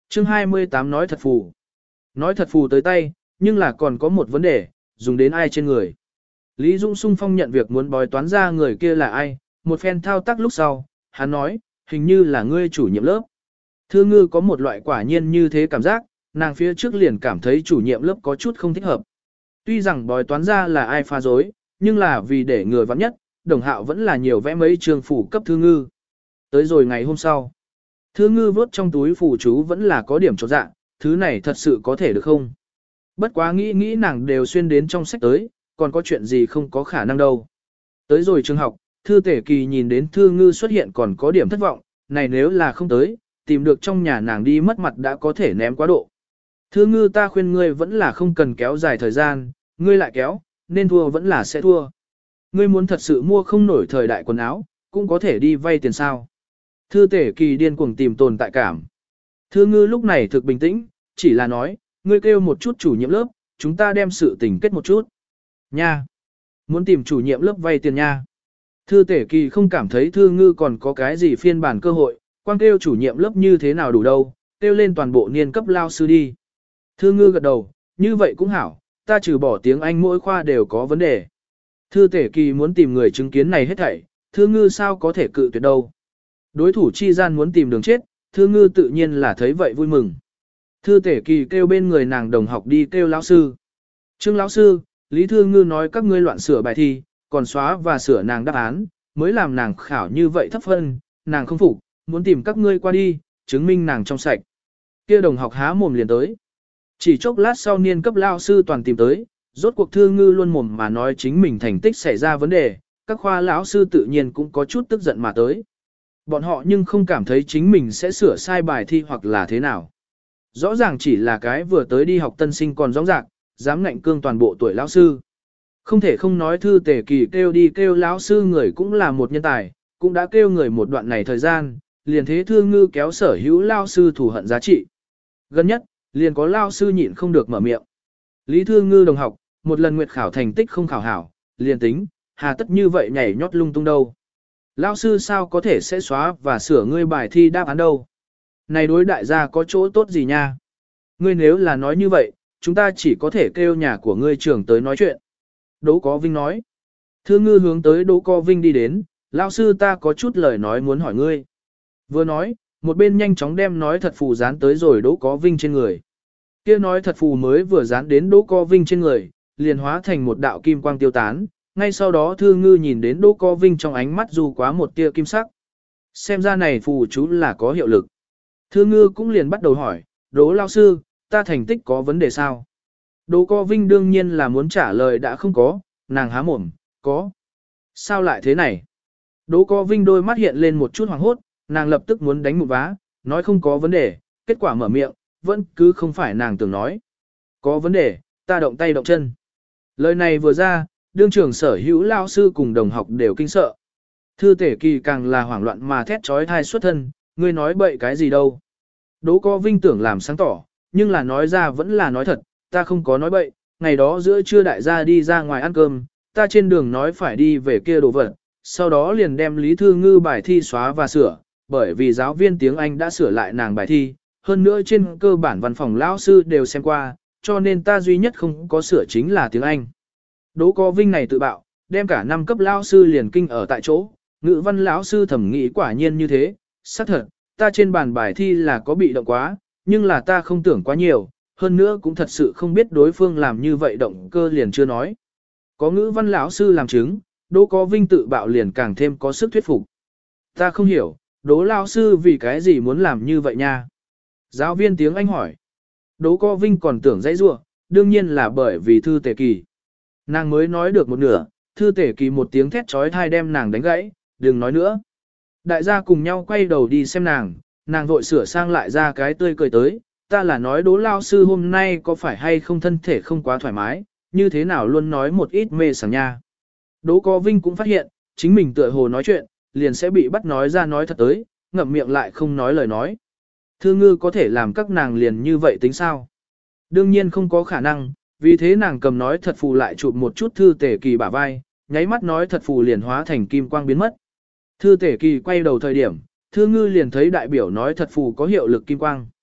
Chương 28 nói thật phù. Nói thật phù tới tay, nhưng là còn có một vấn đề, dùng đến ai trên người. Lý Dũng sung phong nhận việc muốn bói toán ra người kia là ai, một phen thao tác lúc sau, hắn nói, hình như là ngươi chủ nhiệm lớp. Thư ngư có một loại quả nhiên như thế cảm giác, nàng phía trước liền cảm thấy chủ nhiệm lớp có chút không thích hợp. Tuy rằng bói toán ra là ai pha dối, nhưng là vì để người vắng nhất, đồng hạo vẫn là nhiều vẽ mấy trường phủ cấp thư ngư. Tới rồi ngày hôm sau, thư ngư vớt trong túi phủ chú vẫn là có điểm chột dạ, thứ này thật sự có thể được không? Bất quá nghĩ nàng đều xuyên đến trong sách tới, còn có chuyện gì không có khả năng đâu. Tới rồi trường học, Thư Tể Kỳ nhìn đến Thư Ngư xuất hiện còn có điểm thất vọng, này nếu là không tới, tìm được trong nhà nàng đi mất mặt đã có thể ném quá độ. Thư Ngư, ta khuyên ngươi vẫn là không cần kéo dài thời gian, ngươi lại kéo, nên thua vẫn là sẽ thua. Ngươi muốn thật sự mua không nổi thời đại quần áo, cũng có thể đi vay tiền sao. Thư Tể Kỳ điên cuồng tìm tồn tại cảm. Thư Ngư lúc này thực bình tĩnh, chỉ là nói, ngươi kêu một chút chủ nhiệm lớp, chúng ta đem sự tình kết một chút. Nha! Muốn tìm chủ nhiệm lớp vay tiền nha. Thư Tể Kỳ không cảm thấy Thư Ngư còn có cái gì phiên bản cơ hội, quan kêu chủ nhiệm lớp như thế nào đủ đâu, kêu lên toàn bộ niên cấp lao sư đi. Thư Ngư gật đầu, như vậy cũng hảo, ta trừ bỏ tiếng Anh mỗi khoa đều có vấn đề. Thư Tể Kỳ muốn tìm người chứng kiến này hết thảy, Thư Ngư sao có thể cự tuyệt đâu. Đối thủ chi gian muốn tìm đường chết, Thư Ngư tự nhiên là thấy vậy vui mừng. Thư Tể Kỳ kêu bên người nàng đồng học đi kêu lão sư. Trương lão sư, Lý Thư Ngư nói các ngươi loạn sửa bài thi, còn xóa và sửa nàng đáp án, mới làm nàng khảo như vậy thấp phân, nàng không phục, muốn tìm các ngươi qua đi, chứng minh nàng trong sạch. Kia đồng học há mồm liền tới. Chỉ chốc lát sau niên cấp lao sư toàn tìm tới, rốt cuộc Thư Ngư luôn mồm mà nói chính mình thành tích xảy ra vấn đề, các khoa lão sư tự nhiên cũng có chút tức giận mà tới. Bọn họ nhưng không cảm thấy chính mình sẽ sửa sai bài thi hoặc là thế nào. Rõ ràng chỉ là cái vừa tới đi học tân sinh còn rõ ràng, dám ngạnh cương toàn bộ tuổi lão sư. Không thể không nói Thư Tể Kỳ kêu đi kêu lão sư người cũng là một nhân tài, cũng đã kêu người một đoạn này thời gian, liền thế Thư Ngư kéo sở hữu lão sư thù hận giá trị. Gần nhất, liền có lão sư nhịn không được mở miệng. Lý Thư Ngư đồng học, một lần nguyệt khảo thành tích không khảo hảo, liền tính, hà tất như vậy nhảy nhót lung tung đâu. Lão sư sao có thể sẽ xóa và sửa ngươi bài thi đáp án đâu. Này đối đại gia có chỗ tốt gì nha? Ngươi nếu là nói như vậy, chúng ta chỉ có thể kêu nhà của ngươi trưởng tới nói chuyện. Đỗ Có Vinh nói. Thư Ngư hướng tới Đỗ Có Vinh đi đến, lão sư ta có chút lời nói muốn hỏi ngươi. Vừa nói, một bên nhanh chóng đem nói thật phù dán tới rồi Đỗ Có Vinh trên người. Kia nói thật phù mới vừa dán đến Đỗ Có Vinh trên người, liền hóa thành một đạo kim quang tiêu tán, ngay sau đó Thư Ngư nhìn đến Đỗ Có Vinh trong ánh mắt dù quá một tia kim sắc. Xem ra này phù chú là có hiệu lực. Thư Ngư cũng liền bắt đầu hỏi, Đỗ lão sư, ta thành tích có vấn đề sao? Đỗ Có Vinh đương nhiên là muốn trả lời đã không có, nàng há mồm, có. Sao lại thế này? Đỗ Có Vinh đôi mắt hiện lên một chút hoảng hốt, nàng lập tức muốn đánh một vá, nói không có vấn đề, kết quả mở miệng, vẫn cứ không phải nàng tưởng nói. Có vấn đề, ta động tay động chân. Lời này vừa ra, đương trưởng sở hữu lao sư cùng đồng học đều kinh sợ. Thư Tể Kỳ càng là hoảng loạn mà thét trói thai xuất thân, ngươi nói bậy cái gì đâu. Đỗ Có Vinh tưởng làm sáng tỏ, nhưng là nói ra vẫn là nói thật, ta không có nói bậy, ngày đó giữa trưa đại gia đi ra ngoài ăn cơm, ta trên đường nói phải đi về kia đồ vật, sau đó liền đem Lý Thư Ngư bài thi xóa và sửa, bởi vì giáo viên tiếng Anh đã sửa lại nàng bài thi, hơn nữa trên cơ bản văn phòng lão sư đều xem qua, cho nên ta duy nhất không có sửa chính là tiếng Anh. Đỗ Có Vinh này tự bạo, đem cả năm cấp lão sư liền kinh ở tại chỗ, ngữ văn lão sư thẩm nghĩ quả nhiên như thế, xác thật, ta trên bàn bài thi là có bị động quá, nhưng là ta không tưởng quá nhiều, hơn nữa cũng thật sự không biết đối phương làm như vậy động cơ liền chưa nói. Có ngữ văn lão sư làm chứng, Đỗ Có Vinh tự bạo liền càng thêm có sức thuyết phục. Ta không hiểu, Đỗ lão sư vì cái gì muốn làm như vậy nha? Giáo viên tiếng Anh hỏi. Đỗ Có Vinh còn tưởng dãy rủa, đương nhiên là bởi vì Thư Tể Kỳ. Nàng mới nói được một nửa, Thư Tể Kỳ một tiếng thét trói thai đem nàng đánh gãy, đừng nói nữa. Đại gia cùng nhau quay đầu đi xem nàng vội sửa sang lại ra cái tươi cười tới, ta là nói Đỗ lão sư hôm nay có phải hay không thân thể không quá thoải mái, như thế nào luôn nói một ít mê sảng nha. Đỗ Có Vinh cũng phát hiện, chính mình tựa hồ nói chuyện, liền sẽ bị bắt nói ra nói thật tới, ngậm miệng lại không nói lời nói. Thư Ngư có thể làm các nàng liền như vậy tính sao? Đương nhiên không có khả năng, vì thế nàng cầm nói thật phù lại chụp một chút Thư Tể Kỳ bả vai, nháy mắt nói thật phù liền hóa thành kim quang biến mất. Thư Tể Kỳ quay đầu thời điểm, Thư Ngư liền thấy đại biểu nói thật phù có hiệu lực kim quang.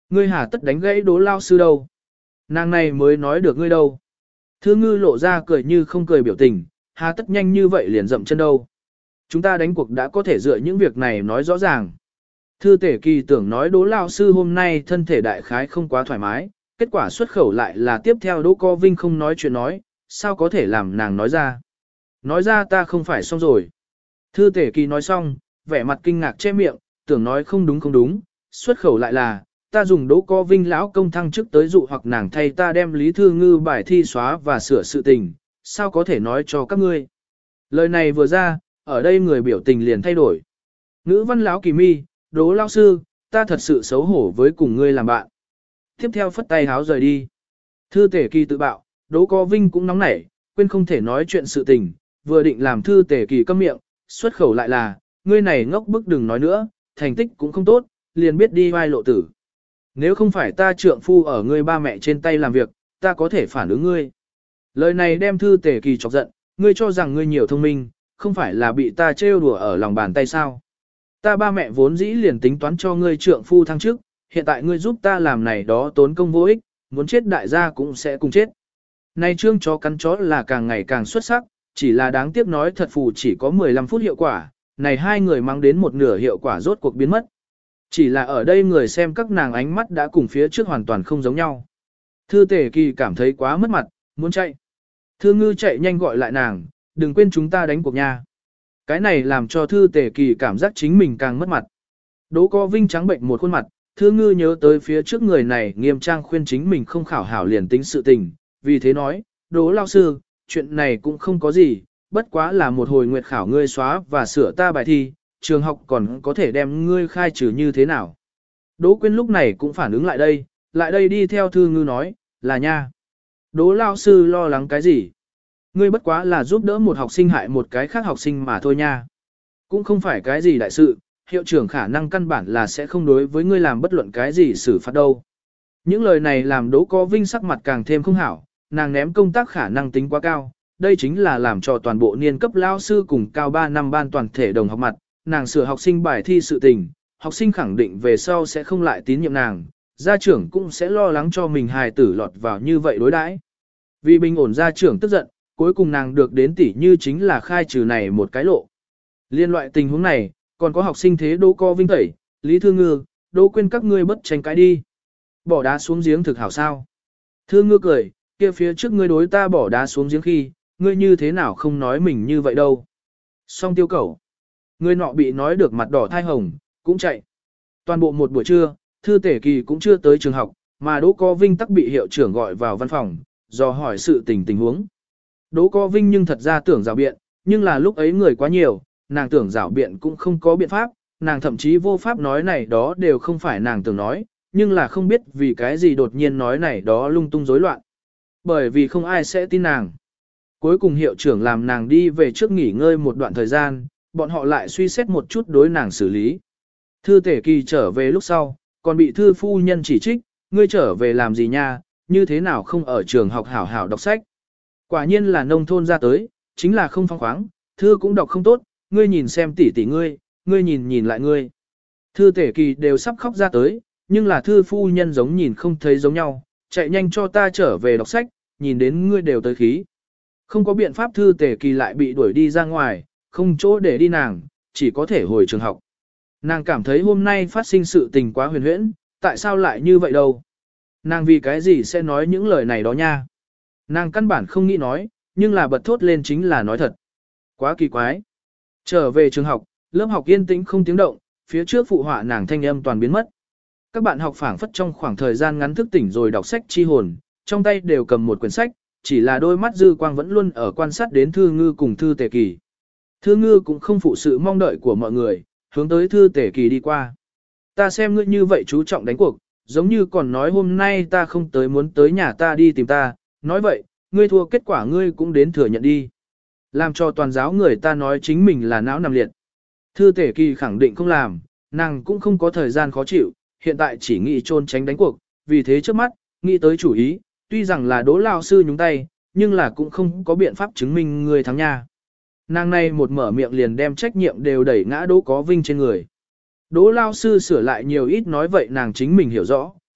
Ngươi hà tất đánh gãy Đỗ lao sư đâu. Nàng này mới nói được ngươi đâu. Thư ngư lộ ra cười như không cười biểu tình, hà tất nhanh như vậy liền dậm chân đâu. Chúng ta đánh cuộc đã có thể dựa những việc này nói rõ ràng. Thư Tể Kỳ tưởng nói Đỗ lao sư hôm nay thân thể đại khái không quá thoải mái, kết quả xuất khẩu lại là tiếp theo Đỗ Co Vinh không nói chuyện nói, sao có thể làm nàng nói ra. Nói ra ta không phải xong rồi. Thư Tể Kỳ nói xong, vẻ mặt kinh ngạc che miệng, tưởng nói không đúng, xuất khẩu lại là, ta dùng Đỗ Co Vinh lão công thăng chức tới dụ hoặc nàng thay ta đem Lý Thư Ngư bài thi xóa và sửa sự tình, sao có thể nói cho các ngươi. Lời này vừa ra, ở đây người biểu tình liền thay đổi. Ngữ văn lão Kỳ mi, Đỗ lao sư, ta thật sự xấu hổ với cùng ngươi làm bạn. Tiếp theo phất tay háo rời đi. Thư Tể Kỳ tự bạo, Đỗ Co Vinh cũng nóng nảy, quên không thể nói chuyện sự tình, vừa định làm Thư Tể Kỳ câm miệng, xuất khẩu lại là, ngươi này ngốc bức đừng nói nữa, thành tích cũng không tốt, liền biết đi vai lộ tử. Nếu không phải ta trượng phu ở ngươi ba mẹ trên tay làm việc, ta có thể phản ứng ngươi. Lời này đem Thư Tể Kỳ chọc giận, ngươi cho rằng ngươi nhiều thông minh, không phải là bị ta trêu đùa ở lòng bàn tay sao. Ta ba mẹ vốn dĩ liền tính toán cho ngươi trượng phu thăng chức, hiện tại ngươi giúp ta làm này đó tốn công vô ích, muốn chết đại gia cũng sẽ cùng chết. Này trương chó cắn chó là càng ngày càng xuất sắc, chỉ là đáng tiếc nói thật phù chỉ có 15 phút hiệu quả, này hai người mang đến một nửa hiệu quả rốt cuộc biến mất. Chỉ là ở đây người xem các nàng ánh mắt đã cùng phía trước hoàn toàn không giống nhau. Thư Tể Kỳ cảm thấy quá mất mặt, muốn chạy. Thư Ngư chạy nhanh gọi lại nàng, đừng quên chúng ta đánh cuộc nha. Cái này làm cho Thư Tể Kỳ cảm giác chính mình càng mất mặt. Đỗ Co Vinh trắng bệnh một khuôn mặt, Thư Ngư nhớ tới phía trước người này nghiêm trang khuyên chính mình không khảo hảo liền tính sự tình, vì thế nói, Đỗ lao sư, chuyện này cũng không có gì, bất quá là một hồi nguyệt khảo ngươi xóa và sửa ta bài thi, trường học còn có thể đem ngươi khai trừ như thế nào. Đỗ Quyên lúc này cũng phản ứng lại đây đi theo Thư Ngư nói, là nha. Đỗ lao sư lo lắng cái gì? Ngươi bất quá là giúp đỡ một học sinh hại một cái khác học sinh mà thôi nha. Cũng không phải cái gì đại sự, hiệu trưởng khả năng căn bản là sẽ không đối với ngươi làm bất luận cái gì xử phạt đâu. Những lời này làm Đỗ Co Vinh sắc mặt càng thêm không hảo, nàng ném công tác khả năng tính quá cao, đây chính là làm cho toàn bộ niên cấp lao sư cùng cao 3 năm ban toàn thể đồng học mặt, nàng sửa học sinh bài thi sự tình, học sinh khẳng định về sau sẽ không lại tín nhiệm nàng, gia trưởng cũng sẽ lo lắng cho mình hài tử lọt vào như vậy đối đãi. Vì bình ổn gia trưởng tức giận, cuối cùng nàng được đến tỷ như chính là khai trừ này một cái lộ. Liên loại tình huống này, còn có học sinh thế Đỗ Co Vinh tẩy, Lý Thư Ngư, Đỗ Quyên các ngươi bất tranh cãi đi. Bỏ đá xuống giếng thực hảo sao. Thư Ngư cười, kia phía trước ngươi đối ta bỏ đá xuống giếng khi, ngươi như thế nào không nói mình như vậy đâu. Song Tiêu Cẩu. Người nọ bị nói được mặt đỏ thai hồng, cũng chạy. Toàn bộ một buổi trưa, Thư Tể Kỳ cũng chưa tới trường học, mà Đỗ Co Vinh tắc bị hiệu trưởng gọi vào văn phòng, dò hỏi sự tình huống. Đỗ Co Vinh nhưng thật ra tưởng rào biện, nhưng là lúc ấy người quá nhiều, nàng tưởng rào biện cũng không có biện pháp, nàng thậm chí vô pháp nói này đó đều không phải nàng tưởng nói, nhưng là không biết vì cái gì đột nhiên nói này đó lung tung rối loạn. Bởi vì không ai sẽ tin nàng. Cuối cùng hiệu trưởng làm nàng đi về trước nghỉ ngơi một đoạn thời gian, bọn họ lại suy xét một chút đối nàng xử lý. Thư Tể Kỳ trở về lúc sau, còn bị thư phu nhân chỉ trích, ngươi trở về làm gì nha, như thế nào không ở trường học hảo hảo đọc sách. Quả nhiên là nông thôn ra tới, chính là không phóng khoáng, thư cũng đọc không tốt, ngươi nhìn xem tỷ tỷ ngươi nhìn lại ngươi. Thư Tể Kỳ đều sắp khóc ra tới, nhưng là thư phu nhân giống nhìn không thấy giống nhau, chạy nhanh cho ta trở về đọc sách, nhìn đến ngươi đều tới khí. Không có biện pháp Thư Tể Kỳ lại bị đuổi đi ra ngoài, không chỗ để đi nàng, chỉ có thể hồi trường học. Nàng cảm thấy hôm nay phát sinh sự tình quá huyền huyễn, tại sao lại như vậy đâu? Nàng vì cái gì sẽ nói những lời này đó nha? Nàng căn bản không nghĩ nói, nhưng là bật thốt lên chính là nói thật. Quá kỳ quái. Trở về trường học, lớp học yên tĩnh không tiếng động, phía trước phụ họa nàng thanh âm toàn biến mất. Các bạn học phảng phất trong khoảng thời gian ngắn thức tỉnh rồi đọc sách chi hồn, trong tay đều cầm một quyển sách, chỉ là đôi mắt dư quang vẫn luôn ở quan sát đến Thư Ngư cùng Thư Tể Kỳ. Thư Ngư cũng không phụ sự mong đợi của mọi người, hướng tới Thư Tể Kỳ đi qua. Ta xem ngươi như vậy chú trọng đánh cuộc, giống như còn nói hôm nay ta không tới muốn tới nhà ta đi tìm ta, nói vậy, ngươi thua kết quả ngươi cũng đến thừa nhận đi. Làm cho toàn giáo người ta nói chính mình là não nằm liệt. Thư Tể Kỳ khẳng định không làm, nàng cũng không có thời gian khó chịu, hiện tại chỉ nghĩ trôn tránh đánh cuộc, vì thế trước mắt, nghĩ tới chủ ý, tuy rằng là Đỗ lao sư nhúng tay, nhưng là cũng không có biện pháp chứng minh người thắng nha. Nàng này một mở miệng liền đem trách nhiệm đều đẩy ngã Đỗ Co Vinh trên người. Đỗ lao sư sửa lại nhiều ít nói vậy nàng chính mình hiểu rõ,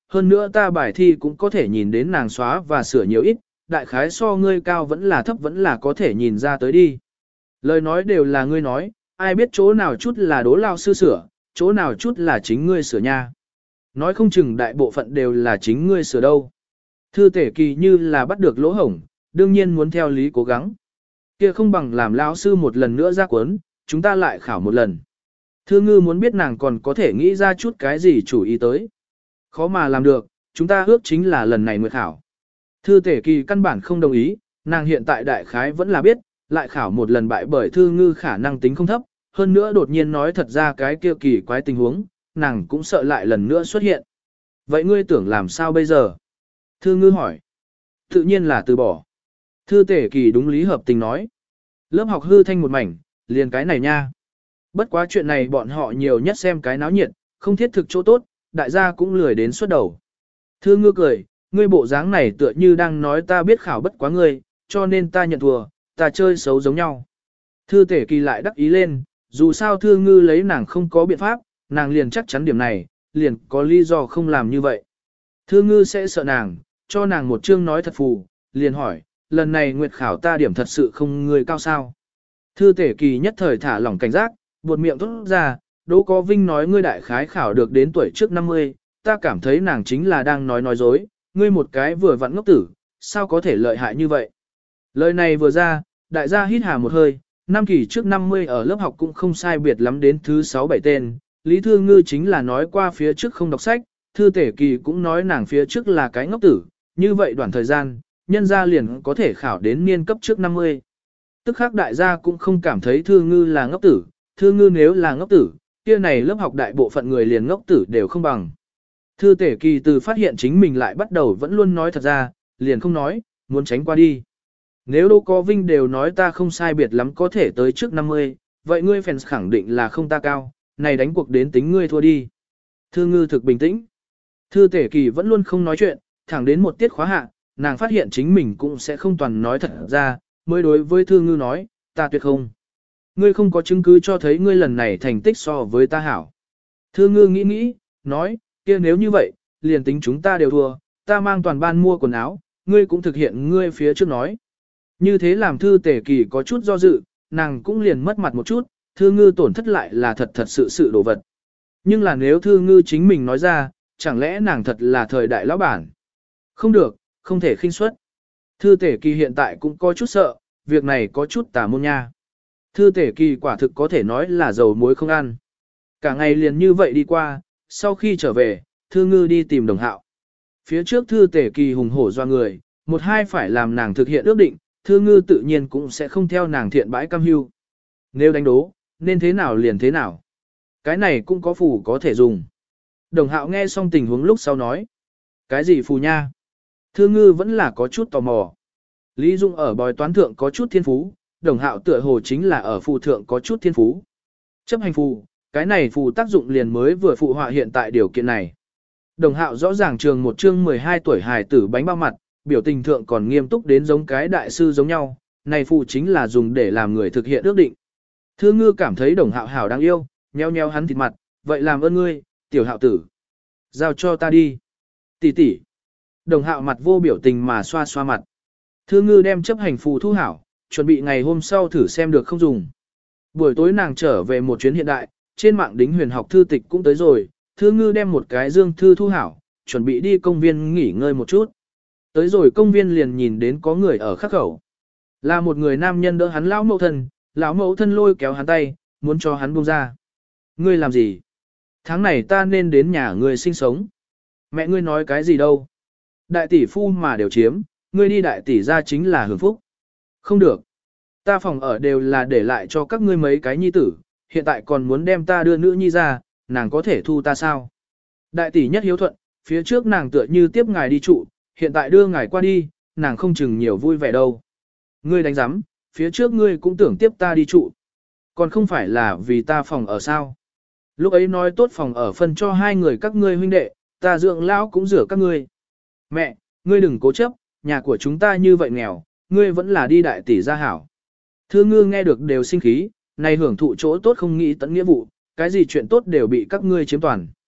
hơn nữa ta bài thi cũng có thể nhìn đến nàng xóa và sửa nhiều ít, đại khái so ngươi cao vẫn là thấp vẫn là có thể nhìn ra tới đi. Lời nói đều là ngươi nói, ai biết chỗ nào chút là đố lao sư sửa, chỗ nào chút là chính ngươi sửa nha. Nói không chừng đại bộ phận đều là chính ngươi sửa đâu. Thư Tể Kỳ như là bắt được lỗ hổng, đương nhiên muốn theo lý cố gắng. Kia không bằng làm lão sư một lần nữa ra cuốn, chúng ta lại khảo một lần. Thư Ngư muốn biết nàng còn có thể nghĩ ra chút cái gì chủ ý tới. Khó mà làm được, chúng ta ước chính là lần này nguyệt khảo. Thư Tể Kỳ căn bản không đồng ý, nàng hiện tại đại khái vẫn là biết, lại khảo một lần bại bởi Thư Ngư khả năng tính không thấp, hơn nữa đột nhiên nói thật ra cái kia kỳ quái tình huống, nàng cũng sợ lại lần nữa xuất hiện. Vậy ngươi tưởng làm sao bây giờ? Thư Ngư hỏi. Tự nhiên là từ bỏ. Thư Tể Kỳ đúng lý hợp tình nói. Lớp học hư thanh một mảnh, liền cái này nha. Bất quá chuyện này bọn họ nhiều nhất xem cái náo nhiệt, không thiết thực chỗ tốt, đại gia cũng lười đến suốt đầu. Thư Ngư cười, ngươi bộ dáng này tựa như đang nói ta biết khảo bất quá ngươi, cho nên ta nhận thua, ta chơi xấu giống nhau. Thư Tể Kỳ lại đắc ý lên, dù sao Thư Ngư lấy nàng không có biện pháp, nàng liền chắc chắn điểm này, liền có lý do không làm như vậy. Thư Ngư sẽ sợ nàng, cho nàng một chương nói thật phù, liền hỏi, lần này nguyệt khảo ta điểm thật sự không ngươi cao sao. Thư Tể Kỳ nhất thời thả lỏng cảnh giác, buột miệng thốt ra, Đỗ Có Vinh nói ngươi đại khái khảo được đến tuổi trước 50, ta cảm thấy nàng chính là đang nói dối, ngươi một cái vừa vặn ngốc tử, sao có thể lợi hại như vậy. Lời này vừa ra, đại gia hít hà một hơi, năm kỳ trước 50 ở lớp học cũng không sai biệt lắm đến thứ 6-7 tên, Lý Thư Ngư chính là nói qua phía trước không đọc sách, Thư Tể Kỳ cũng nói nàng phía trước là cái ngốc tử, như vậy đoạn thời gian, nhân gia liền có thể khảo đến niên cấp trước 50. Tức khác đại gia cũng không cảm thấy Thư Ngư là ngốc tử, Thư Ngư nếu là ngốc tử, kia này lớp học đại bộ phận người liền ngốc tử đều không bằng. Thư Tể Kỳ từ phát hiện chính mình lại bắt đầu vẫn luôn nói thật ra, liền không nói, muốn tránh qua đi. Nếu Đỗ Có Vinh đều nói ta không sai biệt lắm có thể tới trước 50, vậy ngươi fans khẳng định là không ta cao, này đánh cuộc đến tính ngươi thua đi. Thư Ngư thực bình tĩnh. Thư Tể Kỳ vẫn luôn không nói chuyện, thẳng đến một tiết khóa hạ, nàng phát hiện chính mình cũng sẽ không toàn nói thật ra, mới đối với Thư Ngư nói, ta tuyệt không. Ngươi không có chứng cứ cho thấy ngươi lần này thành tích so với ta hảo. Thư Ngư nghĩ, nói, kia nếu như vậy, liền tính chúng ta đều thua, ta mang toàn ban mua quần áo, ngươi cũng thực hiện ngươi phía trước nói. Như thế làm Thư Tể Kỳ có chút do dự, nàng cũng liền mất mặt một chút, Thư Ngư tổn thất lại là thật sự đồ vật. Nhưng là nếu Thư Ngư chính mình nói ra, chẳng lẽ nàng thật là thời đại lão bản? Không được, không thể khinh suất. Thư Tể Kỳ hiện tại cũng có chút sợ, việc này có chút tà môn nha. Thư Tể Kỳ quả thực có thể nói là dầu muối không ăn. Cả ngày liền như vậy đi qua, sau khi trở về, Thư Ngư đi tìm Đồng Hạo. Phía trước Thư Tể Kỳ hùng hổ doa người, một hai phải làm nàng thực hiện ước định, Thư Ngư tự nhiên cũng sẽ không theo nàng thiện bãi cam hưu. Nếu đánh đố, nên thế nào liền thế nào. Cái này cũng có phù có thể dùng. Đồng Hạo nghe xong tình huống lúc sau nói. Cái gì phù nha? Thư Ngư vẫn là có chút tò mò. Lý Dung ở bói toán thượng có chút thiên phú, Đồng Hạo tựa hồ chính là ở phù thượng có chút thiên phú. Chấp hành phù, cái này phù tác dụng liền mới vừa phụ họa hiện tại điều kiện này. Đồng Hạo rõ ràng trường một chương 12 tuổi hài tử bánh bao mặt, biểu tình thượng còn nghiêm túc đến giống cái đại sư giống nhau, này phù chính là dùng để làm người thực hiện ước định. Thư Ngư cảm thấy Đồng Hạo hảo đáng yêu, nheo nheo hắn thịt mặt, vậy làm ơn ngươi, tiểu Hạo tử. Giao cho ta đi. Tỷ tỷ. Đồng Hạo mặt vô biểu tình mà xoa xoa mặt. Thư Ngư đem chấp hành phù thu hảo, chuẩn bị ngày hôm sau thử xem được không dùng. Buổi tối nàng trở về một chuyến hiện đại, trên mạng đính huyền học thư tịch cũng tới rồi, Thư Ngư đem một cái dương thư thu hảo, chuẩn bị đi công viên nghỉ ngơi một chút. Tới rồi công viên liền nhìn đến có người ở khắc khẩu. Là một người nam nhân đỡ hắn lão mẫu thân lôi kéo hắn tay, muốn cho hắn buông ra. Ngươi làm gì? Tháng này ta nên đến nhà ngươi sinh sống. Mẹ ngươi nói cái gì đâu? Đại tỷ phu mà đều chiếm, ngươi đi đại tỷ ra chính là hưởng phúc. Không được. Ta phòng ở đều là để lại cho các ngươi mấy cái nhi tử, hiện tại còn muốn đem ta đưa nữ nhi ra, nàng có thể thu ta sao? Đại tỷ nhất hiếu thuận, phía trước nàng tựa như tiếp ngài đi trụ, hiện tại đưa ngài qua đi, nàng không chừng nhiều vui vẻ đâu. Ngươi đánh giám, phía trước ngươi cũng tưởng tiếp ta đi trụ. Còn không phải là vì ta phòng ở sao? Lúc ấy nói tốt phòng ở phân cho hai người các ngươi huynh đệ, ta dưỡng lão cũng rửa các ngươi. Mẹ, ngươi đừng cố chấp, nhà của chúng ta như vậy nghèo, ngươi vẫn là đi đại tỷ gia hảo. Thư Ngư nghe được đều sinh khí, này hưởng thụ chỗ tốt không nghĩ tận nghĩa vụ, cái gì chuyện tốt đều bị các ngươi chiếm toàn.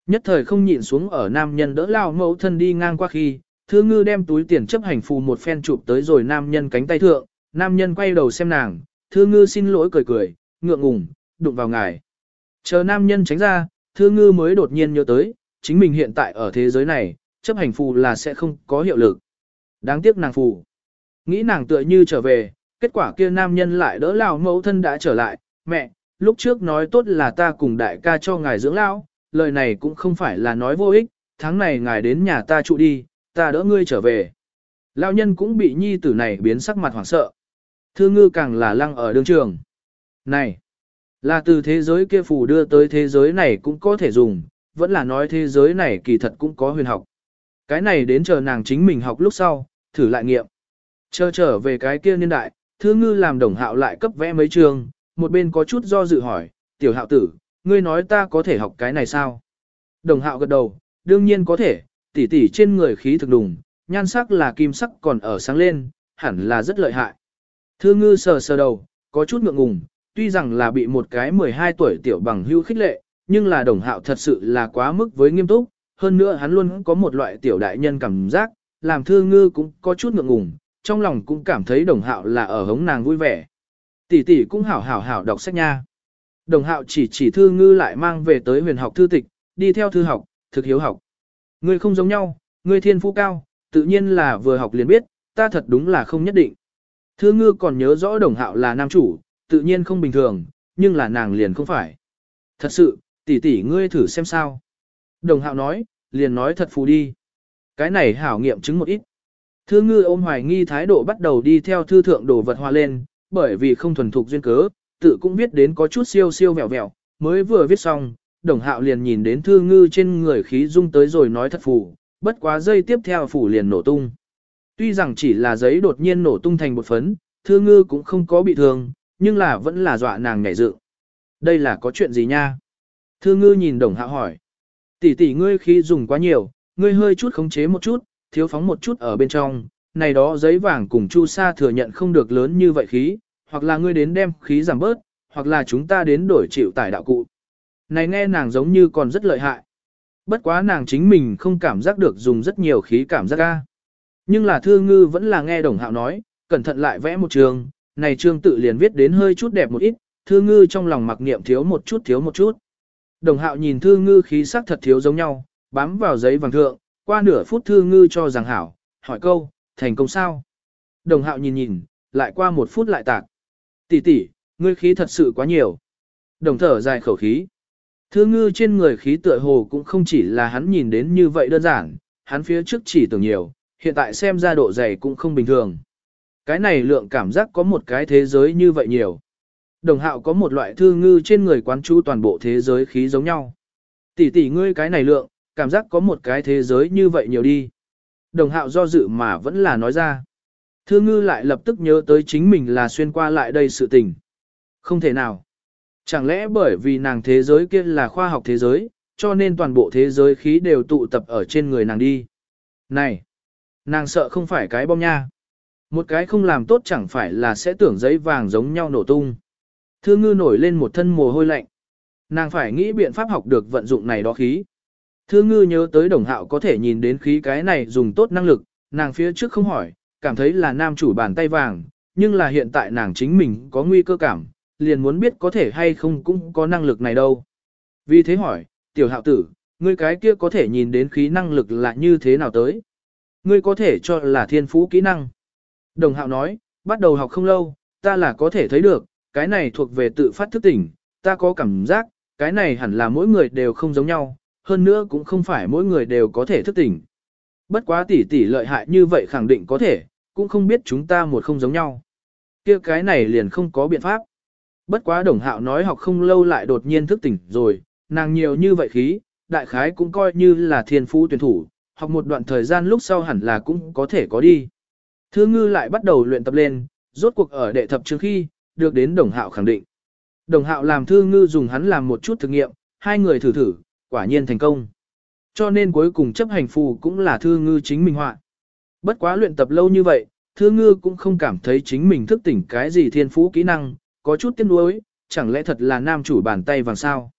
Nhất thời không nhịn xuống ở nam nhân đỡ lao mẫu thân đi ngang qua khi, Thư Ngư đem túi tiền chấp hành phù một phen chụp tới rồi nam nhân cánh tay thượng, nam nhân quay đầu xem nàng, Thư Ngư xin lỗi cười cười, ngượng ngùng, đụng vào ngài. Chờ nam nhân tránh ra, Thư Ngư mới đột nhiên nhớ tới, chính mình hiện tại ở thế giới này, chấp hành phù là sẽ không có hiệu lực. Đáng tiếc nàng phù. Nghĩ nàng tựa như trở về, kết quả kia nam nhân lại đỡ lao mẫu thân đã trở lại, mẹ, lúc trước nói tốt là ta cùng đại ca cho ngài dưỡng lão, lời này cũng không phải là nói vô ích, tháng này ngài đến nhà ta trụ đi, ta đỡ ngươi trở về. Lão nhân cũng bị nhi tử này biến sắc mặt hoảng sợ. Thư Ngư càng là lăng ở đương trường. Này, là từ thế giới kia phù đưa tới thế giới này cũng có thể dùng, vẫn là nói thế giới này kỳ thật cũng có huyền học. Cái này đến chờ nàng chính mình học lúc sau, thử lại nghiệm. Chờ trở về cái kia niên đại, Thư Ngư làm Đồng Hạo lại cấp vẽ mấy trường, một bên có chút do dự hỏi, tiểu Hạo tử, ngươi nói ta có thể học cái này sao? Đồng Hạo gật đầu, đương nhiên có thể, tỷ tỷ trên người khí thực đùng, nhan sắc là kim sắc còn ở sáng lên, hẳn là rất lợi hại. Thư Ngư sờ sờ đầu, có chút ngượng ngùng, tuy rằng là bị một cái 12 tuổi tiểu bằng hưu khích lệ, nhưng là Đồng Hạo thật sự là quá mức với nghiêm túc, hơn nữa hắn luôn có một loại tiểu đại nhân cảm giác, làm Thư Ngư cũng có chút ngượng ngùng, trong lòng cũng cảm thấy Đồng Hạo là ở hống nàng vui vẻ. Tỷ tỷ cũng hảo đọc sách nha. Đồng Hạo chỉ Thư Ngư lại mang về tới huyền học thư tịch, đi theo thư học, thực hiếu học. Ngươi không giống nhau, ngươi thiên phú cao, tự nhiên là vừa học liền biết, ta thật đúng là không nhất định. Thư Ngư còn nhớ rõ Đồng Hạo là nam chủ, tự nhiên không bình thường, nhưng là nàng liền không phải. Thật sự, tỷ tỷ ngươi thử xem sao. Đồng Hạo nói, liền nói thật phù đi. Cái này hảo nghiệm chứng một ít. Thư Ngư ôm hoài nghi thái độ bắt đầu đi theo thư thượng đồ vật hòa lên, bởi vì không thuần thục duyên cớ, tự cũng viết đến có chút siêu vẹo vẹo, mới vừa viết xong, Đồng Hạo liền nhìn đến Thư Ngư trên người khí dung tới rồi nói thật phù, bất quá giây tiếp theo phủ liền nổ tung. Tuy rằng chỉ là giấy đột nhiên nổ tung thành bột phấn, Thư Ngư cũng không có bị thương, nhưng là vẫn là dọa nàng nhảy dựng. Đây là có chuyện gì nha? Thư Ngư nhìn Đồng Hạo hỏi. Tỷ tỷ ngươi khí dùng quá nhiều, ngươi hơi chút khống chế một chút, thiếu phóng một chút ở bên trong, này đó giấy vàng cùng chu sa thừa nhận không được lớn như vậy khí, hoặc là ngươi đến đem khí giảm bớt, hoặc là chúng ta đến đổi chịu tải đạo cụ. Này nghe nàng giống như còn rất lợi hại. Bất quá nàng chính mình không cảm giác được dùng rất nhiều khí cảm giác ga. Nhưng là Thư Ngư vẫn là nghe Đồng Hạo nói, cẩn thận lại vẽ một trường, này trường tự liền viết đến hơi chút đẹp một ít, Thư Ngư trong lòng mặc niệm thiếu một chút. Đồng Hạo nhìn Thư Ngư khí sắc thật thiếu giống nhau, bám vào giấy vàng thượng, qua nửa phút Thư Ngư cho rằng hảo, hỏi câu, thành công sao? Đồng Hạo nhìn, lại qua một phút lại tạc. Tỷ, ngươi khí thật sự quá nhiều. Đồng thở dài khẩu khí. Thư Ngư trên người khí tựa hồ cũng không chỉ là hắn nhìn đến như vậy đơn giản, hắn phía trước chỉ tưởng nhiều, hiện tại xem ra độ dày cũng không bình thường. Cái này lượng cảm giác có một cái thế giới như vậy nhiều. Đồng Hạo có một loại Thư Ngư trên người quán chú toàn bộ thế giới khí giống nhau. Tỷ ngươi cái này lượng, cảm giác có một cái thế giới như vậy nhiều đi. Đồng Hạo do dự mà vẫn là nói ra. Thư Ngư lại lập tức nhớ tới chính mình là xuyên qua lại đây sự tình. Không thể nào. Chẳng lẽ bởi vì nàng thế giới kia là khoa học thế giới, cho nên toàn bộ thế giới khí đều tụ tập ở trên người nàng đi. Này, nàng sợ không phải cái bom nha. Một cái không làm tốt chẳng phải là sẽ tưởng giấy vàng giống nhau nổ tung. Thư Ngư nổi lên một thân mồ hôi lạnh. Nàng phải nghĩ biện pháp học được vận dụng này đó khí. Thư Ngư nhớ tới Đồng Hạo có thể nhìn đến khí cái này dùng tốt năng lực, nàng phía trước không hỏi, cảm thấy là nam chủ bàn tay vàng, nhưng là hiện tại nàng chính mình có nguy cơ cảm, liền muốn biết có thể hay không cũng có năng lực này đâu. Vì thế hỏi, tiểu Hạo tử, ngươi cái kia có thể nhìn đến khí năng lực là như thế nào tới? Ngươi có thể cho là thiên phú kỹ năng. Đồng Hạo nói, bắt đầu học không lâu, ta là có thể thấy được, cái này thuộc về tự phát thức tỉnh, ta có cảm giác, cái này hẳn là mỗi người đều không giống nhau, hơn nữa cũng không phải mỗi người đều có thể thức tỉnh. Bất quá tỷ lợi hại như vậy khẳng định có thể, cũng không biết chúng ta một không giống nhau. Kia cái này liền không có biện pháp. Bất quá Đồng Hạo nói học không lâu lại đột nhiên thức tỉnh rồi, nàng nhiều như vậy khí, đại khái cũng coi như là thiên phú tuyển thủ, học một đoạn thời gian lúc sau hẳn là cũng có thể có đi. Thư Ngư lại bắt đầu luyện tập lên, rốt cuộc ở đệ thập chương khi, được đến Đồng Hạo khẳng định. Đồng Hạo làm Thư Ngư dùng hắn làm một chút thực nghiệm, hai người thử, quả nhiên thành công. Cho nên cuối cùng chấp hành phù cũng là Thư Ngư chính mình họa. Bất quá luyện tập lâu như vậy, Thư Ngư cũng không cảm thấy chính mình thức tỉnh cái gì thiên phú kỹ năng, có chút tiếc nuối, chẳng lẽ thật là nam chủ bàn tay vàng sao.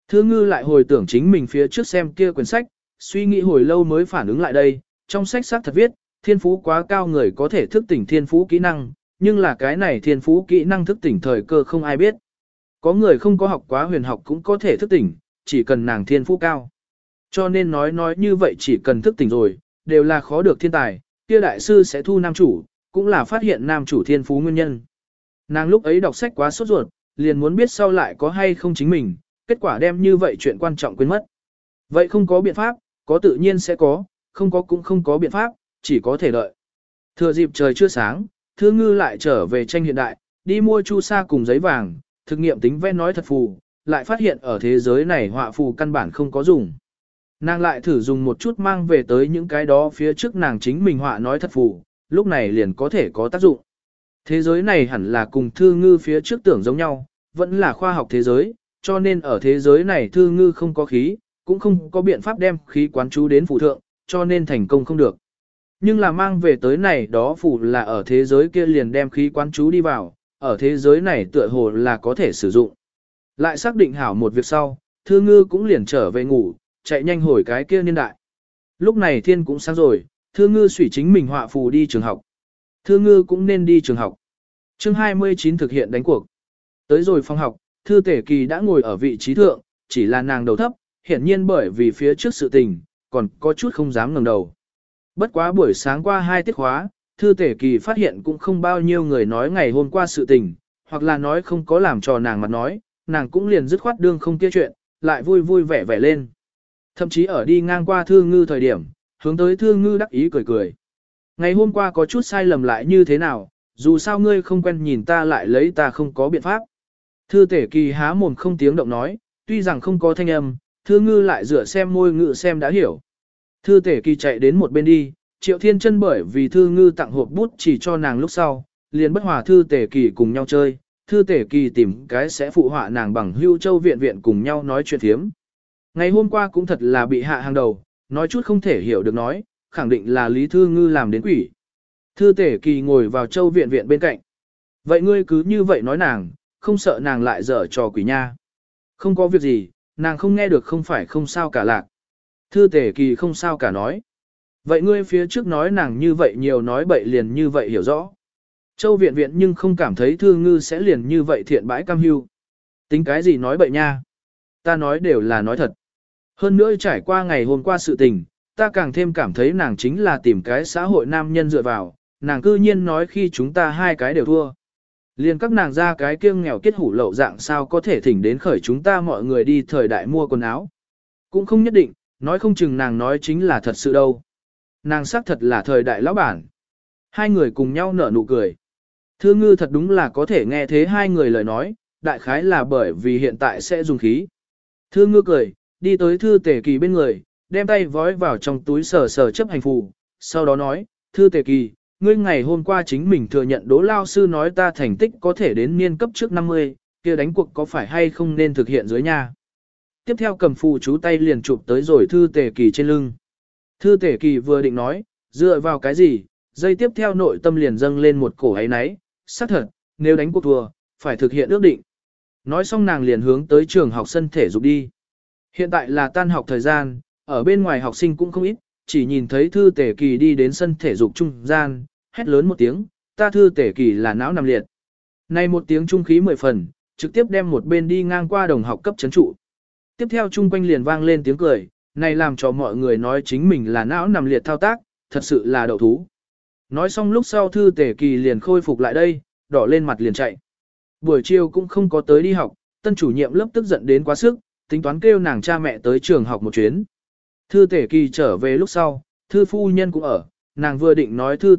Thư ngư lại hồi tưởng chính mình phía trước xem kia quyển sách, suy nghĩ hồi lâu mới phản ứng lại đây, trong sách xác thật viết, thiên phú quá cao người có thể thức tỉnh thiên phú kỹ năng, nhưng là cái này thiên phú kỹ năng thức tỉnh thời cơ không ai biết. Có người không có học quá huyền học cũng có thể thức tỉnh, chỉ cần nàng thiên phú cao. Cho nên nói như vậy chỉ cần thức tỉnh rồi, đều là khó được thiên tài, kia đại sư sẽ thu nam chủ, cũng là phát hiện nam chủ thiên phú nguyên nhân. Nàng lúc ấy đọc sách quá sốt ruột, liền muốn biết sau lại có hay không chính mình, kết quả đem như vậy chuyện quan trọng quên mất. Vậy không có biện pháp, có tự nhiên sẽ có, không có cũng không có biện pháp, chỉ có thể đợi. Thừa dịp trời chưa sáng, Thư Ngư lại trở về tranh hiện đại, đi mua chu sa cùng giấy vàng, thực nghiệm tính vẽ nói thật phù, lại phát hiện ở thế giới này họa phù căn bản không có dùng. Nàng lại thử dùng một chút mang về tới những cái đó phía trước nàng chính mình họa nói thật phù, lúc này liền có thể có tác dụng. Thế giới này hẳn là cùng Thư Ngư phía trước tưởng giống nhau, vẫn là khoa học thế giới, cho nên ở thế giới này Thư Ngư không có khí, cũng không có biện pháp đem khí quán chú đến phù thượng, cho nên thành công không được. Nhưng là mang về tới này đó phù là ở thế giới kia liền đem khí quán chú đi vào, ở thế giới này tựa hồ là có thể sử dụng. Lại xác định hảo một việc sau, Thư Ngư cũng liền trở về ngủ, chạy nhanh hồi cái kia niên đại. Lúc này thiên cũng sáng rồi, Thư Ngư xủy chính mình họa phù đi trường học. Thư Ngư cũng nên đi trường học. Chương 29 thực hiện đánh cuộc. Tới rồi phòng học, Thư Tể Kỳ đã ngồi ở vị trí thượng, chỉ là nàng đầu thấp, hiển nhiên bởi vì phía trước sự tình, còn có chút không dám ngẩng đầu. Bất quá buổi sáng qua 2 tiết khóa, Thư Tể Kỳ phát hiện cũng không bao nhiêu người nói ngày hôm qua sự tình, hoặc là nói không có làm cho nàng mặt nói, nàng cũng liền dứt khoát đương không kia chuyện, lại vui vui vẻ vẻ lên. Thậm chí ở đi ngang qua Thư Ngư thời điểm, hướng tới Thư Ngư đắc ý cười cười. Ngày hôm qua có chút sai lầm lại như thế nào, dù sao ngươi không quen nhìn ta lại lấy ta không có biện pháp. Thư Tể Kỳ há mồm không tiếng động nói, tuy rằng không có thanh âm, Thư Ngư lại dựa xem môi ngữ xem đã hiểu. Thư Tể Kỳ chạy đến một bên đi, Triệu Thiên Chân bởi vì Thư Ngư tặng hộp bút chỉ cho nàng lúc sau, liền bất hòa Thư Tể Kỳ cùng nhau chơi. Thư Tể Kỳ tìm cái sẽ phụ họa nàng bằng Hưu Châu viện viện cùng nhau nói chuyện thiếm. Ngày hôm qua cũng thật là bị hạ hàng đầu, nói chút không thể hiểu được nói, khẳng định là Lý Thư Ngư làm đến quỷ. Thư Tể Kỳ ngồi vào Châu viện viện bên cạnh. Vậy ngươi cứ như vậy nói nàng, không sợ nàng lại dở trò quỷ nha. Không có việc gì, nàng không nghe được không phải không sao cả lạc. Thư Tể Kỳ không sao cả nói. Vậy ngươi phía trước nói nàng như vậy nhiều nói bậy liền như vậy hiểu rõ. Châu viện viện nhưng không cảm thấy Thư Ngư sẽ liền như vậy thiện bãi cam hưu. Tính cái gì nói bậy nha. Ta nói đều là nói thật. Hơn nữa trải qua ngày hôm qua sự tình, ta càng thêm cảm thấy nàng chính là tìm cái xã hội nam nhân dựa vào, nàng cư nhiên nói khi chúng ta hai cái đều thua. Liền các nàng ra cái kiêng nghèo kết hủ lậu dạng sao có thể thỉnh đến khởi chúng ta mọi người đi thời đại mua quần áo. Cũng không nhất định, nói không chừng nàng nói chính là thật sự đâu. Nàng xác thật là thời đại lão bản. Hai người cùng nhau nở nụ cười. Thư Ngư thật đúng là có thể nghe thế hai người lời nói, đại khái là bởi vì hiện tại sẽ dùng khí. Thư Ngư cười, đi tới Thư Tể Kỳ bên người, đem tay vói vào trong túi sờ sờ chấp hành phù, sau đó nói, Thư Tể Kỳ, ngươi ngày hôm qua chính mình thừa nhận Đỗ lao sư nói ta thành tích có thể đến niên cấp trước 50, kia đánh cuộc có phải hay không nên thực hiện dưới nha. Tiếp theo cầm phù chú tay liền chụp tới rồi Thư Tể Kỳ trên lưng. Thư Tể Kỳ vừa định nói, dựa vào cái gì, dây tiếp theo nội tâm liền dâng lên một cổ ấy náy, xác thật, nếu đánh cuộc thua, phải thực hiện ước định. Nói xong nàng liền hướng tới trường học sân thể dục đi. Hiện tại là tan học thời gian, ở bên ngoài học sinh cũng không ít, chỉ nhìn thấy Thư Tể Kỳ đi đến sân thể dục trung gian, hét lớn một tiếng, ta Thư Tể Kỳ là não nằm liệt. Này một tiếng trung khí 10 phần, trực tiếp đem một bên đi ngang qua đồng học cấp chấn trụ. Tiếp theo chung quanh liền vang lên tiếng cười, này làm cho mọi người nói chính mình là não nằm liệt thao tác, thật sự là đậu thú. Nói xong lúc sau Thư Tể Kỳ liền khôi phục lại đây, đỏ lên mặt liền chạy. Buổi chiều cũng không có tới đi học, tân chủ nhiệm lớp tức giận đến quá sức, tính toán kêu nàng cha mẹ tới trường học một chuyến. Thư Tể Kỳ trở về lúc sau, Thư phu nhân cũng ở, nàng vừa định nói Thư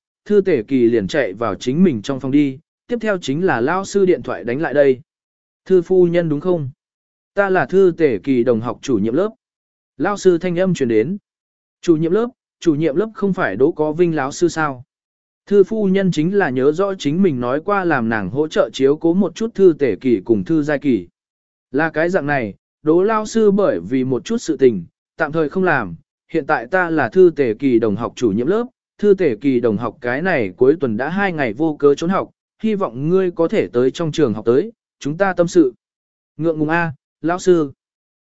Tể Kỳ liền chạy vào chính mình trong phòng đi, tiếp theo chính là lao sư điện thoại đánh lại đây. Thư phu nhân đúng không? Ta là Thư Tể Kỳ đồng học chủ nhiệm lớp. Lao sư thanh âm truyền đến. Chủ nhiệm lớp không phải Đỗ Có Vinh lão sư sao? Thư phu nhân chính là nhớ rõ chính mình nói qua làm nàng hỗ trợ chiếu cố một chút Thư Tể Kỳ cùng Thư Giai Kỳ. Là cái dạng này, Đỗ lao sư bởi vì một chút sự tình, tạm thời không làm, hiện tại ta là Thư Tể Kỳ đồng học chủ nhiệm lớp, Thư Tể Kỳ đồng học cái này cuối tuần đã 2 ngày vô cớ trốn học, hy vọng ngươi có thể tới trong trường học tới, chúng ta tâm sự. Ngượng ngùng a, lão sư.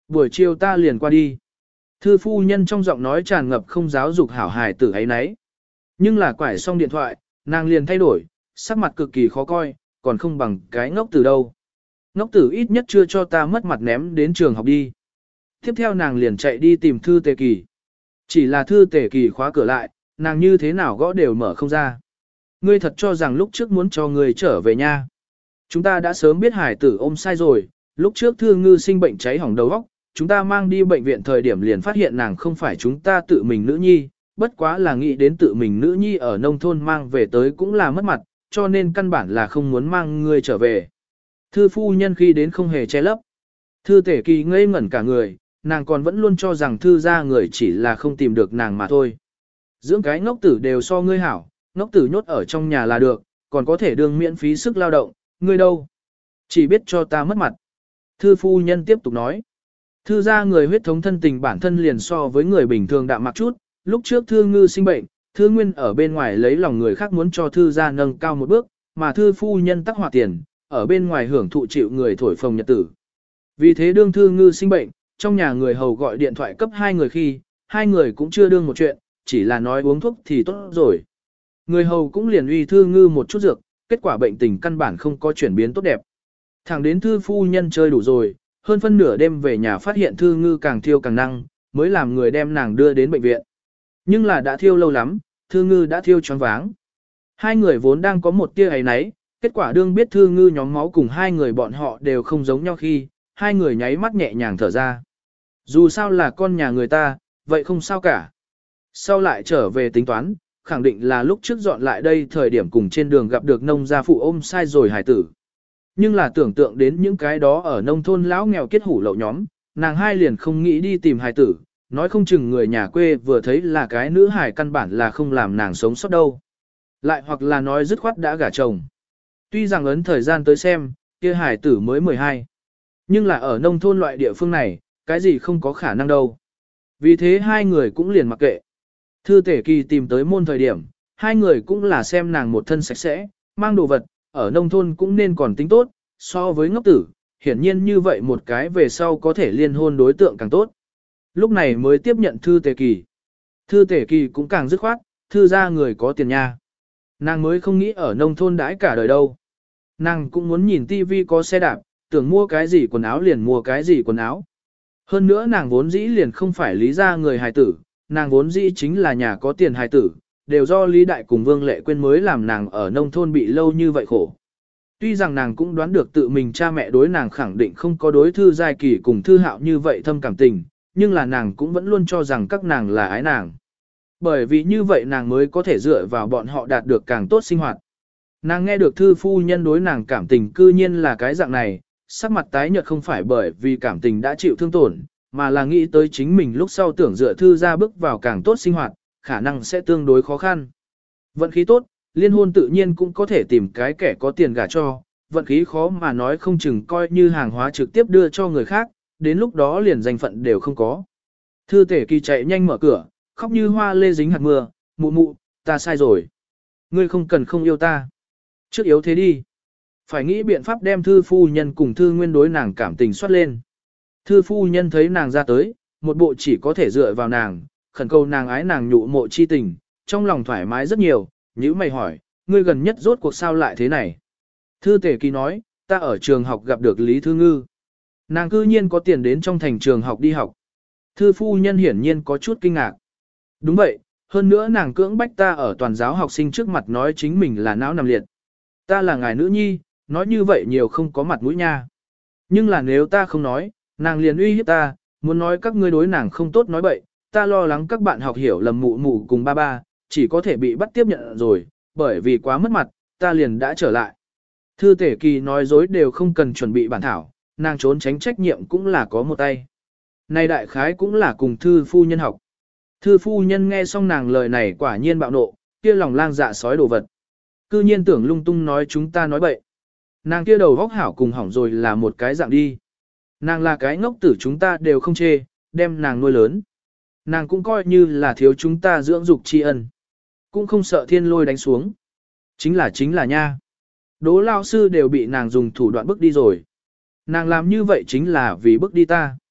Buổi chiều ta liền qua đi. Thư phu nhân trong giọng nói tràn ngập không giáo dục hảo hài tử ấy nấy. Nhưng là quải xong điện thoại, nàng liền thay đổi, sắc mặt cực kỳ khó coi, còn không bằng cái ngốc tử đâu. Ngốc tử ít nhất chưa cho ta mất mặt ném đến trường học đi. Tiếp theo nàng liền chạy đi tìm Thư Tề Kỳ. Chỉ là Thư Tề Kỳ khóa cửa lại, nàng như thế nào gõ đều mở không ra. Ngươi thật cho rằng lúc trước muốn cho ngươi trở về nha. Chúng ta đã sớm biết hải tử ôm sai rồi, lúc trước Thư Ngư sinh bệnh cháy hỏng đầu óc, chúng ta mang đi bệnh viện thời điểm liền phát hiện nàng không phải chúng ta tự mình nữ nhi, bất quá là nghĩ đến tự mình nữ nhi ở nông thôn mang về tới cũng là mất mặt, cho nên căn bản là không muốn mang ngươi trở về. Thư phu nhân khi đến không hề che lấp. Thư Tể Kỳ ngây ngẩn cả người, nàng còn vẫn luôn cho rằng Thư gia người chỉ là không tìm được nàng mà thôi. Dưỡng cái ngốc tử đều so ngươi hảo, ngốc tử nhốt ở trong nhà là được, còn có thể đương miễn phí sức lao động, ngươi đâu? Chỉ biết cho ta mất mặt. Thư phu nhân tiếp tục nói. Thư gia người huyết thống thân tình bản thân liền so với người bình thường đạm mặc chút, lúc trước Thư Ngư sinh bệnh, Thư Nguyên ở bên ngoài lấy lòng người khác muốn cho Thư gia nâng cao một bước, mà Thư phu nhân tắc hòa tiền, ở bên ngoài hưởng thụ chịu người thổi phồng nhật tử. Vì thế đương Thư Ngư sinh bệnh, trong nhà người hầu gọi điện thoại cấp hai người khi, hai người cũng chưa đương một chuyện, chỉ là nói uống thuốc thì tốt rồi. Người hầu cũng liền uy Thư Ngư một chút dược, kết quả bệnh tình căn bản không có chuyển biến tốt đẹp. Thẳng đến Thư phu nhân chơi đủ rồi, hơn phân nửa đêm về nhà phát hiện Thư Ngư càng thiêu càng năng, mới làm người đem nàng đưa đến bệnh viện. Nhưng là đã thiêu lâu lắm, Thư Ngư đã thiêu choáng váng. Hai người vốn đang có một tia ấy nấy, kết quả đương biết Thư Ngư nhóm máu cùng hai người bọn họ đều không giống nhau khi, hai người nháy mắt nhẹ nhàng thở ra. Dù sao là con nhà người ta, vậy không sao cả. Sau lại trở về tính toán, khẳng định là lúc trước dọn lại đây thời điểm cùng trên đường gặp được nông gia phụ ôm sai rồi hải tử. Nhưng là tưởng tượng đến những cái đó ở nông thôn lão nghèo kết hủ lậu nhóm, nàng hai liền không nghĩ đi tìm hải tử, nói không chừng người nhà quê vừa thấy là cái nữ hải căn bản là không làm nàng sống sót đâu. Lại hoặc là nói dứt khoát đã gả chồng. Tuy rằng ấn thời gian tới xem, kia hải tử mới 12. Nhưng là ở nông thôn loại địa phương này, cái gì không có khả năng đâu. Vì thế hai người cũng liền mặc kệ. Thư Tể Kỳ tìm tới môn thời điểm, hai người cũng là xem nàng một thân sạch sẽ, mang đồ vật, ở nông thôn cũng nên còn tính tốt, so với ngốc tử, hiển nhiên như vậy một cái về sau có thể liên hôn đối tượng càng tốt. Lúc này mới tiếp nhận Thư Tể Kỳ. Thư Tể Kỳ cũng càng dứt khoát, Thư ra người có tiền nha. Nàng mới không nghĩ ở nông thôn đãi cả đời đâu. Nàng cũng muốn nhìn tivi có xe đạp, tưởng mua cái gì quần áo liền mua cái gì quần áo. Hơn nữa nàng vốn dĩ liền không phải Lý gia người hài tử, nàng vốn dĩ chính là nhà có tiền hài tử, đều do Lý Đại cùng Vương Lệ Quyên mới làm nàng ở nông thôn bị lâu như vậy khổ. Tuy rằng nàng cũng đoán được tự mình cha mẹ đối nàng khẳng định không có đối Thư Giai Kỳ cùng Thư Hạo như vậy thâm cảm tình, nhưng là nàng cũng vẫn luôn cho rằng các nàng là ái nàng. Bởi vì như vậy nàng mới có thể dựa vào bọn họ đạt được càng tốt sinh hoạt. Nàng nghe được Thư phu nhân đối nàng cảm tình cư nhiên là cái dạng này, sắc mặt tái nhợt không phải bởi vì cảm tình đã chịu thương tổn, mà là nghĩ tới chính mình lúc sau tưởng dựa Thư ra bước vào càng tốt sinh hoạt, khả năng sẽ tương đối khó khăn. Vận khí tốt, liên hôn tự nhiên cũng có thể tìm cái kẻ có tiền gả cho, vận khí khó mà nói không chừng coi như hàng hóa trực tiếp đưa cho người khác, đến lúc đó liền danh phận đều không có. Thư Tể Kỳ chạy nhanh mở cửa, khóc như hoa lê dính hạt mưa, mụ mụ, ta sai rồi. Ngươi không cần không yêu ta. Trước yếu thế đi. Phải nghĩ biện pháp đem Thư phu nhân cùng Thư Nguyên đối nàng cảm tình soát lên. Thư phu nhân thấy nàng ra tới, một bộ chỉ có thể dựa vào nàng, khẩn cầu nàng ái nàng nhụ mộ chi tình, trong lòng thoải mái rất nhiều, nhữ mày hỏi, ngươi gần nhất rốt cuộc sao lại thế này. Thư Tể Kỳ nói, ta ở trường học gặp được Lý Thư Ngư. Nàng cư nhiên có tiền đến trong thành trường học đi học. Thư phu nhân hiển nhiên có chút kinh ngạc. Đúng vậy, hơn nữa nàng cưỡng bách ta ở toàn giáo học sinh trước mặt nói chính mình là não nằm liệt. Ta là ngài nữ nhi, nói như vậy nhiều không có mặt mũi nha. Nhưng là nếu ta không nói, nàng liền uy hiếp ta, muốn nói các ngươi đối nàng không tốt nói bậy, ta lo lắng các bạn học hiểu lầm mụ mụ cùng ba ba, chỉ có thể bị bắt tiếp nhận rồi, bởi vì quá mất mặt, ta liền đã trở lại. Thư Tể Kỳ nói dối đều không cần chuẩn bị bản thảo, nàng trốn tránh trách nhiệm cũng là có một tay. Này đại khái cũng là cùng thư phu nhân học. Thư phu nhân nghe xong nàng lời này quả nhiên bạo nộ, kia lòng lang dạ sói đồ vật. Cư nhiên tưởng lung tung nói chúng ta nói bậy. Nàng kia đầu vóc hảo cùng hỏng rồi là một cái dạng đi. Nàng là cái ngốc tử chúng ta đều không chê, đem nàng nuôi lớn. Nàng cũng coi như là thiếu chúng ta dưỡng dục tri ân. Cũng không sợ thiên lôi đánh xuống. Chính là nha. Đố lao sư đều bị nàng dùng thủ đoạn bức đi rồi. Nàng làm như vậy chính là vì bức đi ta.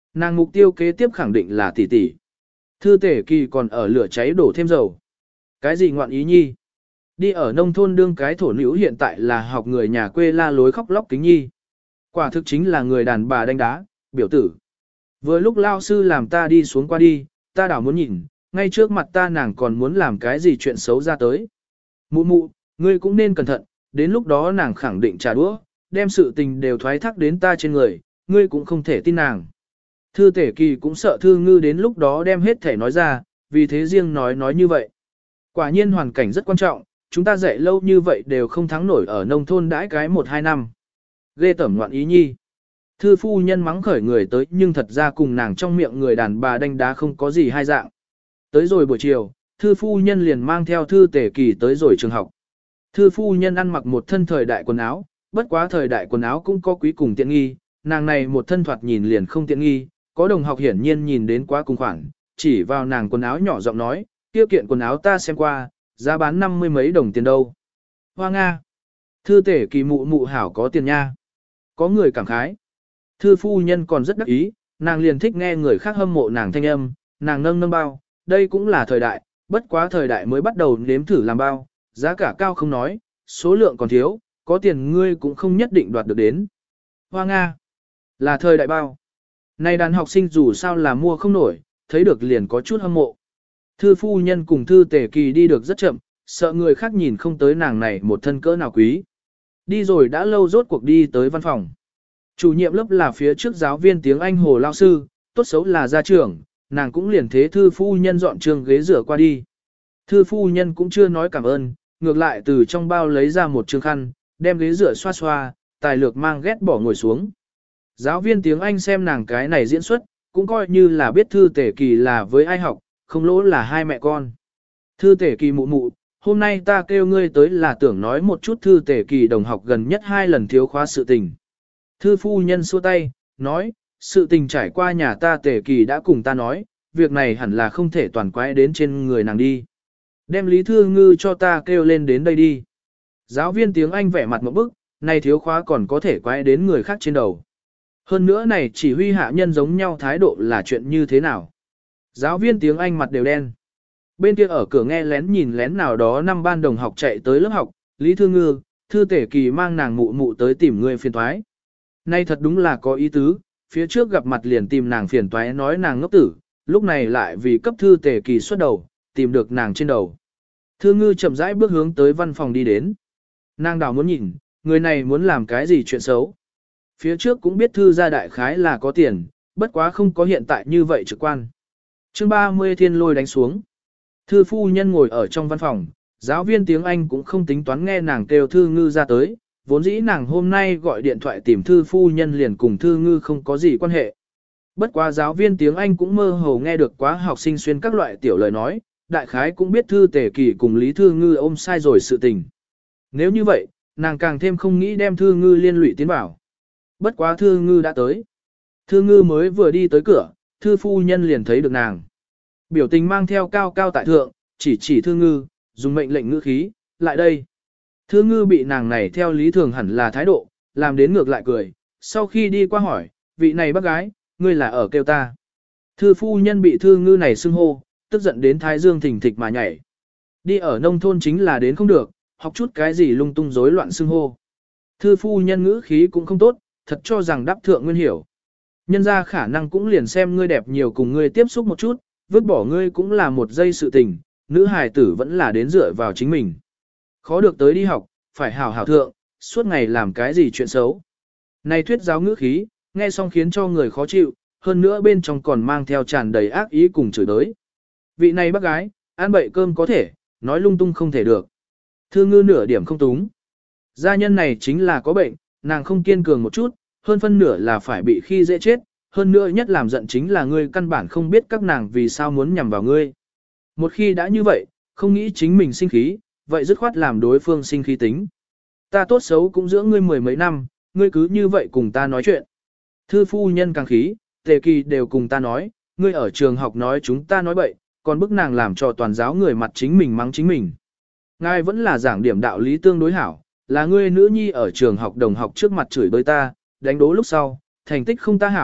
Nàng mục tiêu kế tiếp khẳng định là tỷ tỷ. Thư Tể Kỳ còn ở lửa cháy đổ thêm dầu. Cái gì ngoạn ý nhi? Đi ở nông thôn đương cái thổ nữ hiện tại là học người nhà quê la lối khóc lóc kính nhi. Quả thực chính là người đàn bà đánh đá, biểu tử. Vừa lúc lao sư làm ta đi xuống qua đi, ta đảo muốn nhìn, ngay trước mặt ta nàng còn muốn làm cái gì chuyện xấu ra tới. Mụ mụ, ngươi cũng nên cẩn thận, đến lúc đó nàng khẳng định trả đũa, đem sự tình đều thoái thác đến ta trên người, ngươi cũng không thể tin nàng. Thư Tể Kỳ cũng sợ Thư Ngư đến lúc đó đem hết thể nói ra, vì thế riêng nói như vậy. Quả nhiên hoàn cảnh rất quan trọng, chúng ta dạy lâu như vậy đều không thắng nổi ở nông thôn đãi cái 1-2 năm. Ghê tởm ngoạn ý nhi. Thư phu nhân mắng khởi người tới nhưng thật ra cùng nàng trong miệng người đàn bà đánh đá không có gì hai dạng. Tới rồi buổi chiều, thư phu nhân liền mang theo Thư Tể Kỳ tới rồi trường học. Thư phu nhân ăn mặc một thân thời đại quần áo, bất quá thời đại quần áo cũng có quý cùng tiện nghi, nàng này một thân thoạt nhìn liền không tiện nghi, có đồng học hiển nhiên nhìn đến quá cùng khoản, chỉ vào nàng quần áo nhỏ giọng nói, tiêu kiện quần áo ta xem qua, giá bán 50 mấy đồng tiền đâu. Hoa Nga! Thư Tể Kỳ mụ mụ hảo có tiền nha. Có người cảm khái. Thư phu nhân còn rất đắc ý, nàng liền thích nghe người khác hâm mộ nàng thanh âm, nàng nâng nâng bao, đây cũng là thời đại, bất quá thời đại mới bắt đầu nếm thử làm bao, giá cả cao không nói, số lượng còn thiếu, có tiền ngươi cũng không nhất định đoạt được đến. Hoa Nga! Là thời đại bao. Này đàn học sinh dù sao là mua không nổi, thấy được liền có chút hâm mộ. Thư phu nhân cùng Thư Tể Kỳ đi được rất chậm, sợ người khác nhìn không tới nàng này một thân cỡ nào quý. Đi rồi đã lâu rốt cuộc đi tới văn phòng. Chủ nhiệm lớp là phía trước giáo viên tiếng Anh Hồ lao sư, tốt xấu là gia trưởng, nàng cũng liền thế thư phu nhân dọn trường ghế rửa qua đi. Thư phu nhân cũng chưa nói cảm ơn, ngược lại từ trong bao lấy ra một trường khăn, đem ghế rửa xoa xoa, tài lược mang ghét bỏ ngồi xuống. Giáo viên tiếng Anh xem nàng cái này diễn xuất, cũng coi như là biết Thư Tể Kỳ là với ai học, không lỗ là hai mẹ con. Thư Tể Kỳ mụ mụ, hôm nay ta kêu ngươi tới là tưởng nói một chút Thư Tể Kỳ đồng học gần nhất 2 lần thiếu khóa sự tình. Thư phu nhân xua tay, nói, sự tình trải qua nhà ta Tể Kỳ đã cùng ta nói, việc này hẳn là không thể toàn quái đến trên người nàng đi. Đem Lý Thư Ngư cho ta kêu lên đến đây đi. Giáo viên tiếng Anh vẻ mặt một bức, này thiếu khóa còn có thể quái đến người khác trên đầu. Hơn nữa này chỉ huy hạ nhân giống nhau thái độ là chuyện như thế nào. Giáo viên tiếng Anh mặt đều đen. Bên kia ở cửa nghe lén nhìn lén nào đó 5 ban đồng học chạy tới lớp học, Lý Thư Ngư, Thư Tể Kỳ mang nàng mụ mụ tới tìm người phiền toái. Nay thật đúng là có ý tứ, phía trước gặp mặt liền tìm nàng phiền toái nói nàng ngốc tử, lúc này lại vì cấp Thư Tể Kỳ xuất đầu, tìm được nàng trên đầu. Thư Ngư chậm rãi bước hướng tới văn phòng đi đến. Nàng đảo muốn nhìn, người này muốn làm cái gì chuyện xấu. Phía trước cũng biết Thư gia đại khái là có tiền, bất quá không có hiện tại như vậy trực quan. Chương 30 thiên lôi đánh xuống. Thư phu nhân ngồi ở trong văn phòng, giáo viên tiếng Anh cũng không tính toán nghe nàng kêu Thư Ngư ra tới, vốn dĩ nàng hôm nay gọi điện thoại tìm Thư phu nhân liền cùng Thư Ngư không có gì quan hệ. Bất quá giáo viên tiếng Anh cũng mơ hồ nghe được quá học sinh xuyên các loại tiểu lời nói, đại khái cũng biết Thư Tể Kỳ cùng Lý Thư Ngư ôm sai rồi sự tình. Nếu như vậy, nàng càng thêm không nghĩ đem Thư Ngư liên lụy tiến vào. Bất quá Thư Ngư đã tới. Thư Ngư mới vừa đi tới cửa, Thư phu nhân liền thấy được nàng. Biểu tình mang theo cao cao tại thượng, chỉ Thư Ngư, dùng mệnh lệnh ngữ khí, lại đây. Thư Ngư bị nàng này theo lý thường hẳn là thái độ, làm đến ngược lại cười, sau khi đi qua hỏi, vị này bác gái, ngươi là ở kêu ta. Thư phu nhân bị Thư Ngư này xưng hô, tức giận đến thái dương thình thịch mà nhảy. Đi ở nông thôn chính là đến không được, học chút cái gì lung tung rối loạn xưng hô. Thư phu nhân ngữ khí cũng không tốt, thật cho rằng đáp thượng nguyên hiểu. Nhân ra khả năng cũng liền xem ngươi đẹp nhiều cùng ngươi tiếp xúc một chút, vứt bỏ ngươi cũng là một giây sự tình, nữ hài tử vẫn là đến dựa vào chính mình. Khó được tới đi học, phải hảo hảo thượng, suốt ngày làm cái gì chuyện xấu. Này thuyết giáo ngữ khí, nghe xong khiến cho người khó chịu, hơn nữa bên trong còn mang theo tràn đầy ác ý cùng chửi đới. Vị này bác gái, ăn bậy cơm có thể, nói lung tung không thể được. Thư Ngư nửa điểm không túng. Gia nhân này chính là có bệnh, nàng không kiên cường một chút, hơn phân nửa là phải bị khi dễ chết, hơn nữa nhất làm giận chính là ngươi căn bản không biết các nàng vì sao muốn nhằm vào ngươi. Một khi đã như vậy, không nghĩ chính mình sinh khí, vậy dứt khoát làm đối phương sinh khí tính. Ta tốt xấu cũng dưỡng ngươi 10 mấy năm, ngươi cứ như vậy cùng ta nói chuyện. Thư phu nhân càng khí, Tề Kỳ đều cùng ta nói, ngươi ở trường học nói chúng ta nói bậy, còn bức nàng làm cho toàn giáo người mặt chính mình mắng chính mình. Ngài vẫn là giảng điểm đạo lý tương đối hảo, là ngươi nữ nhi ở trường học đồng học trước mặt chửi bới ta, đánh đố lúc sau, thành tích không ta hảo,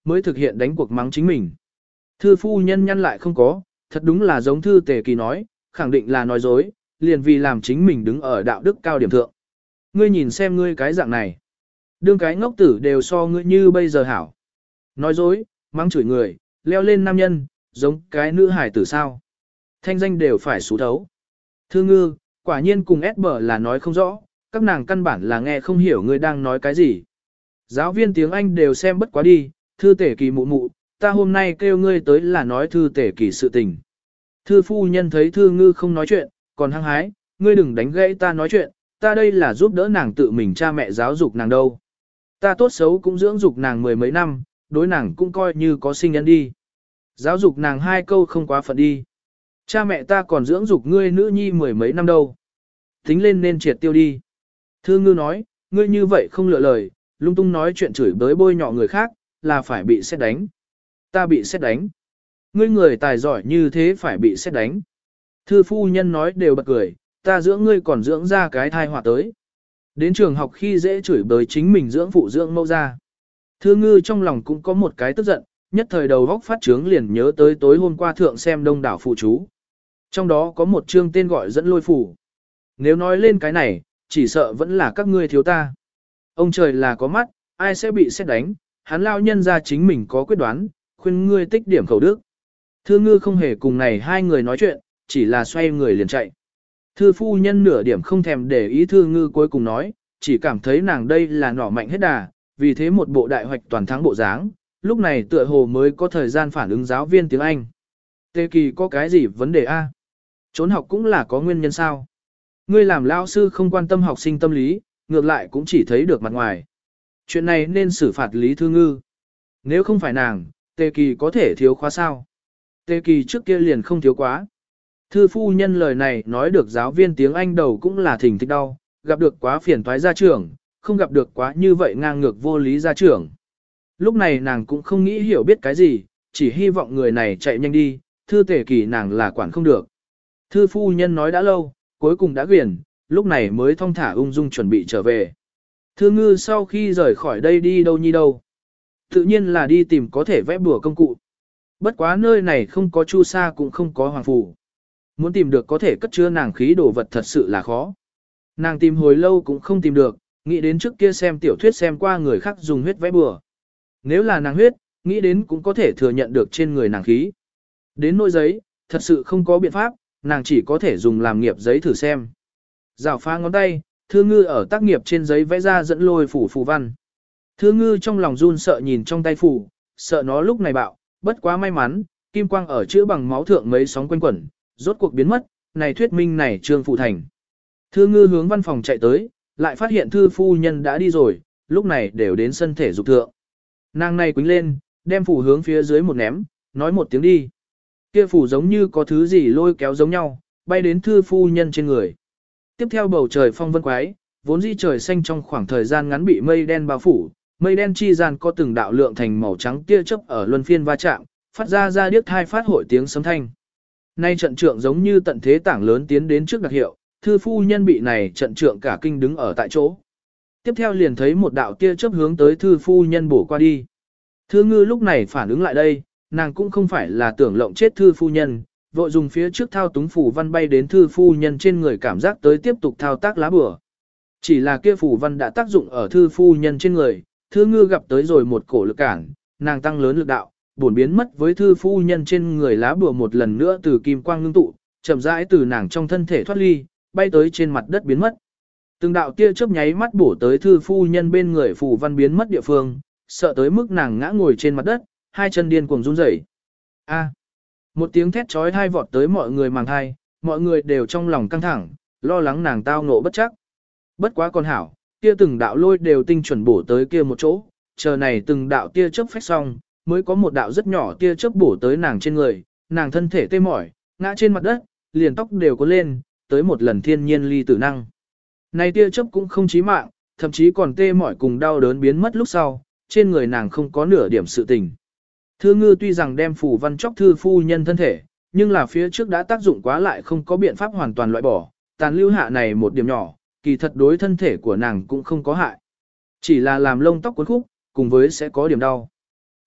mới thực hiện đánh cuộc mắng chính mình. Thư phu nhân nhăn lại không có, thật đúng là giống thư tề kỳ nói, khẳng định là nói dối, liền vì làm chính mình đứng ở đạo đức cao điểm thượng. Ngươi nhìn xem ngươi cái dạng này. Đương cái ngốc tử đều so ngươi như bây giờ hảo. Nói dối, mắng chửi người, leo lên nam nhân, giống cái nữ hải tử sao. Thanh danh đều phải xú thấu. Thư ngư, quả nhiên cùng ép bở là nói không rõ, các nàng căn bản là nghe không hiểu ngươi đang nói cái gì. Giáo viên tiếng Anh đều xem bất quá đi, thư tể kỳ mụ mụ, ta hôm nay kêu ngươi tới là nói thư tể kỳ sự tình. Thư phu nhân thấy thư ngư không nói chuyện, còn hăng hái, ngươi đừng đánh gãy ta nói chuyện, ta đây là giúp đỡ nàng tự mình cha mẹ giáo dục nàng đâu. Ta tốt xấu cũng dưỡng dục nàng mười mấy năm, đối nàng cũng coi như có sinh nhân đi. Giáo dục nàng hai câu không quá phận đi. Cha mẹ ta còn dưỡng dục ngươi nữ nhi mười mấy năm đâu. Tính lên nên triệt tiêu đi. Thư ngư nói, ngươi như vậy không lựa lời, lung tung nói chuyện chửi bới bôi nhọ người khác, là phải bị xét đánh. Ta bị xét đánh. Ngươi người tài giỏi như thế phải bị xét đánh. Thư phu nhân nói đều bật cười, ta dưỡng ngươi còn dưỡng ra cái thai họa tới. Đến trường học khi dễ chửi bới chính mình dưỡng phụ dưỡng mẫu ra. Thư ngư trong lòng cũng có một cái tức giận, nhất thời đầu góc phát trướng liền nhớ tới tối hôm qua thượng xem đông đảo phụ chú. Trong đó có một chương tên gọi dẫn lôi phủ. Nếu nói lên cái này, chỉ sợ vẫn là các ngươi thiếu ta. Ông trời là có mắt, ai sẽ bị xét đánh, hắn lao nhân ra chính mình có quyết đoán, khuyên ngươi tích điểm khẩu đức. Thư ngư không hề cùng này hai người nói chuyện, chỉ là xoay người liền chạy. Thư phu nhân nửa điểm không thèm để ý thư ngư cuối cùng nói, chỉ cảm thấy nàng đây là nỏ mạnh hết đà, vì thế một bộ đại hoạch toàn thắng bộ dáng, lúc này tựa hồ mới có thời gian phản ứng giáo viên tiếng Anh. Tê kỳ có cái gì vấn đề a? Trốn học cũng là có nguyên nhân sao? Ngươi làm lao sư không quan tâm học sinh tâm lý, ngược lại cũng chỉ thấy được mặt ngoài. Chuyện này nên xử phạt Lý Thư Ngư. Nếu không phải nàng, Tê kỳ có thể thiếu khóa sao? Tê kỳ trước kia liền không thiếu quá. Thư phu nhân lời này nói được giáo viên tiếng Anh đầu cũng là thỉnh thích đau, gặp được quá phiền toái gia trưởng, không gặp được quá như vậy ngang ngược vô lý gia trưởng. Lúc này nàng cũng không nghĩ hiểu biết cái gì, chỉ hy vọng người này chạy nhanh đi, thư tể kỳ nàng là quản không được. Thư phu nhân nói đã lâu, cuối cùng đã quyển, lúc này mới thong thả ung dung chuẩn bị trở về. Thư ngư sau khi rời khỏi đây đi đâu nhi đâu. Tự nhiên là đi tìm có thể vẽ bùa công cụ. Bất quá nơi này không có chu sa cũng không có hoàng phù. Muốn tìm được có thể cất chứa nàng khí đồ vật thật sự là khó. Nàng tìm hồi lâu cũng không tìm được, nghĩ đến trước kia xem tiểu thuyết xem qua người khác dùng huyết vẽ bùa. Nếu là nàng huyết, nghĩ đến cũng có thể thừa nhận được trên người nàng khí. Đến nỗi giấy, thật sự không có biện pháp, nàng chỉ có thể dùng làm nghiệp giấy thử xem. Rào phá ngón tay, Thư ngư ở tác nghiệp trên giấy vẽ ra dẫn lôi phủ phù văn. Thư ngư trong lòng run sợ nhìn trong tay phủ, sợ nó lúc này bạo, bất quá may mắn, kim quang ở chữa bằng máu thượng mấy sóng quanh quẩn, rốt cuộc biến mất, này thuyết minh này trương phụ thành. Thư ngư hướng văn phòng chạy tới, lại phát hiện thư phu nhân đã đi rồi, lúc này đều đến sân thể dục thượng. Nàng này quính lên, đem phủ hướng phía dưới một ném, nói một tiếng đi. Kia phủ giống như có thứ gì lôi kéo giống nhau, bay đến thư phu nhân trên người. Tiếp theo bầu trời phong vân quái, vốn dĩ trời xanh trong khoảng thời gian ngắn bị mây đen bao phủ, mây đen chi gian có từng đạo lượng thành màu trắng tia chớp ở luân phiên va chạm, phát ra điếc thai phát hội tiếng sấm thanh. Nay trận trượng giống như tận thế tảng lớn tiến đến trước đặc hiệu, thư phu nhân bị này trận trượng cả kinh đứng ở tại chỗ. Tiếp theo liền thấy một đạo tia chớp hướng tới thư phu nhân bổ qua đi. Thư ngư lúc này phản ứng lại đây, nàng cũng không phải là tưởng lộng chết thư phu nhân, vội dùng phía trước thao túng phủ văn bay đến thư phu nhân trên người cảm giác tới tiếp tục thao tác lá bùa. Chỉ là kia phủ văn đã tác dụng ở thư phu nhân trên người, thư ngư gặp tới rồi một cổ lực cản, nàng tăng lớn lực đạo, bổn biến mất với thư phu nhân trên người lá bùa một lần nữa từ kim quang ngưng tụ, chậm rãi từ nàng trong thân thể thoát ly, bay tới trên mặt đất biến mất. Từng đạo tia chớp nháy mắt bổ tới thư phu nhân bên người phủ văn biến mất địa phương, sợ tới mức nàng ngã ngồi trên mặt đất, hai chân điên cuồng run rẩy. A! Một tiếng thét chói tai vọt tới mọi người màng thai, mọi người đều trong lòng căng thẳng, lo lắng nàng tao ngộ bất chắc. Bất quá con hảo, kia từng đạo lôi đều tinh chuẩn bổ tới kia một chỗ, chờ này từng đạo tia chớp phách xong, mới có một đạo rất nhỏ tia chớp bổ tới nàng trên người, nàng thân thể tê mỏi, ngã trên mặt đất, liền tóc đều có lên, tới một lần thiên nhiên ly tử năng. Này tia chớp cũng không chí mạng, thậm chí còn tê mỏi cùng đau đớn biến mất lúc sau, trên người nàng không có nửa điểm sự tình. Thư ngư tuy rằng đem phủ văn chóc thư phu nhân thân thể, nhưng là phía trước đã tác dụng quá lại không có biện pháp hoàn toàn loại bỏ, tàn lưu hạ này một điểm nhỏ, kỳ thật đối thân thể của nàng cũng không có hại. Chỉ là làm lông tóc cuốn khúc, cùng với sẽ có điểm đau.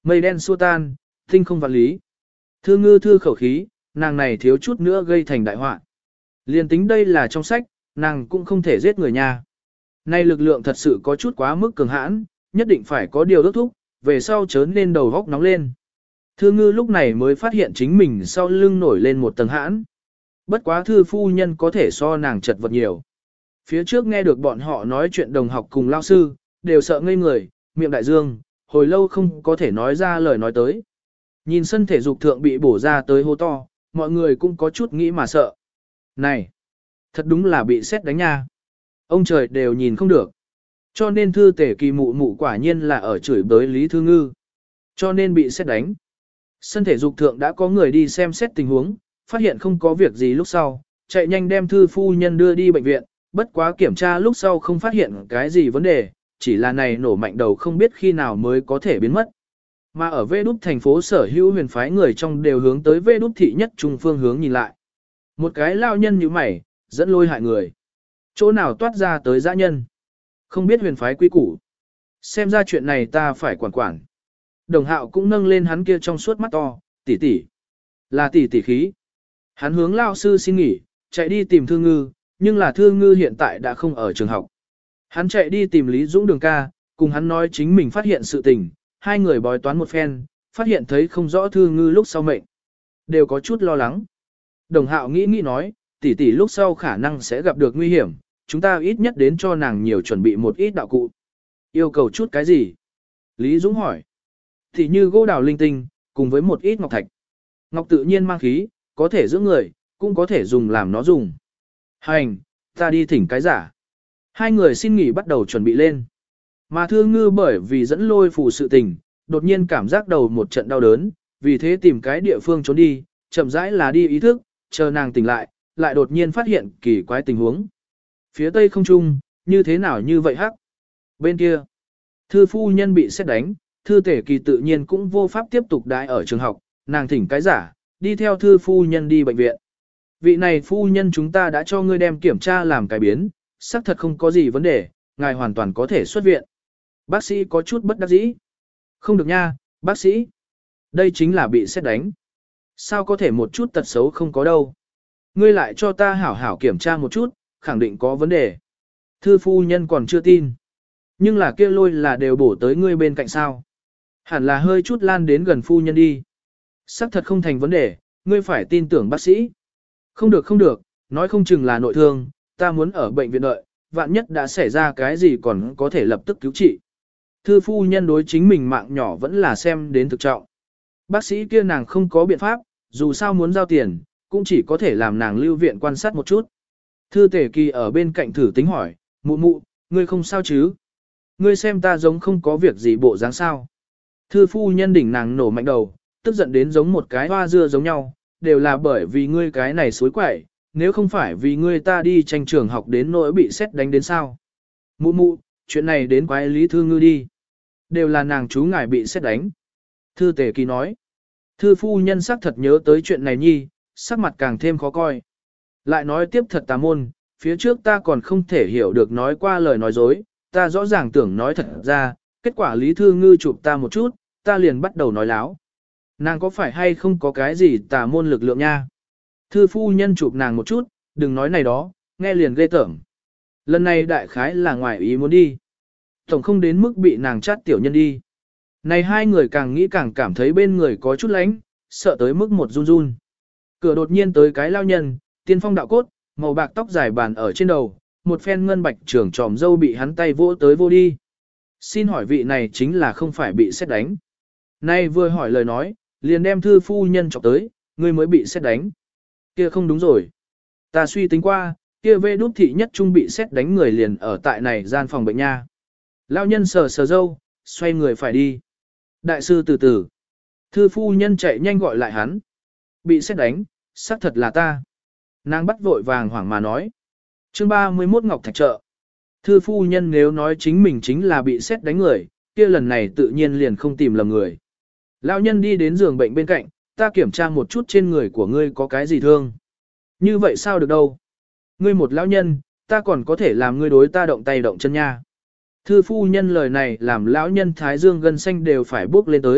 Mây đen xua tan, tinh không vạn lý. Thư ngư thư khẩu khí, nàng này thiếu chút nữa gây thành đại họa. Liên tính đây là trong sách, nàng cũng không thể giết người nha. Nay lực lượng thật sự có chút quá mức cường hãn, nhất định phải có điều đốc thúc, về sau chớ nên đầu góc nóng lên. Thư ngư lúc này mới phát hiện chính mình sau lưng nổi lên một tầng hãn. Bất quá thư phu nhân có thể so nàng chật vật nhiều. Phía trước nghe được bọn họ nói chuyện đồng học cùng lao sư, đều sợ ngây người, miệng đại dương, hồi lâu không có thể nói ra lời nói tới. Nhìn sân thể dục thượng bị bổ ra tới hô to, mọi người cũng có chút nghĩ mà sợ. Này, thật đúng là bị xét đánh nha. Ông trời đều nhìn không được. Cho nên thư tể kỳ mụ mụ quả nhiên là ở chửi bới Lý Thư Ngư. Cho nên bị xét đánh. Sân thể dục thượng đã có người đi xem xét tình huống, phát hiện không có việc gì lúc sau, chạy nhanh đem thư phu nhân đưa đi bệnh viện, bất quá kiểm tra lúc sau không phát hiện cái gì vấn đề, chỉ là này nổ mạnh đầu không biết khi nào mới có thể biến mất. Mà ở Vê Đúc thành phố sở hữu huyền phái người trong đều hướng tới Vê Đúc thị nhất trung phương hướng nhìn lại. Một cái lao nhân như mày, dẫn lôi hại người. Chỗ nào toát ra tới dã nhân. Không biết huyền phái quy củ. Xem ra chuyện này ta phải quản quản. Đồng hạo cũng nâng lên hắn kia trong suốt mắt to, tỷ tỷ. Là tỷ tỷ khí. Hắn hướng lao sư xin nghỉ, chạy đi tìm Thư Ngư, nhưng là Thư Ngư hiện tại đã không ở trường học. Hắn chạy đi tìm Lý Dũng Đường ca, cùng hắn nói chính mình phát hiện sự tình, hai người bói toán một phen, phát hiện thấy không rõ Thư Ngư lúc sau mệnh. Đều có chút lo lắng. Đồng hạo nghĩ nói, tỷ tỷ lúc sau khả năng sẽ gặp được nguy hiểm, chúng ta ít nhất đến cho nàng nhiều chuẩn bị một ít đạo cụ. Yêu cầu chút cái gì? Lý Dũng hỏi. Thì như gỗ đào linh tinh, cùng với một ít ngọc thạch. Ngọc tự nhiên mang khí, có thể giữ người, cũng có thể dùng làm nó dùng. Hành, ta đi thỉnh cái giả. Hai người xin nghỉ bắt đầu chuẩn bị lên. Mà Thư Ngư bởi vì dẫn lôi phù sự tình, đột nhiên cảm giác đầu một trận đau đớn, vì thế tìm cái địa phương trốn đi, chậm rãi là đi ý thức, chờ nàng tỉnh lại, lại đột nhiên phát hiện kỳ quái tình huống. Phía tây không trung, như thế nào như vậy hắc? Bên kia, thư phu nhân bị xét đánh, thư tể kỳ tự nhiên cũng vô pháp tiếp tục đãi ở trường học, nàng thỉnh cái giả, đi theo thư phu nhân đi bệnh viện. Vị này phu nhân chúng ta đã cho ngươi đem kiểm tra làm cái biến, xác thật không có gì vấn đề, ngài hoàn toàn có thể xuất viện. Bác sĩ có chút bất đắc dĩ. Không được nha, bác sĩ. Đây chính là bị xét đánh. Sao có thể một chút tật xấu không có đâu. Ngươi lại cho ta hảo hảo kiểm tra một chút, khẳng định có vấn đề. Thư phu nhân còn chưa tin. Nhưng là kia lôi là đều bổ tới ngươi bên cạnh sao. Hẳn là hơi chút lan đến gần phu nhân đi. Xác thật không thành vấn đề, ngươi phải tin tưởng bác sĩ. Không được, nói không chừng là nội thương, ta muốn ở bệnh viện đợi, vạn nhất đã xảy ra cái gì còn có thể lập tức cứu trị. Thư phu nhân đối chính mình mạng nhỏ vẫn là xem đến thực trọng. Bác sĩ kia nàng không có biện pháp, dù sao muốn giao tiền, cũng chỉ có thể làm nàng lưu viện quan sát một chút. Thư tể kỳ ở bên cạnh thử tính hỏi, mụ mụ, ngươi không sao chứ? Ngươi xem ta giống không có việc gì bộ dáng sao? Thư phu nhân đỉnh nàng nổ mạnh đầu, tức giận đến giống một cái hoa dưa giống nhau, đều là bởi vì ngươi cái này xối quậy, nếu không phải vì ngươi ta đi tranh trường học đến nỗi bị xét đánh đến sao. Mụ mụ, chuyện này đến quái Lý Thư Ngư đi. Đều là nàng chú ngài bị xét đánh. Thư tể kỳ nói. Thư phu nhân sắc thật nhớ tới chuyện này nhi, sắc mặt càng thêm khó coi. Lại nói tiếp thật tà môn, phía trước ta còn không thể hiểu được nói qua lời nói dối, ta rõ ràng tưởng nói thật ra, kết quả Lý Thư Ngư chụp ta một chút, ta liền bắt đầu nói láo. Nàng có phải hay không có cái gì tà môn lực lượng nha? Thư phu nhân chụp nàng một chút, đừng nói này đó, nghe liền ghê tởm. Lần này đại khái là ngoài ý muốn đi. Tổng không đến mức bị nàng chát tiểu nhân đi. Này hai người càng nghĩ càng cảm thấy bên người có chút lánh, sợ tới mức một run run. Cửa đột nhiên tới cái lao nhân, tiên phong đạo cốt, màu bạc tóc dài bàn ở trên đầu, một phen ngân bạch trưởng tròm dâu bị hắn tay vỗ tới vô đi. Xin hỏi vị này chính là không phải bị xét đánh. Nay vừa hỏi lời nói, liền đem thư phu nhân chọc tới, ngươi mới bị xét đánh. Kia không đúng rồi. Ta suy tính qua, kia Vê Đúc thị nhất trung bị xét đánh người liền ở tại này gian phòng bệnh nha. Lão nhân sờ sờ dâu, xoay người phải đi. Đại sư từ từ. Thư phu nhân chạy nhanh gọi lại hắn. Bị xét đánh, xác thật là ta. Nàng bắt vội vàng hoảng mà nói. Chương 31 Ngọc Thạch Chợ. Thư phu nhân nếu nói chính mình chính là bị xét đánh người, kia lần này tự nhiên liền không tìm lầm người. Lão nhân đi đến giường bệnh bên cạnh, ta kiểm tra một chút trên người của ngươi có cái gì thương. Như vậy sao được đâu. Ngươi một lão nhân, ta còn có thể làm ngươi đối ta động tay động chân nha. Thư phu nhân lời này làm lão nhân thái dương gân xanh đều phải bước lên tới,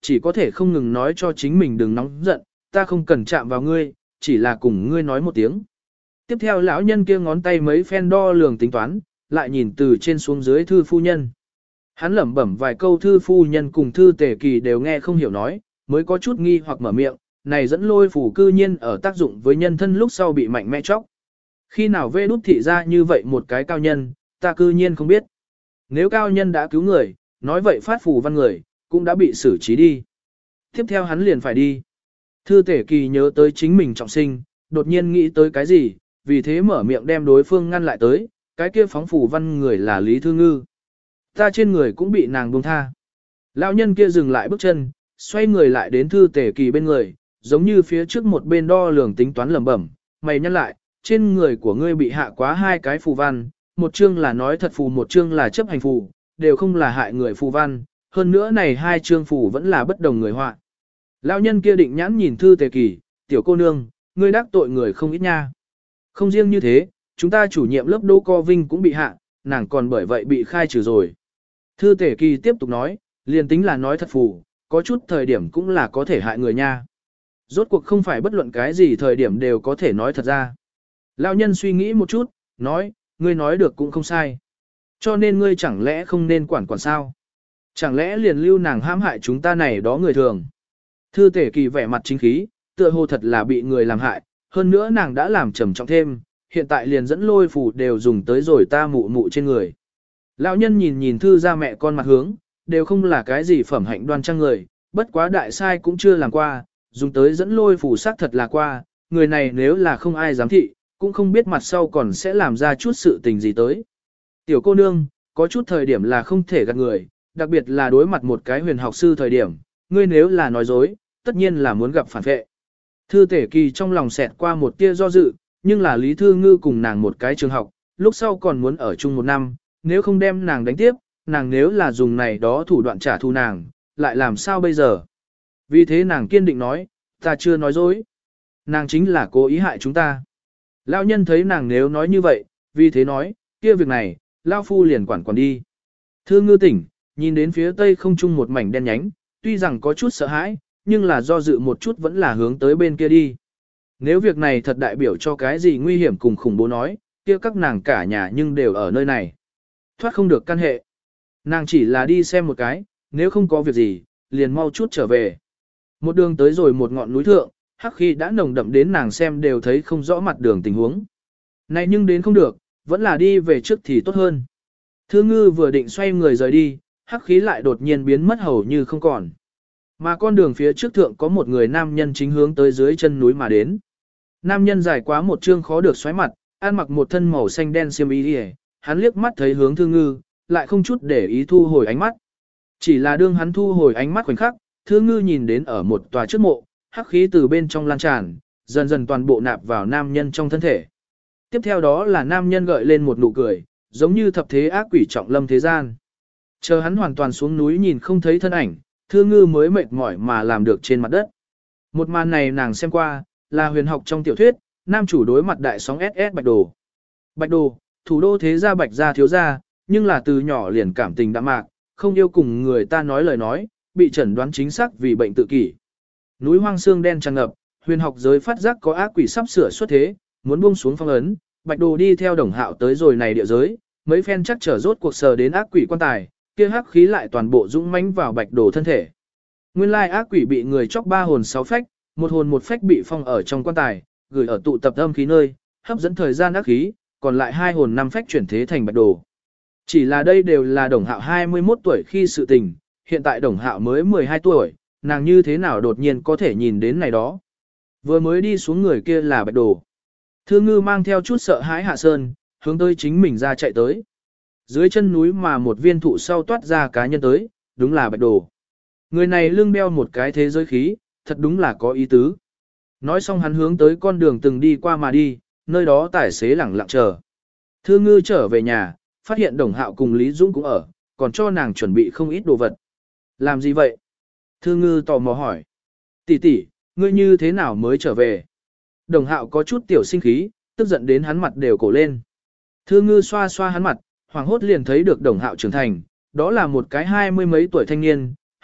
chỉ có thể không ngừng nói cho chính mình đừng nóng giận, ta không cần chạm vào ngươi, chỉ là cùng ngươi nói một tiếng. Tiếp theo lão nhân kia ngón tay mấy phen đo lường tính toán, lại nhìn từ trên xuống dưới thư phu nhân. Hắn lẩm bẩm vài câu thư phu nhân cùng thư tề kỳ đều nghe không hiểu nói, mới có chút nghi hoặc mở miệng, này dẫn lôi phủ cư nhiên ở tác dụng với nhân thân lúc sau bị mạnh mẽ chóc. Khi nào vê đút thị ra như vậy một cái cao nhân, ta cư nhiên không biết. Nếu cao nhân đã cứu người, nói vậy phát phù văn người, cũng đã bị xử trí đi. Tiếp theo hắn liền phải đi. Thư tể kỳ nhớ tới chính mình trọng sinh, đột nhiên nghĩ tới cái gì, vì thế mở miệng đem đối phương ngăn lại tới, cái kia phóng phù văn người là Lý Thư Ngư. Ta trên người cũng bị nàng buông tha. Lão nhân kia dừng lại bước chân, xoay người lại đến thư tể kỳ bên người, giống như phía trước một bên đo lường tính toán lẩm bẩm, mày nhắc lại, trên người của ngươi bị hạ quá hai cái phù văn, một chương là nói thật phù, một chương là chấp hành phù, đều không là hại người phù văn, hơn nữa này hai chương phù vẫn là bất đồng người họa. Lão nhân kia định nhãn nhìn thư tề kỳ, tiểu cô nương, ngươi đắc tội người không ít nha. Không riêng như thế, chúng ta chủ nhiệm lớp Đỗ Co Vinh cũng bị hạ, nàng còn bởi vậy bị khai trừ rồi. Thư tề kỳ tiếp tục nói, liền tính là nói thật phù, có chút thời điểm cũng là có thể hại người nha. Rốt cuộc không phải bất luận cái gì thời điểm đều có thể nói thật ra. Lão nhân suy nghĩ một chút, nói, ngươi nói được cũng không sai. Cho nên ngươi chẳng lẽ không nên quản sao? Chẳng lẽ liền lưu nàng hãm hại chúng ta này đó người thường? Thư tể kỳ vẻ mặt chính khí, tựa hồ thật là bị người làm hại, hơn nữa nàng đã làm trầm trọng thêm, hiện tại liền dẫn lôi phù đều dùng tới rồi ta mụ mụ trên người. Lão nhân nhìn nhìn thư ra mẹ con mặt hướng, đều không là cái gì phẩm hạnh đoan trang người, bất quá đại sai cũng chưa làm qua, dùng tới dẫn lôi phù xác thật là qua, người này nếu là không ai dám thị, cũng không biết mặt sau còn sẽ làm ra chút sự tình gì tới. Tiểu cô nương, có chút thời điểm là không thể gạt người, đặc biệt là đối mặt một cái huyền học sư thời điểm, ngươi nếu là nói dối, tất nhiên là muốn gặp phản vệ. Thư tể kỳ trong lòng xẹt qua một tia do dự, nhưng là Lý Thư Ngư cùng nàng một cái trường học, lúc sau còn muốn ở chung một năm, nếu không đem nàng đánh tiếp, nàng nếu là dùng này đó thủ đoạn trả thù nàng, lại làm sao bây giờ? Vì thế nàng kiên định nói, ta chưa nói dối. Nàng chính là cố ý hại chúng ta. Lão nhân thấy nàng nếu nói như vậy, vì thế nói, kia việc này, Lão phu liền quản đi. Thư Ngư tỉnh, nhìn đến phía tây không trung một mảnh đen nhánh, tuy rằng có chút sợ hãi, nhưng là do dự một chút vẫn là hướng tới bên kia đi. Nếu việc này thật đại biểu cho cái gì nguy hiểm cùng khủng bố nói, kia các nàng cả nhà nhưng đều ở nơi này. Thoát không được căn hệ. Nàng chỉ là đi xem một cái, nếu không có việc gì, liền mau chút trở về. Một đường tới rồi một ngọn núi thượng, hắc khí đã nồng đậm đến nàng xem đều thấy không rõ mặt đường tình huống. Này nhưng đến không được, vẫn là đi về trước thì tốt hơn. Thư Ngư vừa định xoay người rời đi, hắc khí lại đột nhiên biến mất hầu như không còn. Mà con đường phía trước thượng có một người nam nhân chính hướng tới dưới chân núi mà đến. Nam nhân dài quá một trương khó được xoáy mặt, ăn mặc một thân màu xanh đen xiêm y đi, hắn liếc mắt thấy hướng Thư Ngư, lại không chút để ý thu hồi ánh mắt. Chỉ là đương hắn thu hồi ánh mắt khoảnh khắc, Thư Ngư nhìn đến ở một tòa trước mộ, hắc khí từ bên trong lan tràn, dần dần toàn bộ nạp vào nam nhân trong thân thể. Tiếp theo đó là nam nhân gợi lên một nụ cười, giống như thập thế ác quỷ trọng lâm thế gian. Chờ hắn hoàn toàn xuống núi nhìn không thấy thân ảnh, Thư Ngư mới mệt mỏi mà làm được trên mặt đất. Một màn này nàng xem qua, là huyền học trong tiểu thuyết, nam chủ đối mặt đại sóng SS Bạch Đồ. Bạch Đồ, thủ đô thế gia Bạch gia thiếu gia, nhưng là từ nhỏ liền cảm tình đạm mạc, không yêu cùng người ta nói lời nói, bị chẩn đoán chính xác vì bệnh tự kỷ. Núi hoang xương đen tràn ngập, huyền học giới phát giác có ác quỷ sắp sửa xuất thế, muốn buông xuống phong ấn, Bạch Đồ đi theo Đồng Hạo tới rồi này địa giới, mấy phen chắc trở rốt cuộc sờ đến ác quỷ quan tài, kia hắc khí lại toàn bộ dũng mãnh vào Bạch Đồ thân thể. Nguyên lai ác quỷ bị người chóc 3 hồn 6 phách, một hồn một phách bị phong ở trong quan tài, gửi ở tụ tập âm khí nơi, hấp dẫn thời gian ác khí, còn lại 2 hồn 5 phách chuyển thế thành Bạch Đồ. Chỉ là đây đều là Đồng Hạo 21 tuổi khi sự tình, hiện tại Đồng Hạo mới 12 tuổi, nàng như thế nào đột nhiên có thể nhìn đến này đó. Vừa mới đi xuống người kia là Bạch Đồ. Thư Ngư mang theo chút sợ hãi hạ sơn, hướng tới chính mình ra chạy tới. Dưới chân núi mà một viên thụ sau toát ra cá nhân tới, đúng là Bạch Đồ. Người này lưng đeo một cái thế giới khí, thật đúng là có ý tứ. Nói xong hắn hướng tới con đường từng đi qua mà đi, nơi đó tài xế lẳng lặng chờ. Thư Ngư trở về nhà, phát hiện Đồng Hạo cùng Lý Dũng cũng ở, còn cho nàng chuẩn bị không ít đồ vật. Làm gì vậy? Thư Ngư tò mò hỏi. Tỷ tỷ, ngươi như thế nào mới trở về? Đồng Hạo có chút tiểu sinh khí, tức giận đến hắn mặt đều cổ lên. Thư Ngư xoa xoa hắn mặt, hoảng hốt liền thấy được Đồng Hạo trưởng thành, đó là một cái 20 mấy tuổi thanh niên,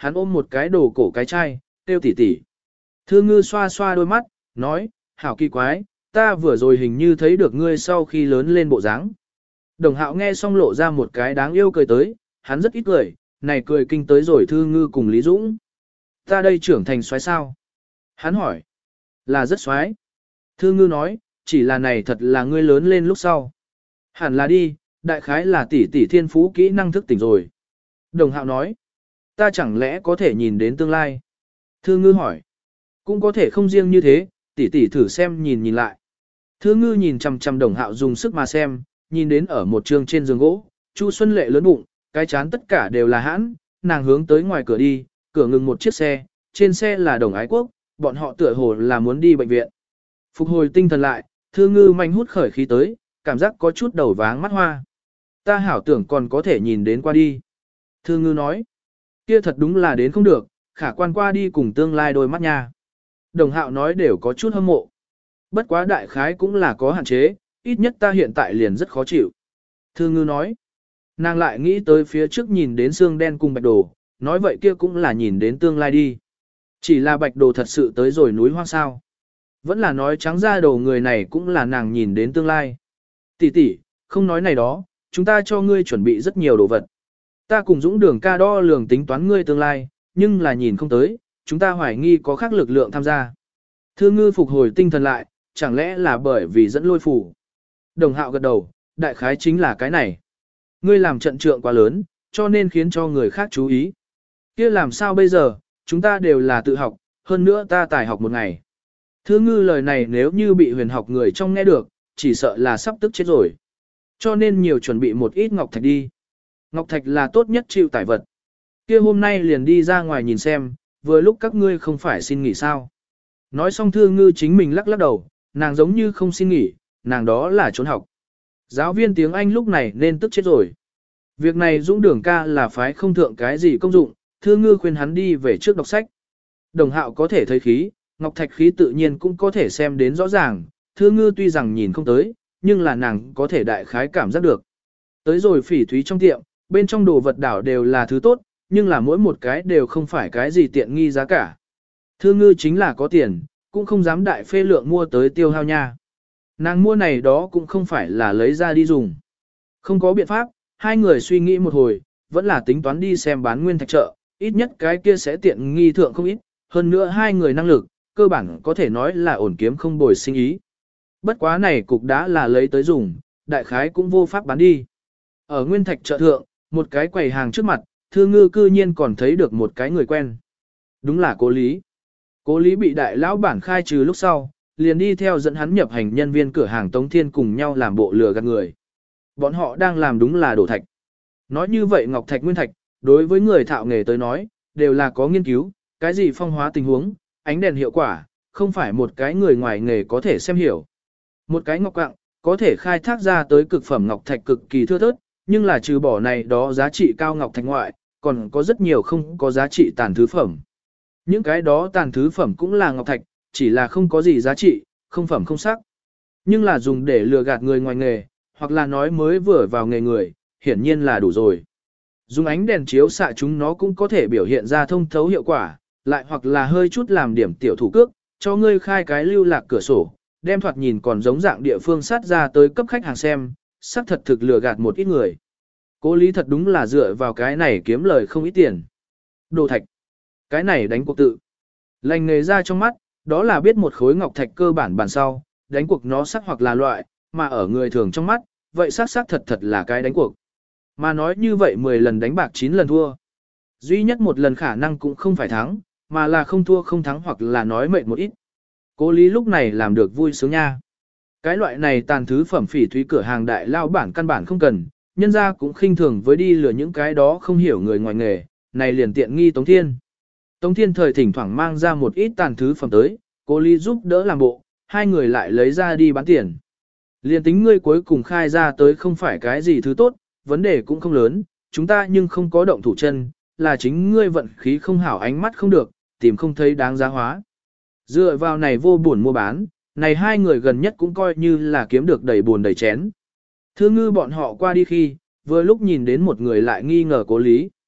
hắn ôm một cái đồ cổ cái chai, tiêu tỉ tỉ. Thư ngư xoa xoa đôi mắt, nói, hảo kỳ quái, ta vừa rồi hình như thấy được ngươi sau khi lớn lên bộ dáng. Đồng hạo nghe xong lộ ra một cái đáng yêu cười tới, hắn rất ít cười, này cười kinh tới rồi Thư ngư cùng Lý Dũng. Ta đây trưởng thành xoái sao? Hắn hỏi. Là rất xoái. Thư ngư nói, chỉ là này thật là ngươi lớn lên lúc sau. Hẳn là đi, đại khái là tỷ tỷ thiên phú kỹ năng thức tỉnh rồi. Đồng hạo nói, ta chẳng lẽ có thể nhìn đến tương lai? Thư ngư hỏi, cũng có thể không riêng như thế, tỷ tỷ thử xem nhìn lại. Thư ngư nhìn chằm chằm đồng hạo dùng sức mà xem, nhìn đến ở một trường trên giường gỗ, Chu Xuân Lệ lớn bụng, cái chán tất cả đều là hãn, nàng hướng tới ngoài cửa đi, cửa ngừng một chiếc xe, trên xe là Đồng Ái Quốc, bọn họ tựa hồ là muốn đi bệnh viện. Phục hồi tinh thần lại, Thư ngư mạnh hút khởi khí tới, cảm giác có chút đầu váng mắt hoa. Ta hảo tưởng còn có thể nhìn đến qua đi. Thư ngư nói, kia thật đúng là đến không được, khả quan qua đi cùng tương lai đôi mắt nha. Đồng hạo nói đều có chút hâm mộ. Bất quá đại khái cũng là có hạn chế, ít nhất ta hiện tại liền rất khó chịu. Thư ngư nói, nàng lại nghĩ tới phía trước nhìn đến xương đen cùng bạch đồ, nói vậy kia cũng là nhìn đến tương lai đi. Chỉ là bạch đồ thật sự tới rồi núi hoang sao. Vẫn là nói trắng ra đầu người này cũng là nàng nhìn đến tương lai. Tỷ tỷ, không nói này đó, chúng ta cho ngươi chuẩn bị rất nhiều đồ vật. Ta cùng Dũng Đường ca đo lường tính toán ngươi tương lai, nhưng là nhìn không tới, chúng ta hoài nghi có khác lực lượng tham gia. Thư ngư phục hồi tinh thần lại, chẳng lẽ là bởi vì dẫn lôi phủ. Đồng hạo gật đầu, đại khái chính là cái này. Ngươi làm trận trượng quá lớn, cho nên khiến cho người khác chú ý. Kia làm sao bây giờ, chúng ta đều là tự học, hơn nữa ta tài học một ngày. Thư ngư lời này nếu như bị huyền học người trong nghe được, chỉ sợ là sắp tức chết rồi. Cho nên nhiều chuẩn bị một ít ngọc thạch đi. Ngọc thạch là tốt nhất chịu tải vật. Kia hôm nay liền đi ra ngoài nhìn xem, vừa lúc các ngươi không phải xin nghỉ sao. Nói xong Thư ngư chính mình lắc lắc đầu, nàng giống như không xin nghỉ, nàng đó là trốn học. Giáo viên tiếng Anh lúc này nên tức chết rồi. Việc này Dũng Đường ca là phái không thượng cái gì công dụng, Thư ngư khuyên hắn đi về trước đọc sách. Đồng hạo có thể thấy khí, ngọc thạch khí tự nhiên cũng có thể xem đến rõ ràng, Thư ngư tuy rằng nhìn không tới, nhưng là nàng có thể đại khái cảm giác được. Tới rồi phỉ thúy trong tiệm, bên trong đồ vật đảo đều là thứ tốt, nhưng là mỗi một cái đều không phải cái gì tiện nghi giá cả. Thư ngư chính là có tiền, cũng không dám đại phê lượng mua tới tiêu hao nha. Nàng mua này đó cũng không phải là lấy ra đi dùng. Không có biện pháp, hai người suy nghĩ một hồi, vẫn là tính toán đi xem bán nguyên thạch chợ, ít nhất cái kia sẽ tiện nghi thượng không ít, hơn nữa hai người năng lực, cơ bản có thể nói là ổn kiếm không bồi sinh ý. Bất quá này cục đã là lấy tới dùng, đại khái cũng vô pháp bán đi. Ở nguyên thạch chợ thượng, một cái quầy hàng trước mặt, Thư ngư cư nhiên còn thấy được một cái người quen. Đúng là Cố Lý. Cố Lý bị đại lão bản khai trừ lúc sau, liền đi theo dẫn hắn nhập hành nhân viên cửa hàng Tống Thiên cùng nhau làm bộ lừa gạt người. Bọn họ đang làm đúng là đổ thạch. Nói như vậy ngọc thạch nguyên thạch, đối với người thạo nghề tới nói, đều là có nghiên cứu, cái gì phong hóa tình huống, ánh đèn hiệu quả, không phải một cái người ngoài nghề có thể xem hiểu. Một cái ngọc quặng, có thể khai thác ra tới cực phẩm ngọc thạch cực kỳ thưa thớt, nhưng là trừ bỏ này đó giá trị cao ngọc thạch ngoại, còn có rất nhiều không có giá trị tàn thứ phẩm. Những cái đó tàn thứ phẩm cũng là ngọc thạch, chỉ là không có gì giá trị, không phẩm không sắc. Nhưng là dùng để lừa gạt người ngoài nghề, hoặc là nói mới vừa vào nghề người, hiển nhiên là đủ rồi. Dùng ánh đèn chiếu xạ chúng nó cũng có thể biểu hiện ra thông thấu hiệu quả, lại hoặc là hơi chút làm điểm tiểu thủ cước, cho ngươi khai cái lưu lạc cửa sổ, đem thoạt nhìn còn giống dạng địa phương sát ra tới cấp khách hàng xem, xác thật thực lừa gạt một ít người. Cố Lý thật đúng là dựa vào cái này kiếm lời không ít tiền. Đồ thạch. Cái này đánh cuộc tự. Lành nghề ra trong mắt, đó là biết một khối ngọc thạch cơ bản bàn sau, đánh cuộc nó sắc hoặc là loại, mà ở người thường trong mắt, vậy xác thật thật là cái đánh cuộc. Mà nói như vậy 10 lần đánh bạc 9 lần thua. Duy nhất một lần khả năng cũng không phải thắng, mà là không thua không thắng hoặc là nói mệt một ít. Cố Lý lúc này làm được vui sướng nha. Cái loại này tàn thứ phẩm phỉ thúy cửa hàng đại lao bản căn bản không cần, nhân ra cũng khinh thường với đi lừa những cái đó không hiểu người ngoài nghề, này liền tiện nghi Tống Thiên. Tống Thiên thời thỉnh thoảng mang ra một ít tàn thứ phẩm tới, Cố Lý giúp đỡ làm bộ, hai người lại lấy ra đi bán tiền. Liền tính ngươi cuối cùng khai ra tới không phải cái gì thứ tốt, vấn đề cũng không lớn, chúng ta nhưng không có động thủ chân, là chính ngươi vận khí không hảo ánh mắt không được, tìm không thấy đáng giá hóa. Dựa vào này vô buồn mua bán, này hai người gần nhất cũng coi như là kiếm được đầy buồn đầy chén. Thư ngư bọn họ qua đi khi, vừa lúc nhìn đến một người lại nghi ngờ Cố Lý.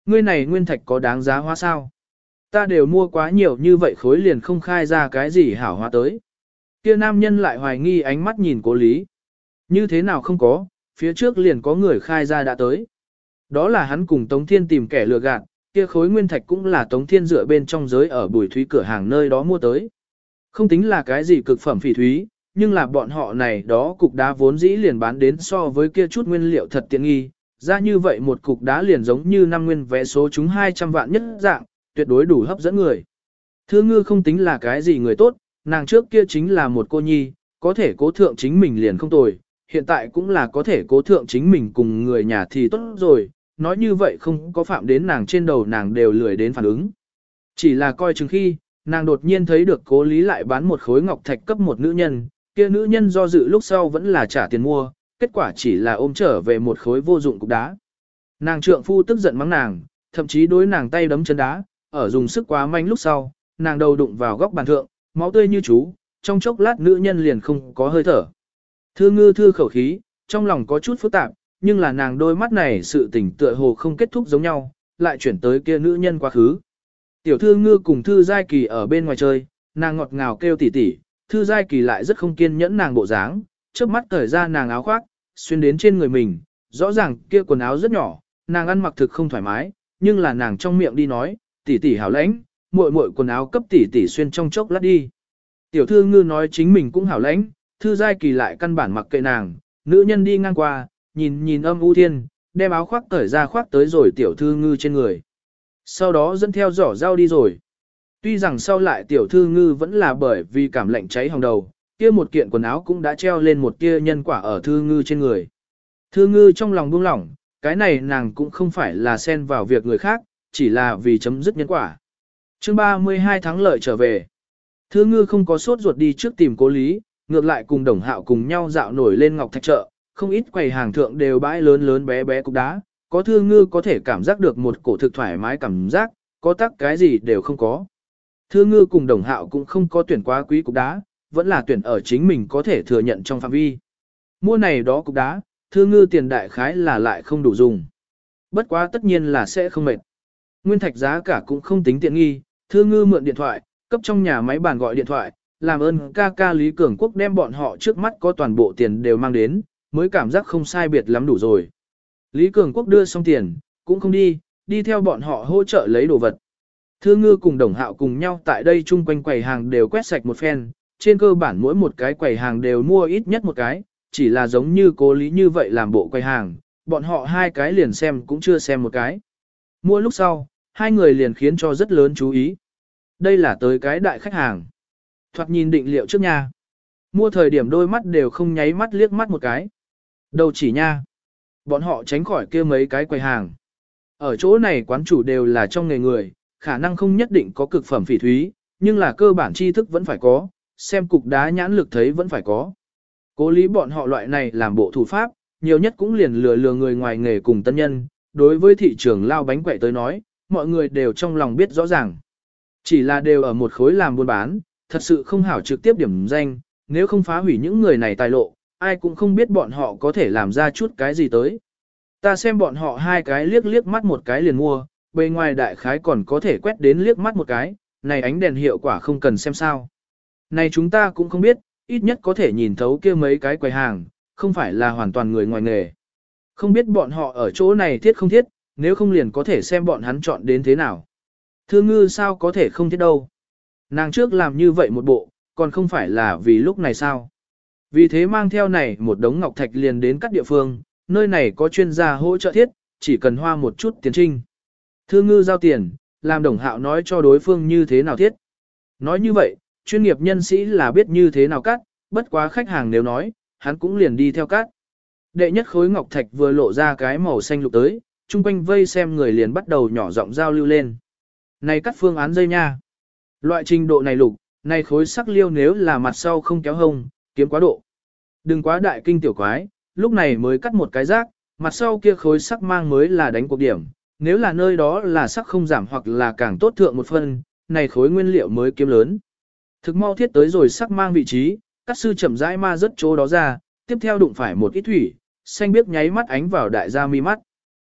Ngươi này nguyên thạch có đáng giá hóa sao? Ta đều mua quá nhiều như vậy khối liền không khai ra cái gì hảo hóa tới. Kia nam nhân lại hoài nghi ánh mắt nhìn Cố Lý. Như thế nào không có, phía trước liền có người khai ra đã tới. Đó là hắn cùng Tống Thiên tìm kẻ lừa gạt, kia khối nguyên thạch cũng là Tống Thiên dựa bên trong giới ở Bùi Thúy cửa hàng nơi đó mua tới. Không tính là cái gì cực phẩm phỉ thúy, nhưng là bọn họ này đó cục đá vốn dĩ liền bán đến so với kia chút nguyên liệu thật tiện nghi. Ra như vậy một cục đá liền giống như năm nguyên vé số chúng 200 vạn nhất dạng, tuyệt đối đủ hấp dẫn người. Thư Ngư không tính là cái gì người tốt, nàng trước kia chính là một cô nhi, có thể cố thượng chính mình liền không tồi, hiện tại cũng là có thể cố thượng chính mình cùng người nhà thì tốt rồi, nói như vậy không có phạm đến nàng trên đầu nàng đều lười đến phản ứng. Chỉ là coi chừng khi, nàng đột nhiên thấy được Cố Lý lại bán một khối ngọc thạch cấp một nữ nhân, kia nữ nhân do dự lúc sau vẫn là trả tiền mua, kết quả chỉ là ôm trở về một khối vô dụng cục đá. Nàng trượng phu tức giận mắng nàng, thậm chí đối nàng tay đấm chân đá, ở dùng sức quá mạnh lúc sau, nàng đầu đụng vào góc bàn thượng, máu tươi như chú, trong chốc lát nữ nhân liền không có hơi thở. Thư Ngư thư khẩu khí, trong lòng có chút phức tạp, nhưng là nàng đôi mắt này sự tình tựa hồ không kết thúc giống nhau, lại chuyển tới kia nữ nhân quá khứ. Tiểu Thư Ngư cùng Thư Giai Kỳ ở bên ngoài chơi, nàng ngọt ngào kêu tỉ tỉ, Thư Giai Kỳ lại rất không kiên nhẫn nàng bộ dáng, chớp mắt cởi ra nàng áo khoác, xuyên đến trên người mình, rõ ràng kia quần áo rất nhỏ, nàng ăn mặc thực không thoải mái, nhưng là nàng trong miệng đi nói, tỉ tỉ hảo lãnh, muội muội quần áo cấp tỉ tỉ xuyên trong chốc lát đi. Tiểu Thư Ngư nói chính mình cũng hảo lãnh, Thư Giai Kỳ lại căn bản mặc kệ nàng, nữ nhân đi ngang qua, nhìn âm u thiên, đem áo khoác cởi ra khoác tới rồi Tiểu Thư Ngư trên người. Sau đó dẫn theo giỏ rau đi rồi. Tuy rằng sau lại Tiểu Thư Ngư vẫn là bởi vì cảm lạnh cháy hồng đầu, kia một kiện quần áo cũng đã treo lên một tia nhân quả ở Thư Ngư trên người. Thư Ngư trong lòng buông lỏng, cái này nàng cũng không phải là xen vào việc người khác, chỉ là vì chấm dứt nhân quả. Chương 32 thắng lợi trở về. Thư Ngư không có sốt ruột đi trước tìm Cố Lý, ngược lại cùng Đồng Hạo cùng nhau dạo nổi lên Ngọc Thạch chợ, không ít quầy hàng thượng đều bãi lớn lớn bé bé cục đá, có Thư Ngư có thể cảm giác được một cổ thực thoải mái cảm giác, có tắc cái gì đều không có. Thư Ngư cùng Đồng Hạo cũng không có tuyển quá quý cục đá, vẫn là tuyển ở chính mình có thể thừa nhận trong phạm vi. Mua này đó cục đá, Thư Ngư tiền đại khái là lại không đủ dùng. Bất quá tất nhiên là sẽ không mệt. Nguyên thạch giá cả cũng không tính tiện nghi, Thư Ngư mượn điện thoại, cấp trong nhà máy bàn gọi điện thoại, làm ơn ca ca Lý Cường Quốc đem bọn họ trước mắt có toàn bộ tiền đều mang đến, mới cảm giác không sai biệt lắm đủ rồi. Lý Cường Quốc đưa xong tiền, cũng không đi, đi theo bọn họ hỗ trợ lấy đồ vật. Thư Ngư cùng Đồng Hạo cùng nhau tại đây chung quanh quầy hàng đều quét sạch một phen, trên cơ bản mỗi một cái quầy hàng đều mua ít nhất một cái, chỉ là giống như Cố Lý như vậy làm bộ quầy hàng, bọn họ hai cái liền xem cũng chưa xem một cái. Mua lúc sau, hai người liền khiến cho rất lớn chú ý. Đây là tới cái đại khách hàng. Thoạt nhìn định liệu trước nha. Mua thời điểm đôi mắt đều không nháy mắt liếc mắt một cái. Đâu chỉ nha. Bọn họ tránh khỏi kia mấy cái quầy hàng. Ở chỗ này quán chủ đều là trong nghề người, khả năng không nhất định có cực phẩm phỉ thúy, nhưng là cơ bản tri thức vẫn phải có, xem cục đá nhãn lực thấy vẫn phải có. Cố Lý bọn họ loại này làm bộ thủ pháp, nhiều nhất cũng liền lừa người ngoài nghề cùng tân nhân, đối với thị trường lao bánh quậy tới nói, mọi người đều trong lòng biết rõ ràng. Chỉ là đều ở một khối làm buôn bán, thật sự không hảo trực tiếp điểm danh, nếu không phá hủy những người này tài lộ, ai cũng không biết bọn họ có thể làm ra chút cái gì tới. Ta xem bọn họ hai cái liếc mắt một cái liền mua, bề ngoài đại khái còn có thể quét đến liếc mắt một cái, này ánh đèn hiệu quả không cần xem sao. Này chúng ta cũng không biết, ít nhất có thể nhìn thấu kia mấy cái quầy hàng, không phải là hoàn toàn người ngoài nghề. Không biết bọn họ ở chỗ này thiết không thiết, nếu không liền có thể xem bọn hắn chọn đến thế nào. Thư Ngư sao có thể không thiết đâu. Nàng trước làm như vậy một bộ, còn không phải là vì lúc này sao. Vì thế mang theo này một đống ngọc thạch liền đến các địa phương, nơi này có chuyên gia hỗ trợ thiết, chỉ cần hoa một chút tiền trinh. Thư Ngư giao tiền, làm Đồng Hạo nói cho đối phương như thế nào thiết. Nói như vậy, chuyên nghiệp nhân sĩ là biết như thế nào cắt, bất quá khách hàng nếu nói, hắn cũng liền đi theo cắt. Đệ nhất khối ngọc thạch vừa lộ ra cái màu xanh lục tới, chung quanh vây xem người liền bắt đầu nhỏ giọng giao lưu lên. Này cắt phương án dây nha. Loại trình độ này lục, này khối sắc liêu nếu là mặt sau không kéo hông, kiếm quá độ. Đừng quá đại kinh tiểu quái, lúc này mới cắt một cái rác, mặt sau kia khối sắc mang mới là đánh cuộc điểm. Nếu là nơi đó là sắc không giảm hoặc là càng tốt thượng một phân, này khối nguyên liệu mới kiếm lớn. Thực mau thiết tới rồi sắc mang vị trí, các sư chậm rãi ma rất chỗ đó ra, tiếp theo đụng phải một ít thủy, xanh biếc nháy mắt ánh vào đại gia mi mắt.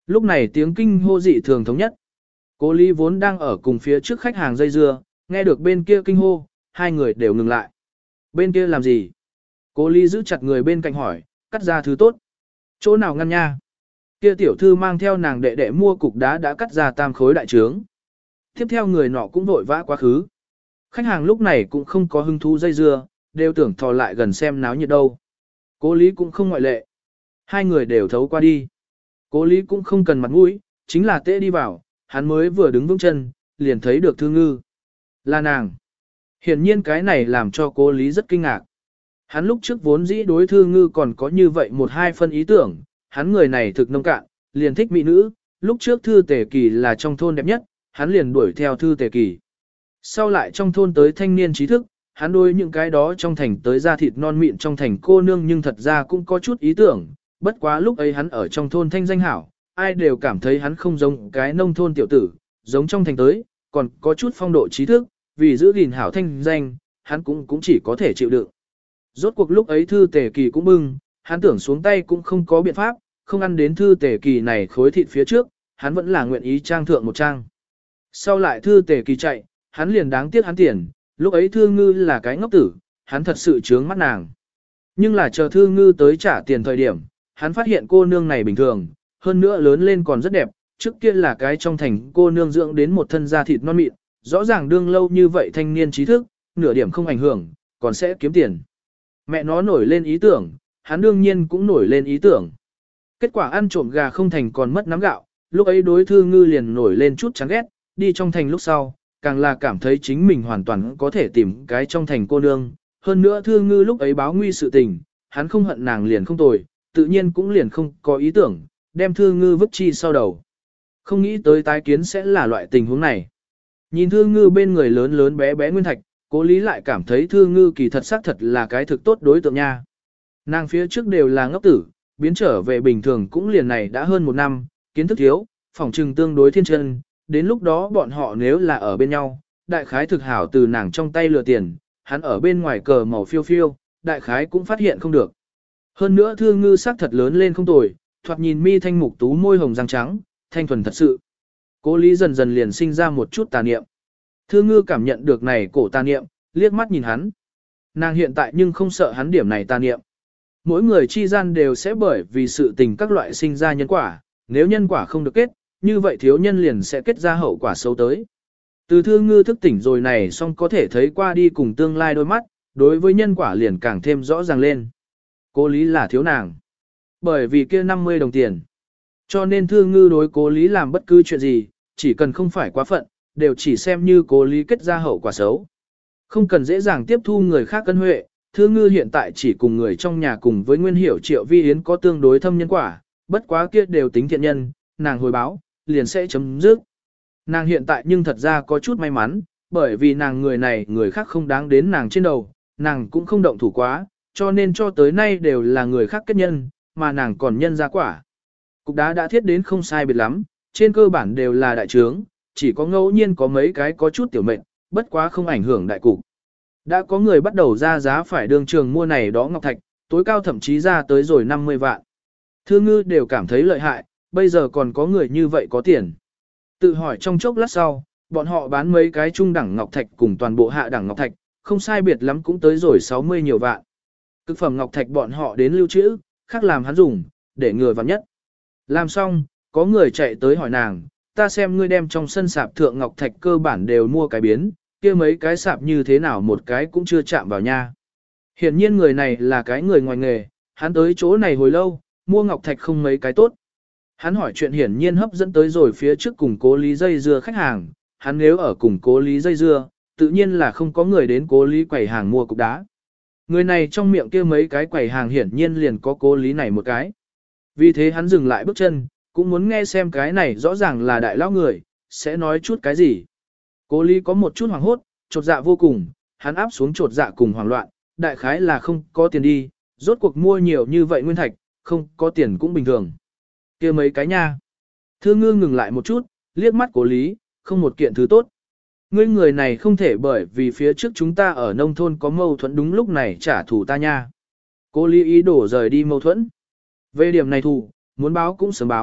Lúc này tiếng kinh hô dị thường thống nhất. Cố Lý vốn đang ở cùng phía trước khách hàng dây dưa, nghe được bên kia kinh hô, hai người đều ngừng lại. Bên kia làm gì? Cố Lý giữ chặt người bên cạnh hỏi, cắt ra thứ tốt. Chỗ nào ngăn nha? Kia tiểu thư mang theo nàng đệ đệ mua cục đá đã cắt ra tam khối đại trướng. Tiếp theo người nọ cũng vội vã quá khứ. Khách hàng lúc này cũng không có hứng thú dây dưa, đều tưởng thò lại gần xem náo nhiệt đâu. Cố Lý cũng không ngoại lệ. Hai người đều thấu qua đi. Cố Lý cũng không cần mặt mũi, chính là tễ đi vào, hắn mới vừa đứng vững chân, liền thấy được Thư Ngư. Là nàng. Hiển nhiên cái này làm cho Cố Lý rất kinh ngạc. Hắn lúc trước vốn dĩ đối Thư Ngư còn có như vậy một hai phân ý tưởng, hắn người này thực nông cạn, liền thích mỹ nữ, lúc trước Thư Tề Kỳ là trong thôn đẹp nhất, hắn liền đuổi theo Thư Tề Kỳ. Sau lại trong thôn tới thanh niên trí thức, hắn đối những cái đó trong thành tới da thịt non mịn trong thành cô nương nhưng thật ra cũng có chút ý tưởng, bất quá lúc ấy hắn ở trong thôn thanh danh hảo, ai đều cảm thấy hắn không giống cái nông thôn tiểu tử, giống trong thành tới, còn có chút phong độ trí thức, vì giữ gìn hảo thanh danh, hắn cũng chỉ có thể chịu đựng. Rốt cuộc lúc ấy Thư Tề Kỳ cũng bưng, hắn tưởng xuống tay cũng không có biện pháp, không ăn đến Thư Tề Kỳ này khối thịt phía trước, hắn vẫn là nguyện ý trang thượng một trang. Sau lại Thư Tề Kỳ chạy, hắn liền đáng tiếc hắn tiền, lúc ấy Thư Ngư là cái ngốc tử, hắn thật sự trướng mắt nàng. Nhưng là chờ Thư Ngư tới trả tiền thời điểm, hắn phát hiện cô nương này bình thường, hơn nữa lớn lên còn rất đẹp, trước kia là cái trong thành cô nương dưỡng đến một thân da thịt non mịn, rõ ràng đương lâu như vậy thanh niên trí thức, nửa điểm không ảnh hưởng, còn sẽ kiếm tiền. Mẹ nó nổi lên ý tưởng, hắn đương nhiên cũng nổi lên ý tưởng. Kết quả ăn trộm gà không thành còn mất nắm gạo, lúc ấy đối Thư Ngư liền nổi lên chút chán ghét, đi trong thành lúc sau, càng là cảm thấy chính mình hoàn toàn có thể tìm cái trong thành cô nương. Hơn nữa Thư Ngư lúc ấy báo nguy sự tình, hắn không hận nàng liền không tồi, tự nhiên cũng liền không có ý tưởng, đem Thư Ngư vứt chi sau đầu. Không nghĩ tới tái kiến sẽ là loại tình huống này. Nhìn Thư Ngư bên người lớn lớn bé bé nguyên thạch, Cố Lý lại cảm thấy Thư Ngư kỳ thật xác thật là cái thực tốt đối tượng nha. Nàng phía trước đều là ngốc tử, biến trở về bình thường cũng liền này đã hơn một năm, kiến thức thiếu, phỏng trừng tương đối thiên chân, đến lúc đó bọn họ nếu là ở bên nhau, đại khái thực hảo từ nàng trong tay lừa tiền, hắn ở bên ngoài cờ màu phiêu phiêu, đại khái cũng phát hiện không được. Hơn nữa Thư Ngư sắc thật lớn lên không tồi, thoạt nhìn mi thanh mục tú môi hồng răng trắng, thanh thuần thật sự. Cố Lý dần dần liền sinh ra một chút tà niệm. Thư Ngư cảm nhận được này cổ tà niệm, liếc mắt nhìn hắn. Nàng hiện tại nhưng không sợ hắn điểm này tà niệm. Mỗi người chi gian đều sẽ bởi vì sự tình các loại sinh ra nhân quả, nếu nhân quả không được kết, như vậy thiếu nhân liền sẽ kết ra hậu quả xấu tới. Từ Thư Ngư thức tỉnh rồi này xong có thể thấy qua đi cùng tương lai đôi mắt, đối với nhân quả liền càng thêm rõ ràng lên. Cố Lý là thiếu nàng. Bởi vì kia 50 đồng tiền. Cho nên Thư Ngư đối Cố Lý làm bất cứ chuyện gì, chỉ cần không phải quá phận, đều chỉ xem như Cố Lý kết ra hậu quả xấu. Không cần dễ dàng tiếp thu người khác ân huệ, Thư Ngư hiện tại chỉ cùng người trong nhà cùng với Nguyên Hiểu Triệu Vi Yến có tương đối thâm nhân quả, bất quá kia đều tính thiện nhân, nàng hồi báo, liền sẽ chấm dứt. Nàng hiện tại nhưng thật ra có chút may mắn, bởi vì nàng người này người khác không đáng đến nàng trên đầu, nàng cũng không động thủ quá, cho nên cho tới nay đều là người khác kết nhân, mà nàng còn nhân ra quả. Cục đá đã thiết đến không sai biệt lắm, trên cơ bản đều là đại trướng, chỉ có ngẫu nhiên có mấy cái có chút tiểu mệnh, bất quá không ảnh hưởng đại cục. Đã có người bắt đầu ra giá phải đương trường mua này đó ngọc thạch, tối cao thậm chí ra tới rồi 50 vạn. Thư Ngư đều cảm thấy lợi hại, bây giờ còn có người như vậy có tiền. Tự hỏi trong chốc lát sau, bọn họ bán mấy cái trung đẳng ngọc thạch cùng toàn bộ hạ đẳng ngọc thạch, không sai biệt lắm cũng tới rồi 60 nhiều vạn. Cực phẩm ngọc thạch bọn họ đến lưu trữ, khác làm hắn dùng, để ngừa vạn nhất. Làm xong, có người chạy tới hỏi nàng, ta xem ngươi đem trong sân sạp thượng ngọc thạch cơ bản đều mua cái biến, kia mấy cái sạp như thế nào một cái cũng chưa chạm vào nha. Hiển nhiên người này là cái người ngoài nghề, hắn tới chỗ này hồi lâu, mua ngọc thạch không mấy cái tốt. Hắn hỏi chuyện hiển nhiên hấp dẫn tới rồi phía trước cùng Cố Lý dây dưa khách hàng, hắn nếu ở cùng Cố Lý dây dưa, tự nhiên là không có người đến Cố Lý quầy hàng mua cục đá. Người này trong miệng kia mấy cái quầy hàng hiển nhiên liền có Cố Lý này một cái. Vì thế hắn dừng lại bước chân, cũng muốn nghe xem cái này rõ ràng là đại lão người, sẽ nói chút cái gì. Cố Lý có một chút hoảng hốt, chột dạ vô cùng, hắn áp xuống chột dạ cùng hoảng loạn, đại khái là không có tiền đi, rốt cuộc mua nhiều như vậy nguyên thạch, không có tiền cũng bình thường. Kia mấy cái nha. Thư Ngư ngừng lại một chút, liếc mắt Cố Lý, không một kiện thứ tốt. Ngươi người này không thể bởi vì phía trước chúng ta ở nông thôn có mâu thuẫn đúng lúc này trả thù ta nha. Cố Lý ý đổ rời đi mâu thuẫn. Về điểm này thù, muốn báo cũng sớm báo,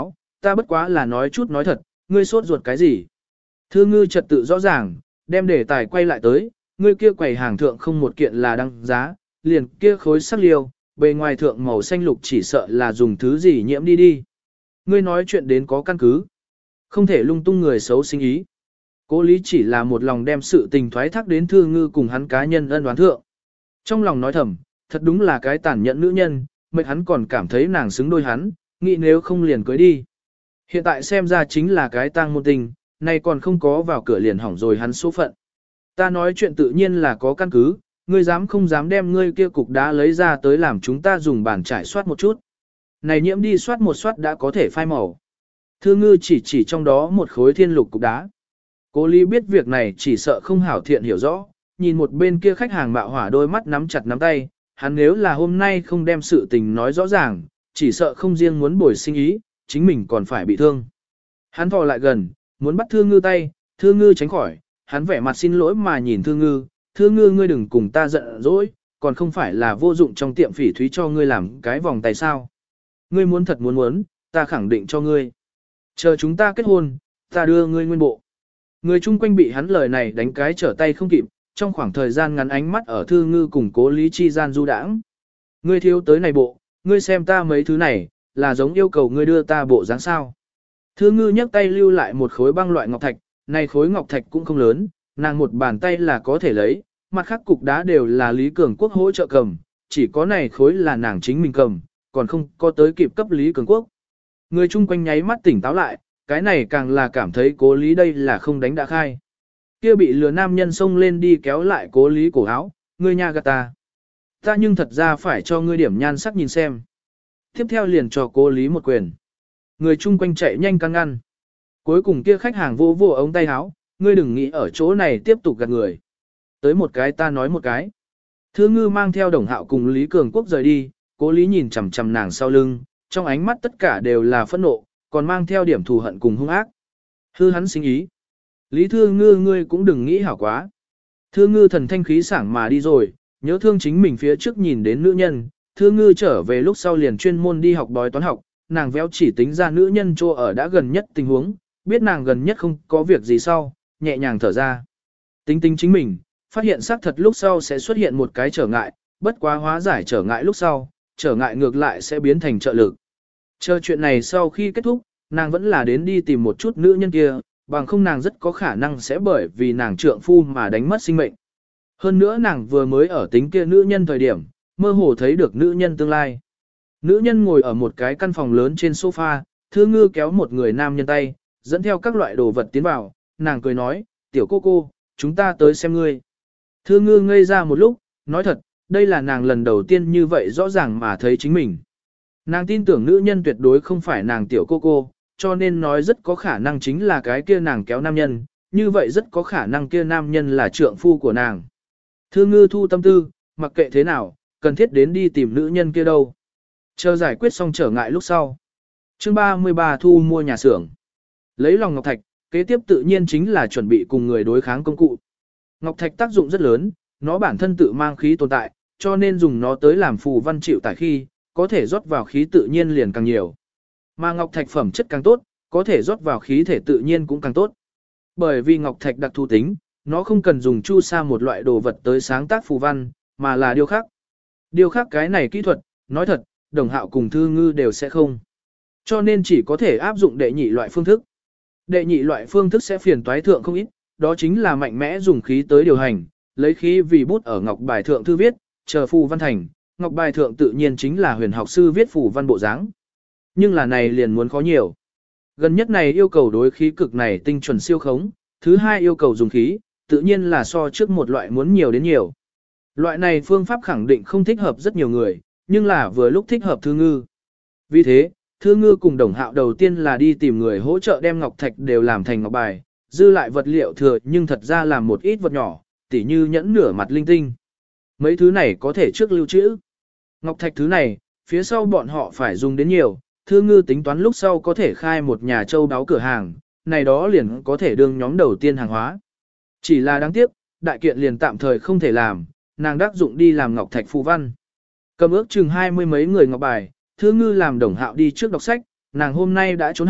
ta bất quá là nói chút nói thật, ngươi sốt ruột cái gì. Thư ngư trật tự rõ ràng, đem đề tài quay lại tới, ngươi kia quầy hàng thượng không một kiện là đăng giá, liền kia khối sắc liêu, bề ngoài thượng màu xanh lục chỉ sợ là dùng thứ gì nhiễm đi đi. Ngươi nói chuyện đến có căn cứ, không thể lung tung người xấu sinh ý. Cố lý chỉ là một lòng đem sự tình thoái thác đến Thư ngư cùng hắn cá nhân ân đoán thượng. Trong lòng nói thầm, thật đúng là cái tàn nhẫn nữ nhân, mệt hắn còn cảm thấy nàng xứng đôi hắn, nghĩ nếu không liền cưới đi. Hiện tại xem ra chính là cái tang môn tình, nay còn không có vào cửa liền hỏng rồi hắn số phận. Ta nói chuyện tự nhiên là có căn cứ, ngươi dám không dám đem ngươi kia cục đá lấy ra tới làm chúng ta dùng bàn trải soát một chút. Này nhiễm đi soát một soát đã có thể phai màu. Thư ngư chỉ trong đó một khối thiên lục cục đá. Cố lý biết việc này chỉ sợ không hảo thiện hiểu rõ, nhìn một bên kia khách hàng mạo hỏa đôi mắt nắm chặt nắm tay, hắn nếu là hôm nay không đem sự tình nói rõ ràng, chỉ sợ không riêng muốn bồi sinh ý, chính mình còn phải bị thương. Hắn thò lại gần, muốn bắt Thư ngư tay, Thư ngư tránh khỏi, hắn vẻ mặt xin lỗi mà nhìn Thư ngư ngươi đừng cùng ta giận dỗi, còn không phải là vô dụng trong tiệm phỉ thúy cho ngươi làm cái vòng tay sao. Ngươi muốn thật muốn, ta khẳng định cho ngươi. Chờ chúng ta kết hôn, ta đưa ngươi nguyên bộ. Người chung quanh bị hắn lời này đánh cái trở tay không kịp, trong khoảng thời gian ngắn ánh mắt ở Thư ngư cùng Cố lý chi gian du đãng. Ngươi thiếu tới này bộ, ngươi xem ta mấy thứ này, là giống yêu cầu ngươi đưa ta bộ dáng sao. Thư ngư nhấc tay lưu lại một khối băng loại ngọc thạch, này khối ngọc thạch cũng không lớn, nàng một bàn tay là có thể lấy, mặt khác cục đá đều là Lý Cường Quốc hỗ trợ cầm, chỉ có này khối là nàng chính mình cầm, còn không có tới kịp cấp Lý Cường Quốc. Người chung quanh nháy mắt tỉnh táo lại, cái này càng là cảm thấy Cố lý đây là không đánh đã khai. Kia bị lừa nam nhân xông lên đi kéo lại Cố lý cổ áo, ngươi nha gạt ta. Ta nhưng thật ra phải cho ngươi điểm nhan sắc nhìn xem. Tiếp theo liền cho Cố lý một quyền. Người chung quanh chạy nhanh căng ngăn. Cuối cùng kia khách hàng vô ống tay áo, ngươi đừng nghĩ ở chỗ này tiếp tục gạt người. Tới một cái ta nói một cái. Thư ngư mang theo Đồng Hạo cùng Lý Cường Quốc rời đi, Cố lý nhìn chằm chằm nàng sau lưng, trong ánh mắt tất cả đều là phẫn nộ, còn mang theo điểm thù hận cùng hung ác. Hư hắn sinh ý. Lý Thư ngư ngươi cũng đừng nghĩ hảo quá. Thư ngư thần thanh khí sảng mà đi rồi, nhớ thương chính mình phía trước nhìn đến nữ nhân, Thư ngư trở về lúc sau liền chuyên môn đi học bói toán học, nàng véo chỉ tính ra nữ nhân chỗ ở đã gần nhất tình huống, biết nàng gần nhất không có việc gì sau, nhẹ nhàng thở ra. Tính tính chính mình, phát hiện xác thật lúc sau sẽ xuất hiện một cái trở ngại, bất quá hóa giải trở ngại lúc sau, trở ngại ngược lại sẽ biến thành trợ lực. Chờ chuyện này sau khi kết thúc, nàng vẫn là đến đi tìm một chút nữ nhân kia, bằng không nàng rất có khả năng sẽ bởi vì nàng trượng phu mà đánh mất sinh mệnh. Hơn nữa nàng vừa mới ở tính kia nữ nhân thời điểm, mơ hồ thấy được nữ nhân tương lai. Nữ nhân ngồi ở một cái căn phòng lớn trên sofa, Thư ngư kéo một người nam nhân tay, dẫn theo các loại đồ vật tiến vào, nàng cười nói, tiểu cô, chúng ta tới xem ngươi. Thư ngư ngây ra một lúc, nói thật, đây là nàng lần đầu tiên như vậy rõ ràng mà thấy chính mình. Nàng tin tưởng nữ nhân tuyệt đối không phải nàng tiểu cô, cho nên nói rất có khả năng chính là cái kia nàng kéo nam nhân, như vậy rất có khả năng kia nam nhân là trượng phu của nàng. Thư ngư thu tâm tư, mặc kệ thế nào, cần thiết đến đi tìm nữ nhân kia đâu. Chờ giải quyết xong trở ngại lúc sau. Chương 33 thu mua nhà xưởng. Lấy lòng ngọc thạch, kế tiếp tự nhiên chính là chuẩn bị cùng người đối kháng công cụ. Ngọc thạch tác dụng rất lớn, nó bản thân tự mang khí tồn tại, cho nên dùng nó tới làm phù văn chịu tải khi, có thể rót vào khí tự nhiên liền càng nhiều. Mà ngọc thạch phẩm chất càng tốt, có thể rót vào khí thể tự nhiên cũng càng tốt. Bởi vì ngọc thạch đặc thù tính, nó không cần dùng chu sa một loại đồ vật tới sáng tác phù văn, mà là điêu khắc. Điêu khắc cái này kỹ thuật, nói thật, Đồng Hạo cùng Thư ngư đều sẽ không. Cho nên chỉ có thể áp dụng đệ nhị loại phương thức. Đệ nhị loại phương thức sẽ phiền toái thượng không ít, đó chính là mạnh mẽ dùng khí tới điều hành, lấy khí vì bút ở ngọc bài thượng thư viết, chờ phù văn thành, ngọc bài thượng tự nhiên chính là huyền học sư viết phù văn bộ dáng. Nhưng là này liền muốn khó nhiều. Gần nhất này yêu cầu đối khí cực này tinh chuẩn siêu khống, thứ hai yêu cầu dùng khí, tự nhiên là so trước một loại muốn nhiều đến nhiều. Loại này phương pháp khẳng định không thích hợp rất nhiều người, nhưng là vừa lúc thích hợp Thư ngư. Vì thế, Thư ngư cùng Đồng Hạo đầu tiên là đi tìm người hỗ trợ đem ngọc thạch đều làm thành ngọc bài, dư lại vật liệu thừa nhưng thật ra làm một ít vật nhỏ, tỉ như nhẫn nửa mặt linh tinh. Mấy thứ này có thể trước lưu trữ. Ngọc thạch thứ này, phía sau bọn họ phải dùng đến nhiều, Thư ngư tính toán lúc sau có thể khai một nhà châu đáo cửa hàng, này đó liền có thể đương nhóm đầu tiên hàng hóa. Chỉ là đáng tiếc, đại kiện liền tạm thời không thể làm, nàng đắc dụng đi làm ngọc thạch phù văn. Cầm ước chừng 20 mấy người ngọc bài, Thư ngư làm Đồng Hạo đi trước đọc sách, nàng hôm nay đã trốn học,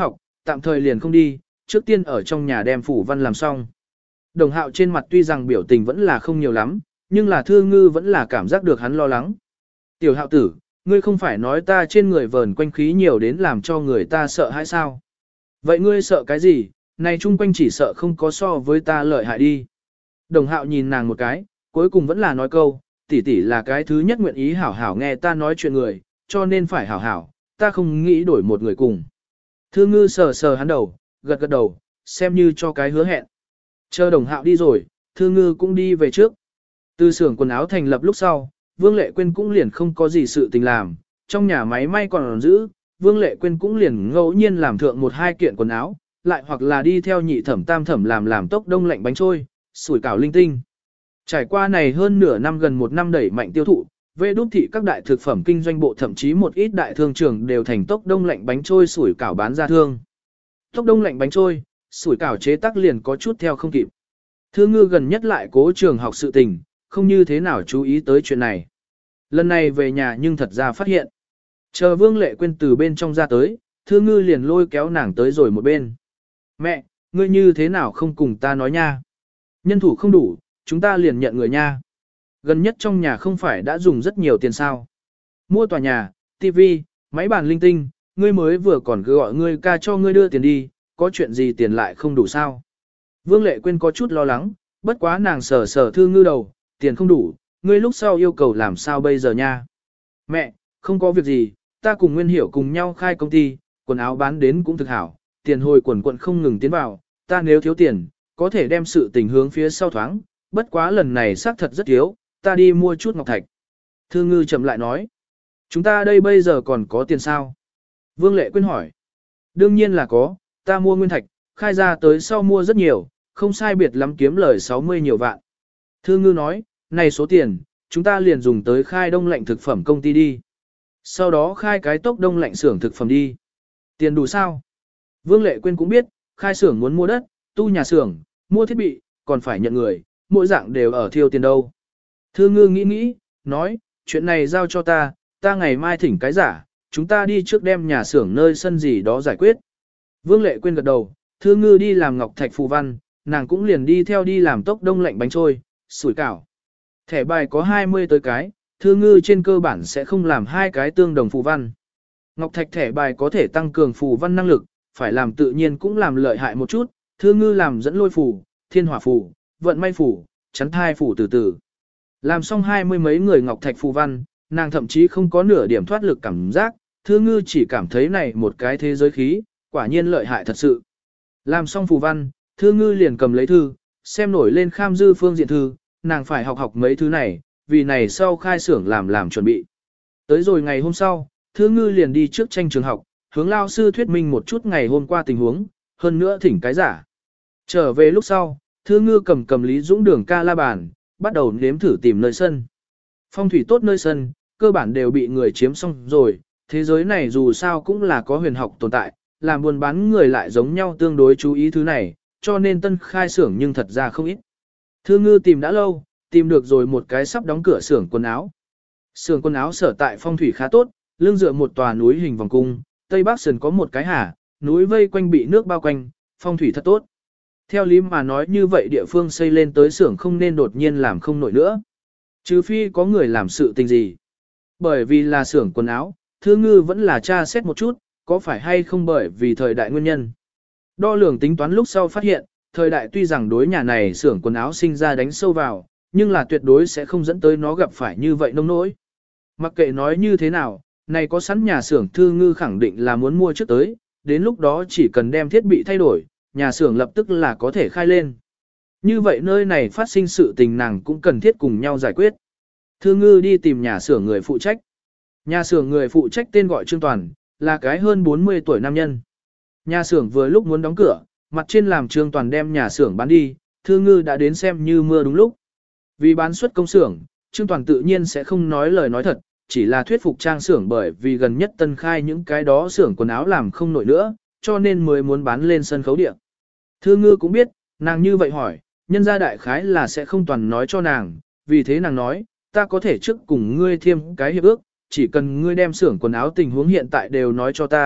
tạm thời liền không đi, trước tiên ở trong nhà đem phủ văn làm xong. Đồng Hạo trên mặt tuy rằng biểu tình vẫn là không nhiều lắm, nhưng là Thư Ngư vẫn là cảm giác được hắn lo lắng. Tiểu Hạo tử, ngươi không phải nói ta trên người vờn quanh khí nhiều đến làm cho người ta sợ hãi sao? Vậy ngươi sợ cái gì, này chung quanh chỉ sợ không có so với ta lợi hại đi. Đồng Hạo nhìn nàng một cái, cuối cùng vẫn là nói câu, tỷ tỷ là cái thứ nhất nguyện ý hảo hảo nghe ta nói chuyện người, cho nên phải hảo hảo, ta không nghĩ đổi một người cùng. Thư Ngư sờ sờ hắn đầu, gật gật đầu, xem như cho cái hứa hẹn. Chờ Đồng Hạo đi rồi, Thư Ngư cũng đi về trước. Từ xưởng quần áo thành lập lúc sau, Vương Lệ Quyên cũng liền không có gì sự tình làm, trong nhà máy may còn giữ, Vương Lệ Quyên cũng liền ngẫu nhiên làm thượng một hai kiện quần áo, lại hoặc là đi theo nhị thẩm tam thẩm làm tốc đông lạnh bánh trôi, sủi cảo linh tinh. Trải qua này hơn nửa năm gần một năm đẩy mạnh tiêu thụ, về đúc thị các đại thực phẩm kinh doanh bộ thậm chí một ít đại thương trường đều thành tốc đông lạnh bánh trôi sủi cảo bán ra thương. Tốc đông lạnh bánh trôi, sủi cảo chế tác liền có chút theo không kịp. Thư Ngư gần nhất lại cố trường học sự tình, không như thế nào chú ý tới chuyện này. Lần này về nhà nhưng thật ra phát hiện. Chờ Vương Lệ Quyên từ bên trong ra tới, Thư Ngư liền lôi kéo nàng tới rồi một bên. Mẹ, ngươi như thế nào không cùng ta nói nha? Nhân thủ không đủ, chúng ta liền nhận người nha. Gần nhất trong nhà không phải đã dùng rất nhiều tiền sao. Mua tòa nhà, tivi, máy bàn linh tinh, ngươi mới vừa còn cứ gọi ngươi ca cho ngươi đưa tiền đi, có chuyện gì tiền lại không đủ sao? Vương Lệ Quyên có chút lo lắng, bất quá nàng sờ sờ Thư Ngư đầu, tiền không đủ, ngươi lúc sau yêu cầu làm sao bây giờ nha? Mẹ, không có việc gì, ta cùng Nguyên Hiểu cùng nhau khai công ty, quần áo bán đến cũng thực hảo, tiền hồi quần không ngừng tiến vào, ta nếu thiếu tiền, có thể đem sự tình hướng phía sau thoáng, bất quá lần này xác thật rất thiếu, ta đi mua chút ngọc thạch. Thư Ngư chậm lại nói, chúng ta đây bây giờ còn có tiền sao? Vương Lệ Quyên hỏi, đương nhiên là có, ta mua nguyên thạch, khai ra tới sau mua rất nhiều, không sai biệt lắm kiếm lời 60 nhiều vạn. Thư Ngư nói, này số tiền, chúng ta liền dùng tới khai đông lạnh thực phẩm công ty đi. Sau đó khai cái tốc đông lạnh xưởng thực phẩm đi. Tiền đủ sao? Vương Lệ Quyên cũng biết, khai xưởng muốn mua đất, tu nhà xưởng, mua thiết bị, còn phải nhận người, mỗi dạng đều ở thiêu tiền đâu. Thư Ngư nghĩ nghĩ, nói, chuyện này giao cho ta ngày mai thỉnh cái giả, chúng ta đi trước đem nhà xưởng nơi sân gì đó giải quyết. Vương Lệ Quyên gật đầu, Thư Ngư đi làm ngọc thạch phù văn, nàng cũng liền đi theo đi làm tốc đông lạnh bánh trôi, sủi cảo. Thẻ bài có 20 tới cái, Thư Ngư trên cơ bản sẽ không làm hai cái tương đồng phù văn. Ngọc thạch thẻ bài có thể tăng cường phù văn năng lực, phải làm tự nhiên cũng làm lợi hại một chút, Thư Ngư làm dẫn lôi phù, thiên hỏa phù, vận may phù, chắn thai phù từ từ. Làm xong 20 mấy người ngọc thạch phù văn, nàng thậm chí không có nửa điểm thoát lực cảm giác, Thư Ngư chỉ cảm thấy này một cái thế giới khí, quả nhiên lợi hại thật sự. Làm xong phù văn, Thư Ngư liền cầm lấy thư, xem nổi lên kham dư phương diện thư, nàng phải học mấy thứ này, vì này sau khai xưởng làm chuẩn bị. Tới rồi ngày hôm sau, Thư Ngư liền đi trước tranh trường học, hướng lao sư thuyết minh một chút ngày hôm qua tình huống, hơn nữa thỉnh cái giả. Trở về lúc sau, Thư Ngư cầm Lý Dũng đường ca la bàn, bắt đầu nếm thử tìm nơi sân. Phong thủy tốt nơi sân, cơ bản đều bị người chiếm xong rồi, thế giới này dù sao cũng là có huyền học tồn tại, làm buôn bán người lại giống nhau tương đối chú ý thứ này, cho nên tân khai xưởng nhưng thật ra không ít. Thư Ngư tìm đã lâu, tìm được rồi một cái sắp đóng cửa xưởng quần áo. Xưởng quần áo sở tại phong thủy khá tốt, lưng dựa một tòa núi hình vòng cung, tây bắc sườn có một cái hà, núi vây quanh bị nước bao quanh, phong thủy thật tốt. Theo lý mà nói như vậy địa phương xây lên tới xưởng không nên đột nhiên làm không nổi nữa. Trừ phi có người làm sự tình gì. Bởi vì là xưởng quần áo, Thư Ngư vẫn là tra xét một chút, có phải hay không bởi vì thời đại nguyên nhân. Đo lường tính toán lúc sau phát hiện, thời đại tuy rằng đối nhà này xưởng quần áo sinh ra đánh sâu vào, nhưng là tuyệt đối sẽ không dẫn tới nó gặp phải như vậy nông nỗi. Mặc kệ nói như thế nào, này có sẵn nhà xưởng Thư Ngư khẳng định là muốn mua trước tới, đến lúc đó chỉ cần đem thiết bị thay đổi, nhà xưởng lập tức là có thể khai lên. Như vậy nơi này phát sinh sự tình nàng cũng cần thiết cùng nhau giải quyết. Thư Ngư đi tìm nhà xưởng người phụ trách. Nhà xưởng người phụ trách tên gọi Trương Toàn, là cái hơn 40 tuổi nam nhân. Nhà xưởng vừa lúc muốn đóng cửa, mặt trên làm Trương Toàn đem nhà xưởng bán đi, Thư Ngư đã đến xem như mưa đúng lúc. Vì bán xuất công xưởng, Trương Toàn tự nhiên sẽ không nói lời nói thật, chỉ là thuyết phục trang xưởng bởi vì gần nhất tân khai những cái đó xưởng quần áo làm không nổi nữa, cho nên mới muốn bán lên sân khấu địa. Thư Ngư cũng biết, nàng như vậy hỏi, nhân gia đại khái là sẽ không toàn nói cho nàng, vì thế nàng nói, ta có thể trước cùng ngươi thêm cái hiệp ước, chỉ cần ngươi đem xưởng quần áo tình huống hiện tại đều nói cho ta,